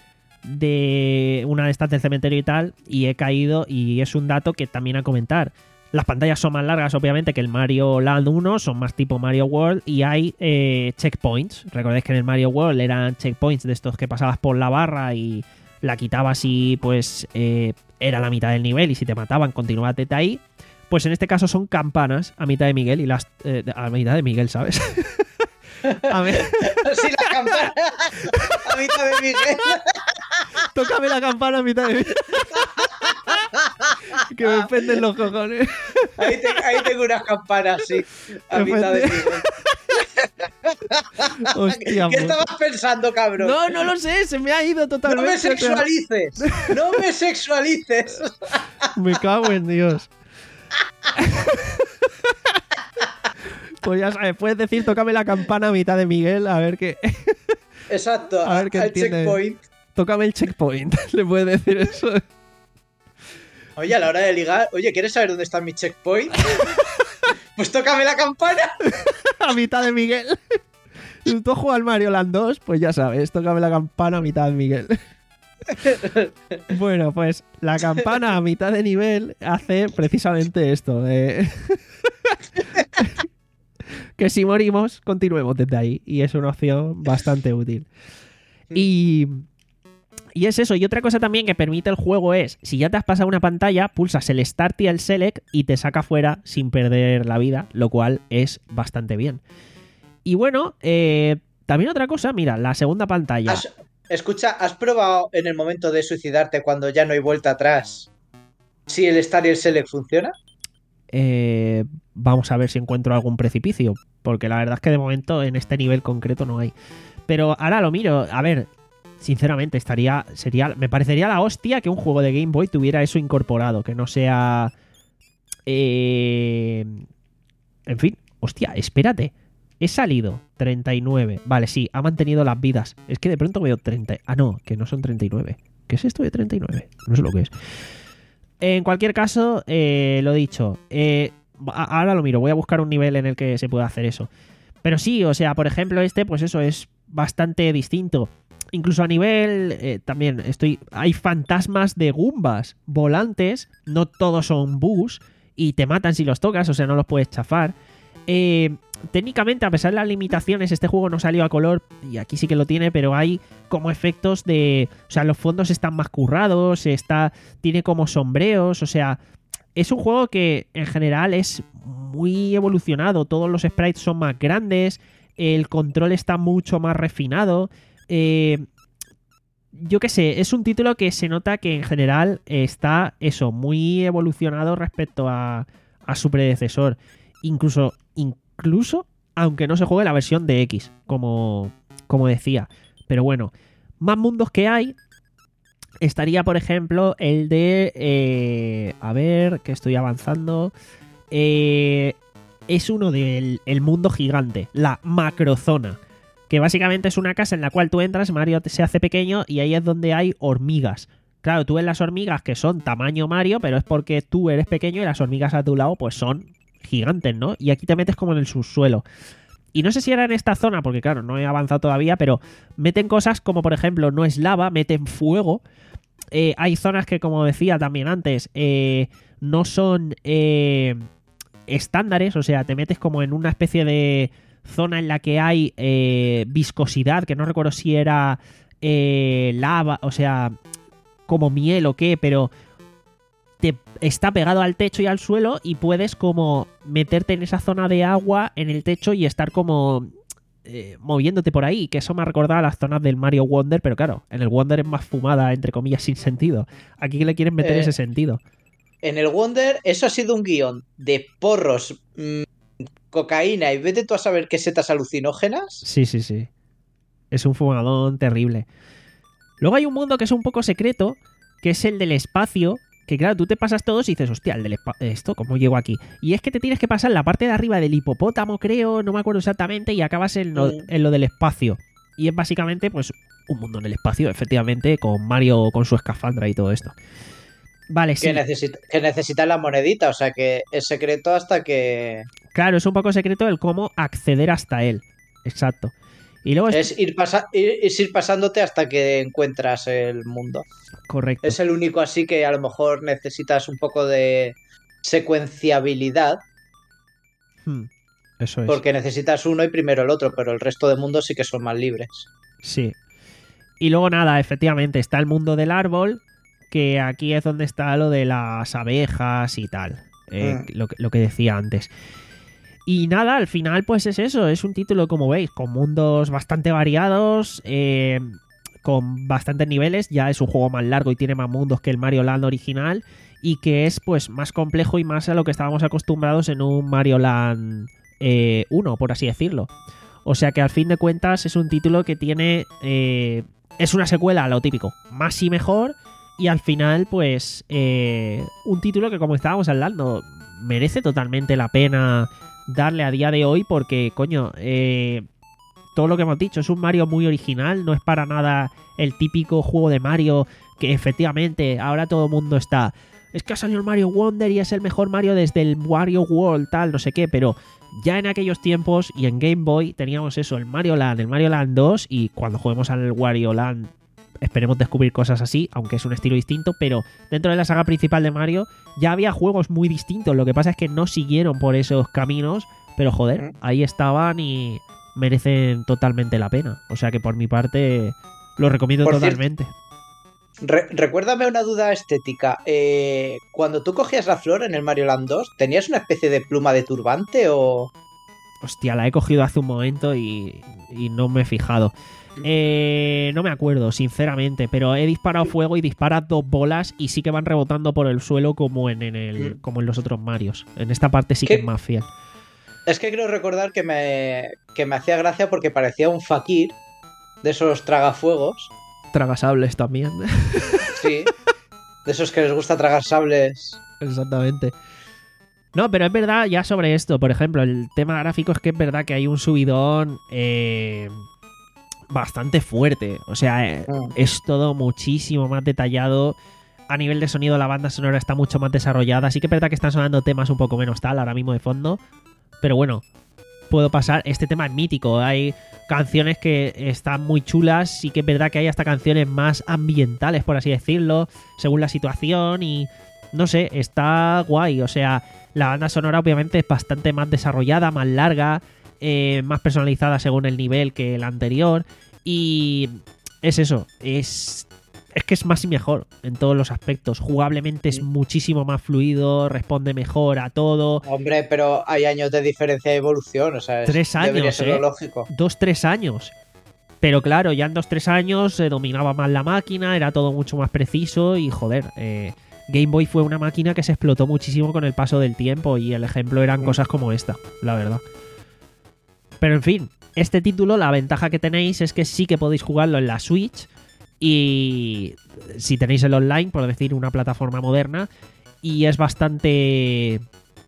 de una de estas del cementerio y tal, y he caído, y es un dato que también a comentar. Las pantallas son más largas, obviamente, que el Mario Land uno, son más tipo Mario World, y hay eh, checkpoints. Recordéis que en el Mario World eran checkpoints de estos que pasabas por la barra y la quitabas y pues eh, era la mitad del nivel, y si te mataban continuabas desde ahí. Pues en este caso son campanas a mitad de Miguel, y las eh, a mitad de Miguel, ¿sabes? A ver. Sí, la campana a mitad de Miguel. Tócame la campana a mitad de Miguel. Que me penden los cojones. Ahí, te, ahí tengo unas campanas, sí, a Me mitad de pende. Miguel. Hostia, ¿Qué puta. estabas pensando, cabrón? No, no lo sé, se me ha ido No totalmente. me sexualices. No me sexualices. Me cago en Dios. Pues ya sabes, puedes decir, tócame la campana a mitad de Miguel, a ver qué. Exacto, A ver qué al entiende. checkpoint. Tócame el checkpoint. Le puedes decir eso. Oye, a la hora de ligar, oye, ¿quieres saber dónde está mi checkpoint? Pues tócame la campana. A mitad de Miguel. Si tú juegas al Mario Land dos, pues ya sabes, tócame la campana a mitad de Miguel. Bueno, pues la campana a mitad de nivel hace precisamente esto. Eh... que si morimos, continuemos desde ahí. Y es una opción bastante útil. Y... Y es eso. Y otra cosa también que permite el juego es, si ya te has pasado una pantalla, pulsas el Start y el Select y te saca fuera sin perder la vida, lo cual es bastante bien. Y bueno, eh, también otra cosa, mira, la segunda pantalla. ¿Has, escucha, ¿has probado en el momento de suicidarte cuando ya no hay vuelta atrás si el Start y el Select funciona? Eh, vamos a ver si encuentro algún precipicio, porque la verdad es que de momento en este nivel concreto no hay. Pero ahora lo miro, a ver... Sinceramente, estaría. Sería. Me parecería la hostia que un juego de Game Boy tuviera eso incorporado. Que no sea. Eh, en fin. Hostia, espérate. He salido treinta y nueve. Vale, sí, ha mantenido las vidas. Es que de pronto veo treinta. Ah, no, que no son treinta y nueve. ¿Qué es esto de treinta y nueve? No sé lo que es. En cualquier caso, eh, lo dicho. Eh, ahora lo miro. Voy a buscar un nivel en el que se pueda hacer eso. Pero sí, o sea, por ejemplo, este, pues eso es bastante distinto. Incluso a nivel, eh, también estoy, hay fantasmas de Goombas volantes, no todos son bus y te matan si los tocas, o sea, no los puedes chafar. Eh, técnicamente, a pesar de las limitaciones, este juego no salió a color y aquí sí que lo tiene, pero hay como efectos de, o sea, los fondos están más currados, está, tiene como sombreos, o sea, es un juego que en general es muy evolucionado, todos los sprites son más grandes, el control está mucho más refinado. Eh, yo qué sé, es un título que se nota que en general está eso, muy evolucionado respecto a, a su predecesor. Incluso, incluso, aunque no se juegue la versión de X, como, como decía. Pero bueno, más mundos que hay. Estaría, por ejemplo, el de... Eh, a ver, que estoy avanzando. Eh, es uno del el mundo gigante, la macrozona. Que básicamente es una casa en la cual tú entras, Mario se hace pequeño y ahí es donde hay hormigas. Claro, tú ves las hormigas que son tamaño Mario, pero es porque tú eres pequeño y las hormigas a tu lado pues son gigantes, ¿no? Y aquí te metes como en el subsuelo. Y no sé si era en esta zona, porque claro, no he avanzado todavía, pero meten cosas como, por ejemplo, no es lava, meten fuego. Eh, hay zonas que, como decía también antes, eh, no son eh, estándares, o sea, te metes como en una especie de... zona en la que hay eh, viscosidad, que no recuerdo si era eh, lava, o sea, como miel o qué, pero te está pegado al techo y al suelo y puedes como meterte en esa zona de agua en el techo y estar como eh, moviéndote por ahí, que eso me ha recordado a las zonas del Mario Wonder, pero claro, en el Wonder es más fumada, entre comillas, sin sentido. Aquí le quieren meter eh, ese sentido. En el Wonder eso ha sido un guión de porros... Mmm... cocaína y vete tú a saber qué setas alucinógenas. Sí, sí, sí. Es un fumadón terrible. Luego hay un mundo que es un poco secreto, que es el del espacio, que claro, tú te pasas todos y dices, hostia, el del espacio, ¿esto cómo llego aquí? Y es que te tienes que pasar la parte de arriba del hipopótamo, creo, no me acuerdo exactamente, y acabas en lo, en lo del espacio. Y es básicamente, pues, un mundo en el espacio, efectivamente, con Mario con su escafandra y todo esto. Vale, que sí. Necesita, que necesita la monedita, o sea que es secreto hasta que... Claro, es un poco secreto el cómo acceder hasta él. Exacto. Y luego es, es ir, pasa, ir, es ir pasándote hasta que encuentras el mundo. Correcto. Es el único así que a lo mejor necesitas un poco de secuenciabilidad. Hmm, eso es. Porque necesitas uno y primero el otro, pero el resto de mundos sí que son más libres. Sí. Y luego nada, efectivamente, está el mundo del árbol, que aquí es donde está lo de las abejas y tal. Eh, mm. lo, lo que decía antes. Y nada, al final pues es eso, es un título, como veis, con mundos bastante variados, eh, con bastantes niveles, ya es un juego más largo y tiene más mundos que el Mario Land original, y que es pues más complejo y más a lo que estábamos acostumbrados en un Mario Land eh, uno, por así decirlo. O sea que al fin de cuentas es un título que tiene... Eh, es una secuela a lo típico, más y mejor, y al final pues eh, un título que, como estábamos hablando, merece totalmente la pena darle a día de hoy porque, coño, eh, todo lo que hemos dicho, es un Mario muy original, no es para nada el típico juego de Mario que efectivamente ahora todo el mundo está... Es que ha salido el Mario Wonder y es el mejor Mario desde el Wario World, tal, no sé qué, pero ya en aquellos tiempos y en Game Boy teníamos eso, el Mario Land, el Mario Land dos, y cuando juguemos al Wario Land esperemos descubrir cosas así, aunque es un estilo distinto, pero dentro de la saga principal de Mario ya había juegos muy distintos, lo que pasa es que no siguieron por esos caminos, pero joder, ahí estaban y merecen totalmente la pena. O sea que por mi parte lo recomiendo Por totalmente. Re- recuérdame una duda estética. Eh, cuando tú cogías la flor en el Mario Land dos, ¿tenías una especie de pluma de turbante o...? Hostia, la he cogido hace un momento y, y no me he fijado. Eh, no me acuerdo, sinceramente, pero he disparado fuego y disparas dos bolas y sí que van rebotando por el suelo como en, en el, como en los otros Marios. En esta parte sí ¿Qué? que es más fiel. Es que creo recordar que me, que me hacía gracia porque parecía un fakir de esos tragafuegos. Tragasables también. Sí, de esos que les gusta tragar sables. Exactamente. No, pero es verdad, ya sobre esto, por ejemplo, el tema gráfico es que es verdad que hay un subidón eh, bastante fuerte. O sea, eh, Mm. es todo muchísimo más detallado. A nivel de sonido, la banda sonora está mucho más desarrollada. Sí que es verdad que están sonando temas un poco menos tal ahora mismo de fondo. Pero bueno, puedo pasar. Este tema es mítico. Hay canciones que están muy chulas. Sí que es verdad que hay hasta canciones más ambientales, por así decirlo, según la situación. Y no sé, está guay. O sea, la banda sonora obviamente es bastante más desarrollada, más larga, eh, más personalizada según el nivel que la anterior. Y es eso, es... Es que es más y mejor en todos los aspectos. Jugablemente es muchísimo más fluido, responde mejor a todo. Hombre, pero hay años de diferencia de evolución, o sea, es- Tres debería años, ser ¿eh? lo lógico. Dos, tres años. Pero claro, ya en dos, tres años se dominaba más la máquina, era todo mucho más preciso y joder, eh, Game Boy fue una máquina que se explotó muchísimo con el paso del tiempo y el ejemplo eran cosas como esta, la verdad. Pero en fin, este título, la ventaja que tenéis es que sí que podéis jugarlo en la Switch y si tenéis el online, por decir una plataforma moderna, y es bastante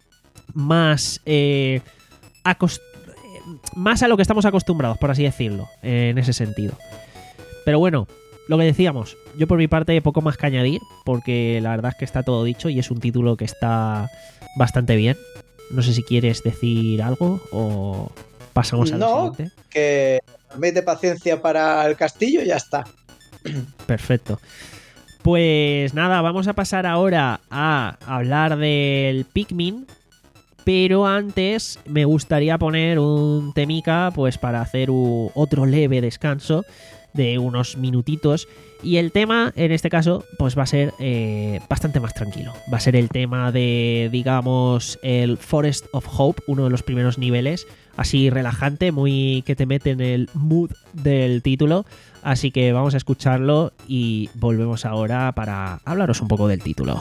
más eh, acost- más a lo que estamos acostumbrados, por así decirlo, eh, en ese sentido. Pero bueno, lo que decíamos, yo por mi parte poco más que añadir, porque la verdad es que está todo dicho y es un título que está bastante bien. No sé si quieres decir algo o pasamos al No, siguiente. que en vez de paciencia para el castillo, ya está. Perfecto. Pues nada, vamos a pasar ahora a hablar del Pikmin. Pero antes me gustaría poner un temica pues para hacer u- otro leve descanso de unos minutitos. Y el tema, en este caso, pues va a ser eh, bastante más tranquilo. Va a ser el tema de, digamos, el Forest of Hope, uno de los primeros niveles. Así relajante, muy que te mete en el mood del título. Así que vamos a escucharlo y volvemos ahora para hablaros un poco del título.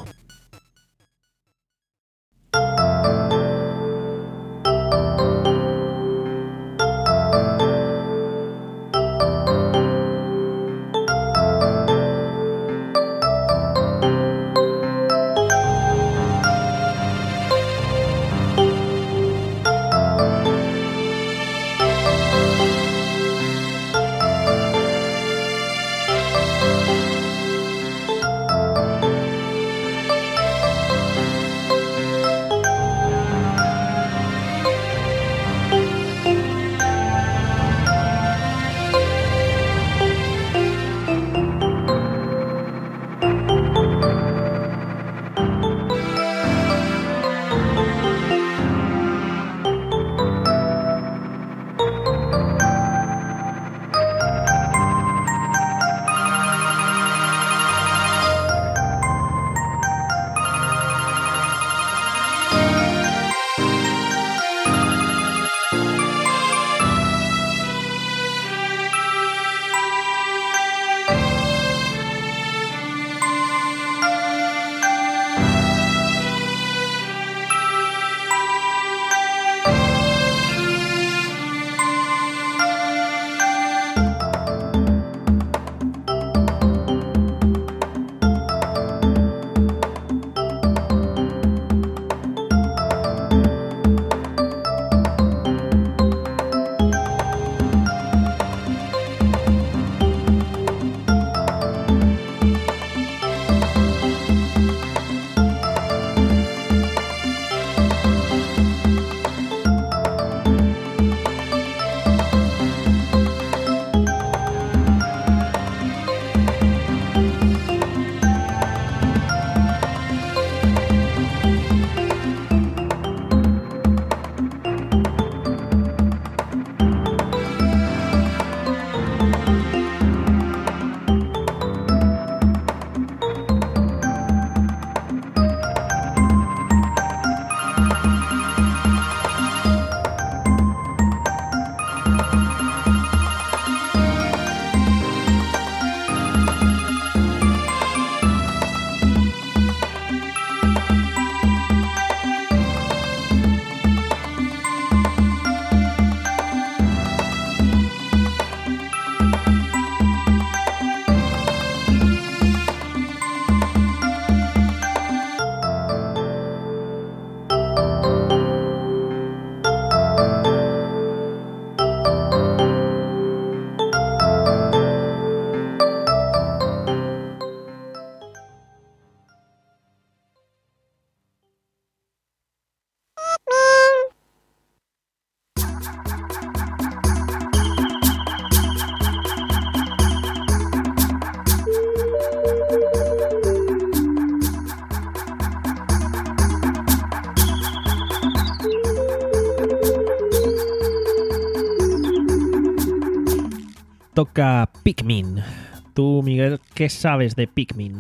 toca Pikmin. Tú, Miguel, ¿qué sabes de Pikmin?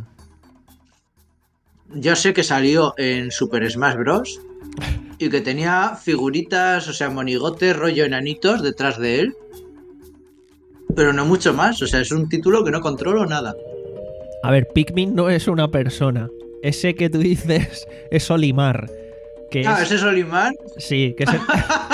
Yo sé que salió en Super Smash Bros. Y que tenía figuritas, o sea, monigotes, rollo enanitos detrás de él. Pero no mucho más, o sea, es un título que no controlo nada. A ver, Pikmin no es una persona. Ese que tú dices es Olimar. Que Ah, es... ¿ese es Olimar? Sí, que es el...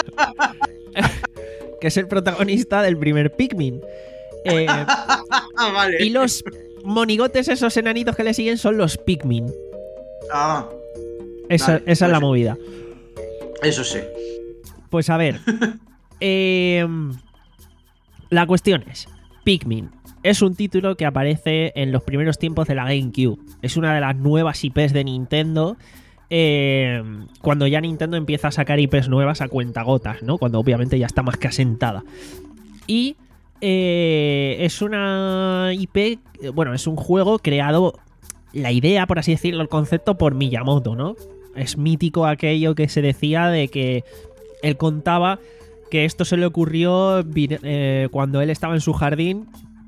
que es el protagonista del primer Pikmin. Eh, vale. Y los monigotes, esos enanitos que le siguen, son los Pikmin. Ah, Esa, vale, esa es la pues- movida. eso sí. Pues a ver. eh, la cuestión es: Pikmin es un título que aparece en los primeros tiempos de la GameCube. Es una de las nuevas I Pes de Nintendo. eh, cuando ya Nintendo empieza a sacar I Pes nuevas a cuentagotas, ¿no? Cuando obviamente ya está más que asentada. Y eh, es una I P, eh, bueno, es un juego creado, la idea, por así decirlo, el concepto por Miyamoto, ¿no? Es mítico aquello que se decía de que él contaba que esto se le ocurrió vi- eh, cuando él estaba en su jardín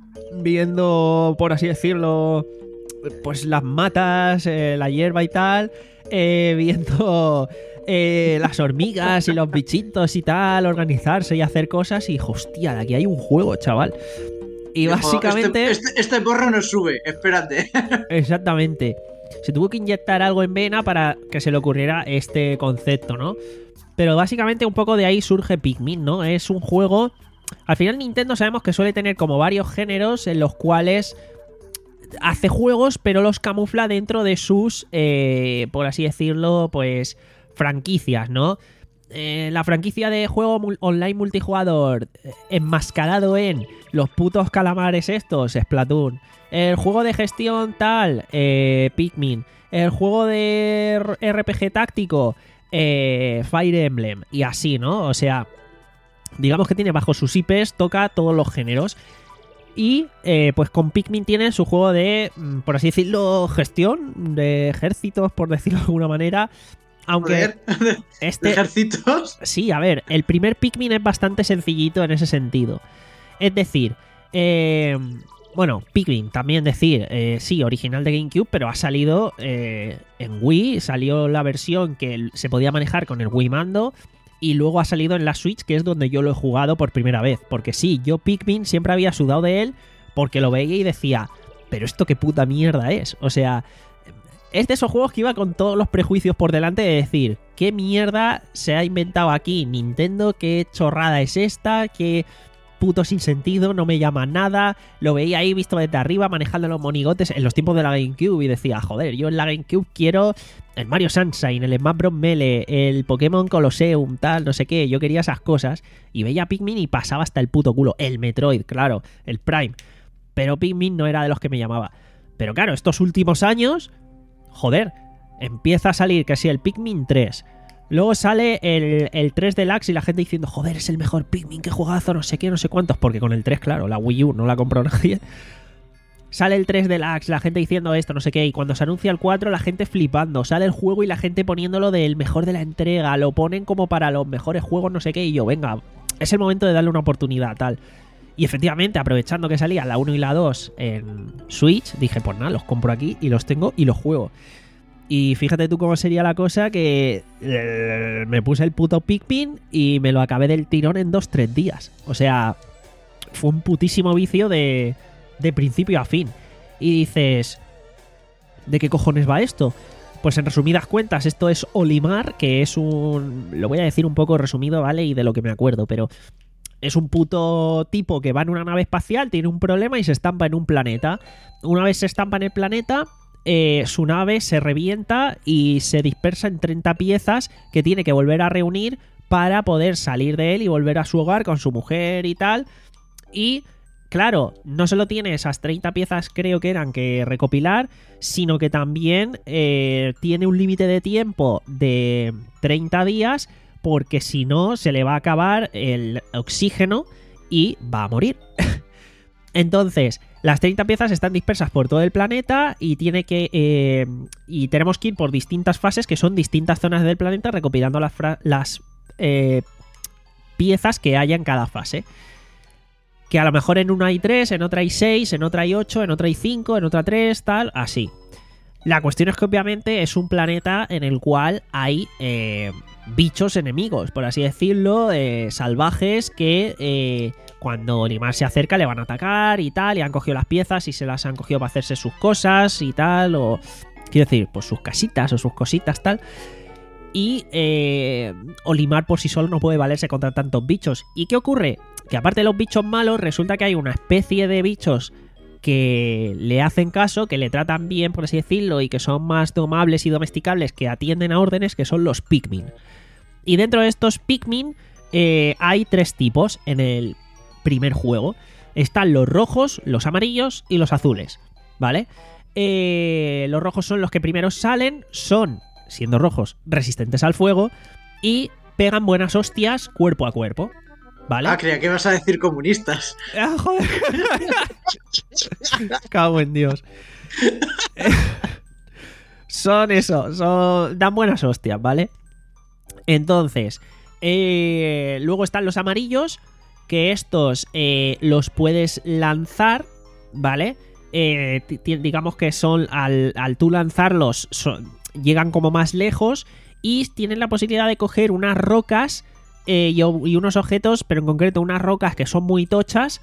viendo, por así decirlo, pues las matas, eh, la hierba y tal, eh, viendo eh, las hormigas y los bichitos y tal, organizarse y hacer cosas, y hostia, aquí hay un juego, chaval. Y Dijo, básicamente... Este, este, este porro no sube, espérate. Exactamente. Se tuvo que inyectar algo en vena para que se le ocurriera este concepto, ¿no? Pero básicamente un poco de ahí surge Pikmin, ¿no? Es un juego... Al final Nintendo sabemos que suele tener como varios géneros en los cuales hace juegos, pero los camufla dentro de sus, eh, por así decirlo, pues franquicias, ¿no? Eh, la franquicia de juego mul- online multijugador eh, enmascarado en los putos calamares estos, Splatoon. El juego de gestión tal, eh, Pikmin. El juego de R- RPG táctico, eh, Fire Emblem. Y así, ¿no? O sea, digamos que tiene bajo sus I Pes, toca todos los géneros. Y eh, pues con Pikmin tiene su juego de, mm, por así decirlo, gestión de ejércitos, por decirlo de alguna manera. Aunque Joder, este... ejércitos. Sí, a ver, el primer Pikmin es bastante sencillito en ese sentido. Es decir, eh, bueno, Pikmin, también decir, eh, sí, original de GameCube, pero ha salido eh, en Wii, salió la versión que se podía manejar con el Wii Mando, y luego ha salido en la Switch, que es donde yo lo he jugado por primera vez. Porque sí, yo Pikmin siempre había sudado de él, porque lo veía y decía, pero esto qué puta mierda es. O sea... Es de esos juegos que iba con todos los prejuicios por delante de decir, ¿qué mierda se ha inventado aquí Nintendo? ¿Qué chorrada es esta? ¿Qué puto sin sentido? No me llama nada. Lo veía ahí visto desde arriba manejando los monigotes en los tiempos de la GameCube y decía, joder, yo en la GameCube quiero el Mario Sunshine, el Smash Bros. Melee, el Pokémon Colosseum, tal, no sé qué. Yo quería esas cosas y veía Pikmin y pasaba hasta el puto culo. El Metroid, claro, el Prime. Pero Pikmin no era de los que me llamaba. Pero claro, estos últimos años... Joder, empieza a salir que sí el Pikmin tres. Luego sale el, el tres Deluxe y la gente diciendo, joder, es el mejor Pikmin, qué juegazo, no sé qué, no sé cuántos. Porque con el tres, claro, la Wii U no la compró nadie. Sale el tres Deluxe, la gente diciendo esto, no sé qué. Y cuando se anuncia el cuatro, la gente flipando. Sale el juego y la gente poniéndolo del mejor de la entrega. Lo ponen como para los mejores juegos, no sé qué. Y yo, venga, es el momento de darle una oportunidad, tal. Y efectivamente, aprovechando que salía la uno y la dos en Switch, dije, pues nada, los compro aquí y los tengo y los juego. Y fíjate tú cómo sería la cosa que eh, me puse el puto Pikmin y me lo acabé del tirón en dos tres días. O sea, fue un putísimo vicio de, de principio a fin. Y dices, ¿de qué cojones va esto? Pues en resumidas cuentas, esto es Olimar, que es un... Lo voy a decir un poco resumido, ¿vale? Y de lo que me acuerdo, pero... Es un puto tipo que va en una nave espacial, tiene un problema y se estampa en un planeta. Una vez se estampa en el planeta, eh, su nave se revienta y se dispersa en treinta piezas que tiene que volver a reunir para poder salir de él y volver a su hogar con su mujer y tal. Y, claro, no solo tiene esas treinta piezas, creo que eran, que recopilar, sino que también eh, tiene un límite de tiempo de treinta días... porque si no se le va a acabar el oxígeno y va a morir. Entonces, las treinta piezas están dispersas por todo el planeta y tiene que eh, y tenemos que ir por distintas fases, que son distintas zonas del planeta, recopilando las, fra- las eh, piezas que haya en cada fase. Que a lo mejor en una hay tres, en otra hay seis, en otra hay ocho, en otra hay cinco, en otra tres, tal, así. La cuestión es que obviamente es un planeta en el cual hay eh, bichos enemigos, por así decirlo, eh, salvajes que eh, cuando Olimar se acerca le van a atacar y tal, y han cogido las piezas y se las han cogido para hacerse sus cosas y tal, o quiero decir, pues sus casitas o sus cositas, tal. Y eh, Olimar por sí solo no puede valerse contra tantos bichos. ¿Y qué ocurre? Que aparte de los bichos malos, resulta que hay una especie de bichos que le hacen caso, que le tratan bien, por así decirlo, y que son más domables y domesticables, que atienden a órdenes, que son los Pikmin. Y dentro de estos Pikmin eh, hay tres tipos en el primer juego. Están los rojos, los amarillos y los azules, ¿vale? Eh, los rojos son los que primero salen, son, siendo rojos, resistentes al fuego y pegan buenas hostias cuerpo a cuerpo, ¿vale? Ah, creía que ibas a decir comunistas. Ah, joder. Cago en Dios. Son eso, son dan buenas hostias, ¿vale? Entonces, eh, luego están los amarillos, que estos eh, los puedes lanzar, ¿vale? Eh, digamos que son, al, al tú lanzarlos, son, llegan como más lejos y tienen la posibilidad de coger unas rocas eh, y, y unos objetos, pero en concreto unas rocas que son muy tochas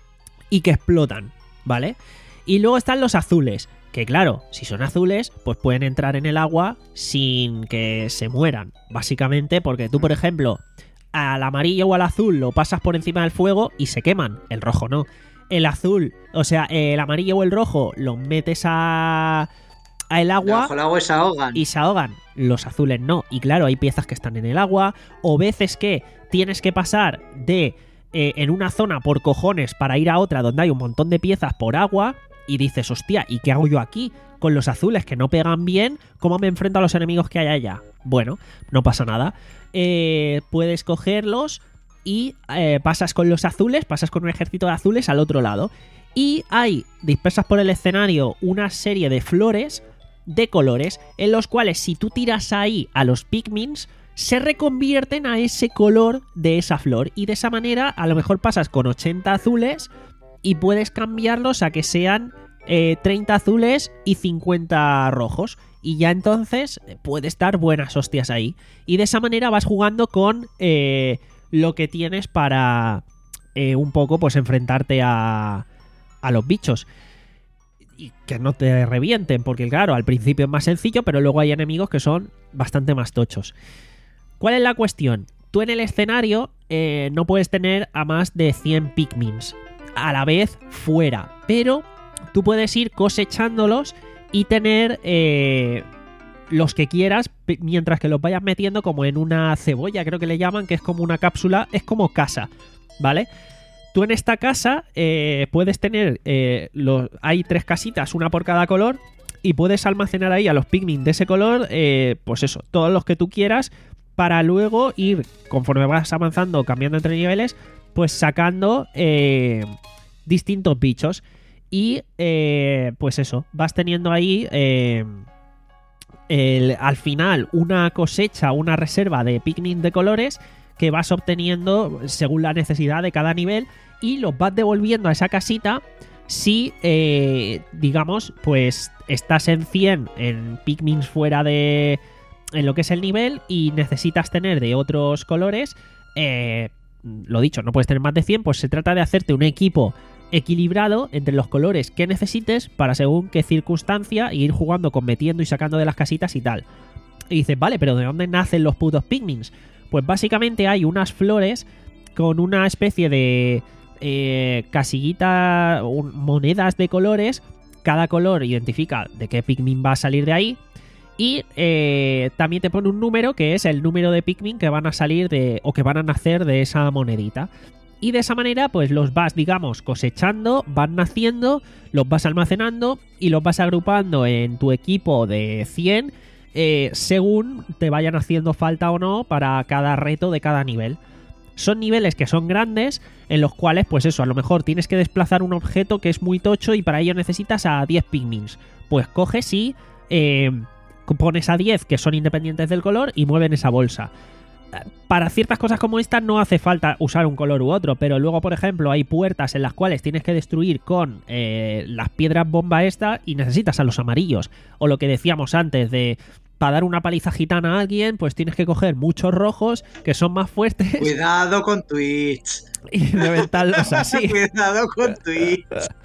y que explotan, ¿vale? Y luego están los azules, que claro, si son azules, pues pueden entrar en el agua sin que se mueran, básicamente porque tú, por ejemplo, al amarillo o al azul lo pasas por encima del fuego y se queman, el rojo no. El azul, o sea, el amarillo o el rojo los metes a, a el agua Bajo el agua y se ahogan. y se ahogan. Los azules no. Y claro, hay piezas que están en el agua o veces que tienes que pasar de eh, en una zona por cojones para ir a otra donde hay un montón de piezas por agua y dices, hostia, ¿y qué hago yo aquí? Con los azules que no pegan bien, ¿cómo me enfrento a los enemigos que hay allá? Bueno, no pasa nada. Eh, puedes cogerlos y eh, pasas con los azules, pasas con un ejército de azules al otro lado. Y hay dispersas por el escenario una serie de flores de colores en los cuales si tú tiras ahí a los Pikmins se reconvierten a ese color de esa flor. Y de esa manera a lo mejor pasas con ochenta azules y puedes cambiarlos a que sean eh, treinta azules y cincuenta rojos. Y ya entonces puedes dar buenas hostias ahí. Y de esa manera vas jugando con eh, lo que tienes para eh, un poco pues enfrentarte a, a los bichos. Y que no te revienten, porque claro, al principio es más sencillo, pero luego hay enemigos que son bastante más tochos. ¿Cuál es la cuestión? Tú en el escenario eh, no puedes tener a más de cien Pikmins a la vez fuera, pero tú puedes ir cosechándolos y tener eh, los que quieras mientras que los vayas metiendo como en una cebolla, creo que le llaman, que es como una cápsula, es como casa, ¿vale? Tú en esta casa eh, puedes tener, eh, los, hay tres casitas, una por cada color, y puedes almacenar ahí a los Pikmin de ese color, eh, pues eso, todos los que tú quieras, para luego ir, conforme vas avanzando, cambiando entre niveles, pues sacando eh, distintos bichos. Y eh, pues eso, vas teniendo ahí eh, el, al final una cosecha, una reserva de Pikmin de colores que vas obteniendo según la necesidad de cada nivel y los vas devolviendo a esa casita si, eh, digamos, pues estás en cien en Pikmin fuera de en lo que es el nivel y necesitas tener de otros colores, eh, lo dicho, no puedes tener más de cien, pues se trata de hacerte un equipo equilibrado entre los colores que necesites para según qué circunstancia y ir jugando, con metiendo y sacando de las casitas y tal. Y dices, vale, pero ¿de dónde nacen los putos Pikmins? Pues básicamente hay unas flores con una especie de eh, casillita, un, monedas de colores. Cada color identifica de qué Pikmin va a salir de ahí. Y eh, también te pone un número que es el número de Pikmin que van a salir de o que van a nacer de esa monedita. Y de esa manera pues los vas, digamos, cosechando, van naciendo, los vas almacenando y los vas agrupando en tu equipo de cien eh, según te vayan haciendo falta o no para cada reto de cada nivel. Son niveles que son grandes, en los cuales pues eso, a lo mejor tienes que desplazar un objeto que es muy tocho y para ello necesitas a diez Pikmins. Pues coges y eh, pones a diez que son independientes del color y mueven esa bolsa. para ciertas cosas como esta no hace falta usar un color u otro, pero luego, por ejemplo, hay puertas en las cuales tienes que destruir con eh, las piedras bomba esta y necesitas a los amarillos. O lo que decíamos antes de... Para dar una paliza gitana a alguien, pues tienes que coger muchos rojos que son más fuertes. Cuidado con Twitch. Y reventarlos así. Cuidado con Twitch.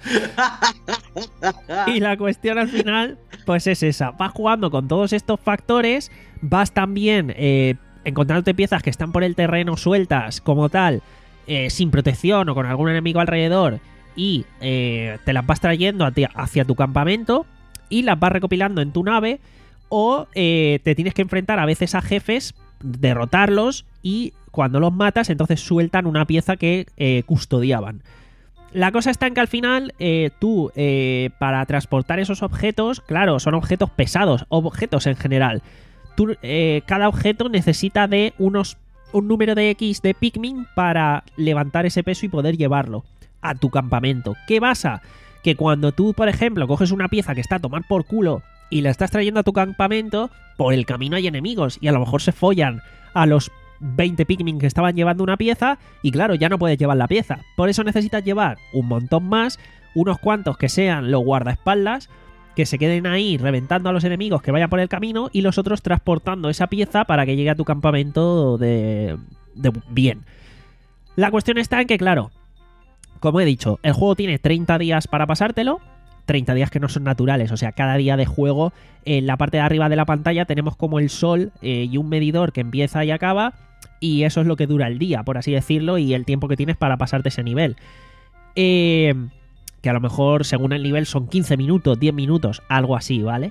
Y la cuestión al final, pues es esa. Vas jugando con todos estos factores, vas también eh, encontrándote piezas que están por el terreno sueltas, como tal, eh, sin protección o con algún enemigo alrededor, y eh, te las vas trayendo hacia tu campamento y las vas recopilando en tu nave. O eh, te tienes que enfrentar a veces a jefes, derrotarlos y cuando los matas entonces sueltan una pieza que eh, custodiaban. La cosa está en que al final eh, tú eh, para transportar esos objetos, claro, son objetos pesados, objetos en general. Tú, eh, cada objeto necesita de unos un número de X de Pikmin para levantar ese peso y poder llevarlo a tu campamento. ¿Qué pasa? Que cuando tú, por ejemplo, coges una pieza que está a tomar por culo y la estás trayendo a tu campamento, por el camino hay enemigos y a lo mejor se follan a los veinte Pikmin que estaban llevando una pieza y claro, ya no puedes llevar la pieza. Por eso necesitas llevar un montón más, unos cuantos que sean los guardaespaldas, que se queden ahí reventando a los enemigos que vayan por el camino y los otros transportando esa pieza para que llegue a tu campamento de, de bien. La cuestión está en que, claro, como he dicho, el juego tiene treinta días para pasártelo. treinta días que no son naturales, o sea, cada día de juego en la parte de arriba de la pantalla tenemos como el sol eh, y un medidor que empieza y acaba y eso es lo que dura el día, por así decirlo, y el tiempo que tienes para pasarte ese nivel. Eh, que a lo mejor según el nivel son quince minutos, diez minutos, algo así, ¿vale?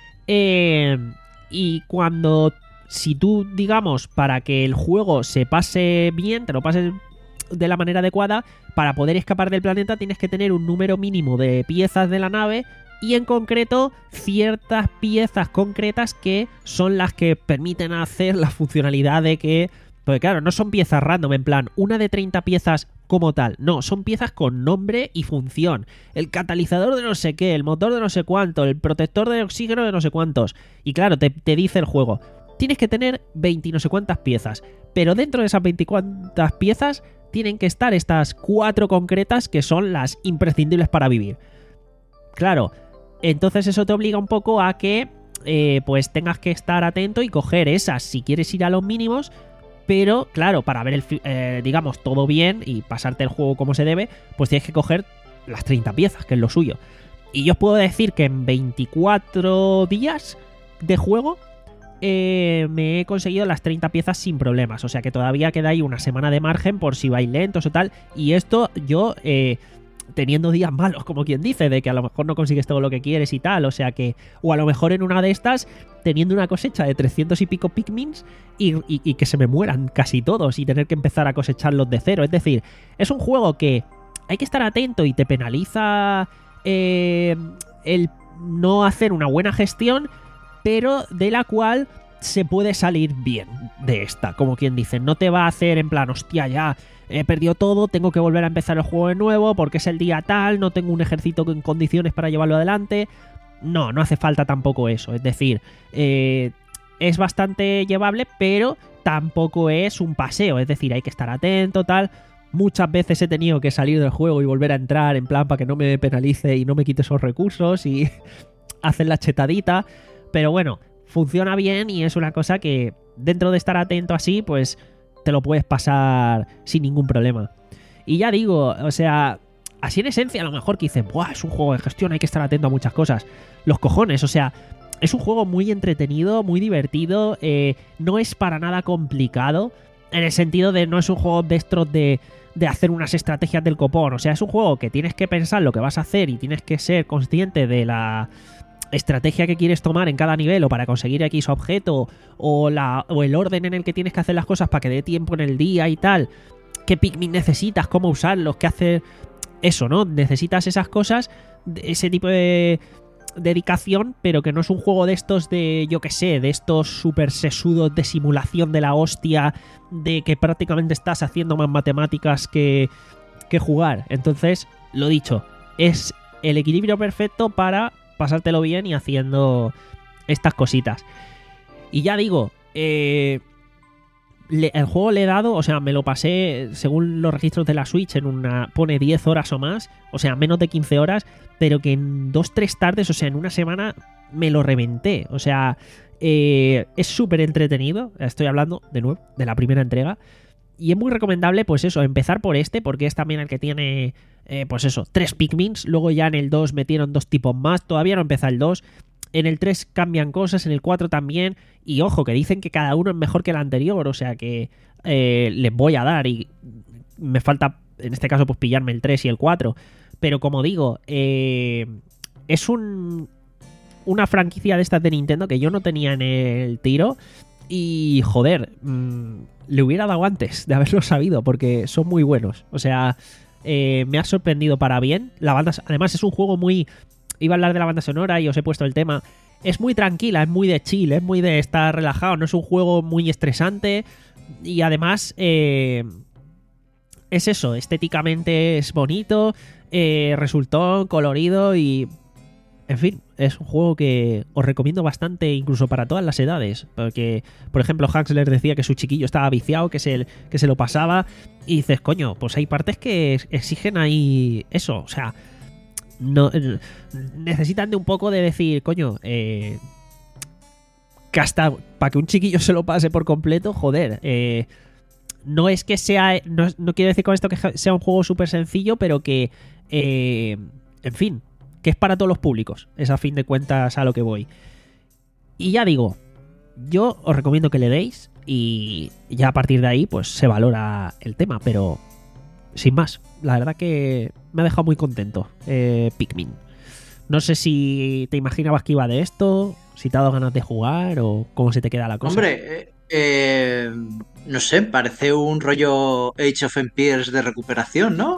Eh, y cuando, si tú, digamos, para que el juego se pase bien, te lo pases de la manera adecuada, para poder escapar del planeta tienes que tener un número mínimo de piezas de la nave y en concreto ciertas piezas concretas que son las que permiten hacer la funcionalidad de que, pues claro, no son piezas random en plan una de treinta piezas como tal, no, son piezas con nombre y función, el catalizador de no sé qué, el motor de no sé cuánto, el protector de oxígeno de no sé cuántos, y claro, te, te dice el juego, tienes que tener veinte y no sé cuántas piezas, pero dentro de esas veinte y cuantas piezas tienen que estar estas cuatro concretas que son las imprescindibles para vivir. Claro, entonces eso te obliga un poco a que eh, pues tengas que estar atento y coger esas si quieres ir a los mínimos, pero claro, para ver el eh, digamos todo bien y pasarte el juego como se debe, pues tienes que coger las treinta piezas, que es lo suyo. Y yo os puedo decir que en veinticuatro días de juego Eh, me he conseguido las treinta piezas sin problemas, o sea que todavía queda ahí una semana de margen por si vais lentos o tal, y esto yo eh, teniendo días malos, como quien dice, de que a lo mejor no consigues todo lo que quieres y tal, o sea que, o a lo mejor en una de estas teniendo una cosecha de trescientos y pico Pikmins y, y, y que se me mueran casi todos y tener que empezar a cosecharlos de cero, es decir, es un juego que hay que estar atento y te penaliza eh, el no hacer una buena gestión, pero de la cual se puede salir bien de esta, como quien dice, no te va a hacer en plan, hostia, ya he perdido todo, tengo que volver a empezar el juego de nuevo porque es el día tal, no tengo un ejército en condiciones para llevarlo adelante. No, no hace falta tampoco eso, es decir, eh, es bastante llevable, pero tampoco es un paseo, es decir, hay que estar atento, tal. Muchas veces he tenido que salir del juego y volver a entrar en plan para que no me penalice y no me quite esos recursos y hacer la chetadita. Pero bueno, funciona bien y es una cosa que dentro de estar atento así, pues te lo puedes pasar sin ningún problema. Y ya digo, o sea, así en esencia a lo mejor que dicen, ¡buah! Es un juego de gestión, hay que estar atento a muchas cosas. Los cojones, o sea, es un juego muy entretenido, muy divertido, eh, no es para nada complicado, en el sentido de no es un juego de estos de, de hacer unas estrategias del copón, o sea, es un juego que tienes que pensar lo que vas a hacer y tienes que ser consciente de la estrategia que quieres tomar en cada nivel o para conseguir X objeto o, la, o el orden en el que tienes que hacer las cosas para que dé tiempo en el día y tal, qué Pikmin necesitas, cómo usarlos, qué hacer, eso, ¿no? Necesitas esas cosas, ese tipo de dedicación, pero que no es un juego de estos de, yo qué sé, de estos super sesudos de simulación de la hostia, de que prácticamente estás haciendo más matemáticas que, que jugar. Entonces, lo dicho, es el equilibrio perfecto para pasártelo bien y haciendo estas cositas. Y ya digo, eh, le, el juego le he dado, o sea, me lo pasé, según los registros de la Switch, en una pone diez horas o más, o sea, menos de quince horas, pero que en dos, tres tardes, o sea, en una semana me lo reventé. O sea, eh, es súper entretenido. Estoy hablando, de nuevo, de la primera entrega. Y es muy recomendable, pues eso, empezar por este, porque es también el que tiene, eh, pues eso, tres Pikmins. Luego ya en el dos metieron dos tipos más. Todavía no empieza el dos. En el tres cambian cosas, en el cuatro también. Y ojo, que dicen que cada uno es mejor que el anterior. O sea que eh, les voy a dar. Y me falta, en este caso, pues pillarme el tres y el cuatro. Pero como digo, eh, es un, una franquicia de estas de Nintendo que yo no tenía en el tiro. Y joder, mmm, le hubiera dado antes de haberlo sabido, porque son muy buenos. O sea, eh, me ha sorprendido para bien. La banda, además, es un juego muy... Iba a hablar de la banda sonora y os he puesto el tema. Es muy tranquila, es muy de chill, es muy de estar relajado. No es un juego muy estresante. Y además, eh, es eso, estéticamente es bonito, eh, resultó colorido y... En fin, es un juego que os recomiendo bastante, incluso para todas las edades. Porque, por ejemplo, Haxler decía que su chiquillo estaba viciado, que se, que se lo pasaba. Y dices, coño, pues hay partes que exigen ahí eso. O sea, no necesitan de un poco de decir, coño, eh, que hasta para que un chiquillo se lo pase por completo, joder. Eh, no es que sea... No, no quiero decir con esto que sea un juego súper sencillo, pero que... Eh, en fin... que es para todos los públicos, es a fin de cuentas a lo que voy. Y ya digo, yo os recomiendo que le deis y ya a partir de ahí pues se valora el tema, pero sin más, la verdad que me ha dejado muy contento eh, Pikmin. No sé si te imaginabas que iba de esto, si te ha dado ganas de jugar o cómo se te queda la cosa. Hombre, eh, eh, no sé, parece un rollo Age of Empires de recuperación, ¿no?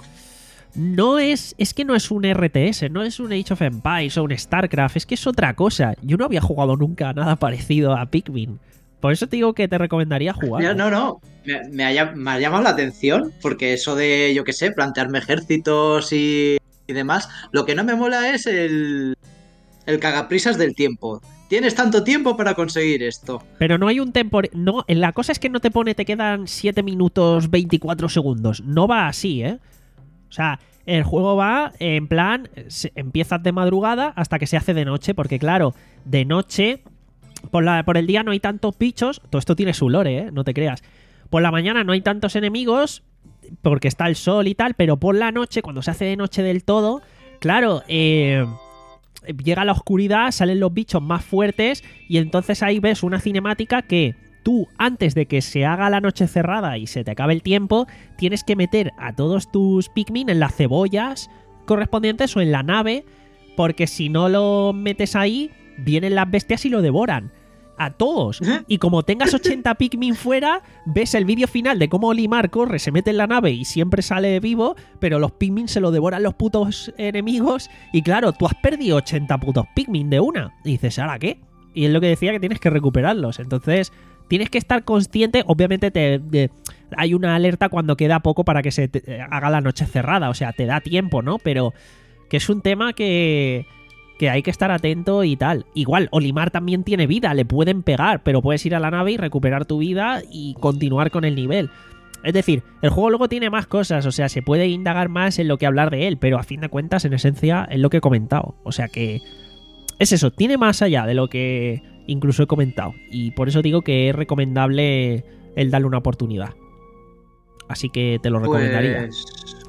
No es, es que no es un R T S, no es un Age of Empires o un StarCraft, es que es otra cosa. Yo no había jugado nunca nada parecido a Pikmin. Por eso te digo que te recomendaría jugar. No, no, no. Me, me, ha, me ha llamado la atención, porque eso de, yo qué sé, plantearme ejércitos y, y demás, lo que no me mola es el, el cagaprisas del tiempo. Tienes tanto tiempo para conseguir esto. Pero no hay un tempo... No, la cosa es que no te pone, te quedan siete minutos veinticuatro segundos. No va así, ¿eh? O sea, el juego va en plan, se, empiezas de madrugada hasta que se hace de noche, porque claro, de noche, por, la, por el día no hay tantos bichos, todo esto tiene su lore, ¿eh? No te creas. Por la mañana no hay tantos enemigos, porque está el sol y tal, pero por la noche, cuando se hace de noche del todo, claro, eh, llega la oscuridad, salen los bichos más fuertes y entonces ahí ves una cinemática que... Tú, antes de que se haga la noche cerrada y se te acabe el tiempo, tienes que meter a todos tus Pikmin en las cebollas correspondientes o en la nave, porque si no lo metes ahí, vienen las bestias y lo devoran. A todos. Y como tengas ochenta Pikmin fuera, ves el vídeo final de cómo Olimar corre, se mete en la nave y siempre sale vivo, pero los Pikmin se lo devoran los putos enemigos. Y claro, tú has perdido ochenta putos Pikmin de una. Y dices, ¿ahora qué? Y es lo que decía, que tienes que recuperarlos. Entonces... Tienes que estar consciente, obviamente te, te, hay una alerta cuando queda poco para que se te, haga la noche cerrada, o sea, te da tiempo, ¿no? Pero que es un tema que, que hay que estar atento y tal. Igual, Olimar también tiene vida, le pueden pegar, pero puedes ir a la nave y recuperar tu vida y continuar con el nivel. Es decir, el juego luego tiene más cosas, o sea, se puede indagar más en lo que hablar de él, pero a fin de cuentas, en esencia, es lo que he comentado. O sea que es eso, tiene más allá de lo que... incluso he comentado, y por eso digo que es recomendable el darle una oportunidad, así que te lo recomendaría. Pues,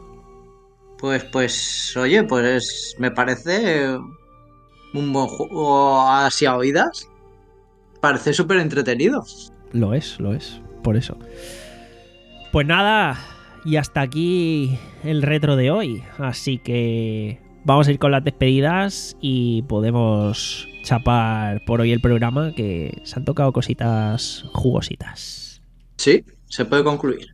pues, pues oye, pues me parece un buen juego así a oídas, parece súper entretenido. Lo es, lo es, por eso. Pues nada, y hasta aquí el retro de hoy, así que vamos a ir con las despedidas y podemos chapar por hoy el programa, que se han tocado cositas jugositas. Sí, se puede concluir.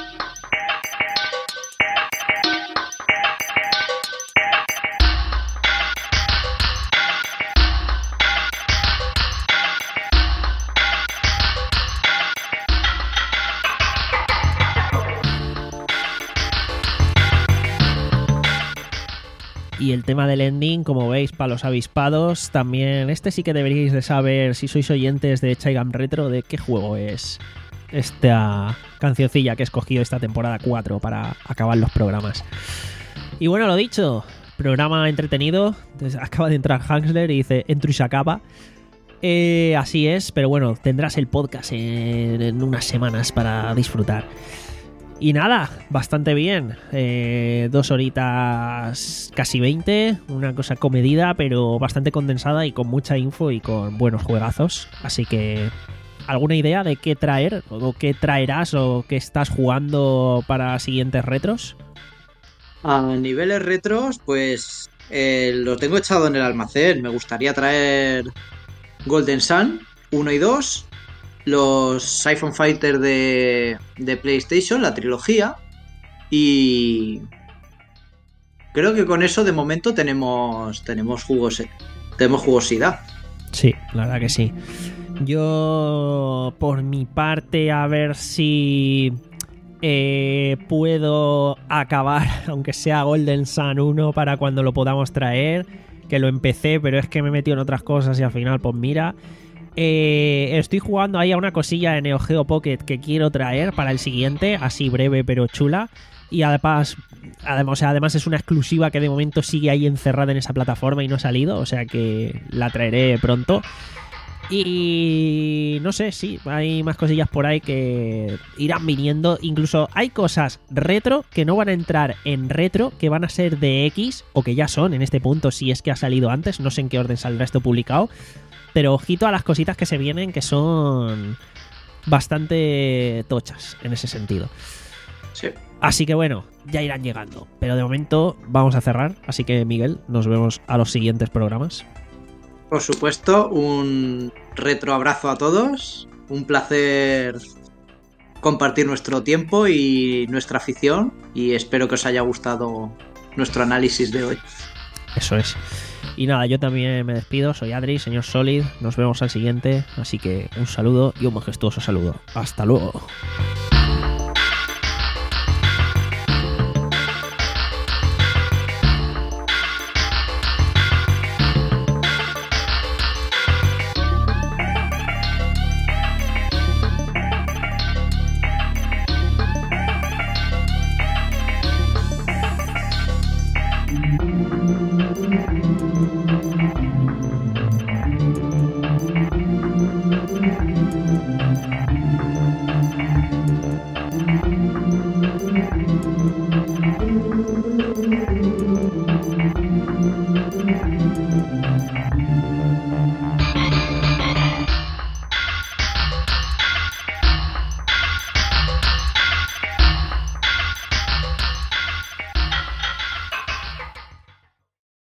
Y el tema del ending, como veis, para los avispados, también este sí que deberíais de saber, si sois oyentes de Chaigam Retro, de qué juego es esta cancioncilla que he escogido esta temporada cuatro para acabar los programas. Y bueno, lo dicho, programa entretenido. Entonces, acaba de entrar Hansler y dice, entro y se acaba. Eh, así es, pero bueno, tendrás el podcast en, en unas semanas para disfrutar. Y nada, bastante bien. Eh, dos horitas casi veinte, una cosa comedida, pero bastante condensada y con mucha info y con buenos juegazos. Así que, ¿alguna idea de qué traer? ¿O qué traerás o qué estás jugando para siguientes retros? A niveles retros, pues eh, lo tengo echado en el almacén. Me gustaría traer Golden Sun uno y dos, los Siphon Fighter de, de PlayStation, la trilogía, y creo que con eso de momento tenemos tenemos jugos, tenemos jugosidad. Sí, la verdad que sí. Yo, por mi parte, a ver si eh, puedo acabar, aunque sea Golden Sun uno, para cuando lo podamos traer, que lo empecé, pero es que me he metido en otras cosas y al final, pues mira... Eh, estoy jugando ahí a una cosilla de Neo Geo Pocket que quiero traer para el siguiente, así breve pero chula. Y además, además, o sea, además es una exclusiva que de momento sigue ahí encerrada en esa plataforma y no ha salido, o sea que la traeré pronto. Y no sé, sí, hay más cosillas por ahí que irán viniendo. Incluso hay cosas retro que no van a entrar en retro, que van a ser de X, o que ya son en este punto, si es que ha salido antes. No sé en qué orden saldrá esto publicado. Pero ojito a las cositas que se vienen, que son bastante tochas en ese sentido. Sí. Así que bueno, ya irán llegando. Pero de momento vamos a cerrar. Así que Miguel, nos vemos a los siguientes programas. Por supuesto, un retro abrazo a todos. Un placer compartir nuestro tiempo y nuestra afición. Y espero que os haya gustado nuestro análisis de hoy. Eso es. Y nada, yo también me despido, soy Adri, señor Solid, nos vemos al siguiente, así que un saludo y un majestuoso saludo. ¡Hasta luego!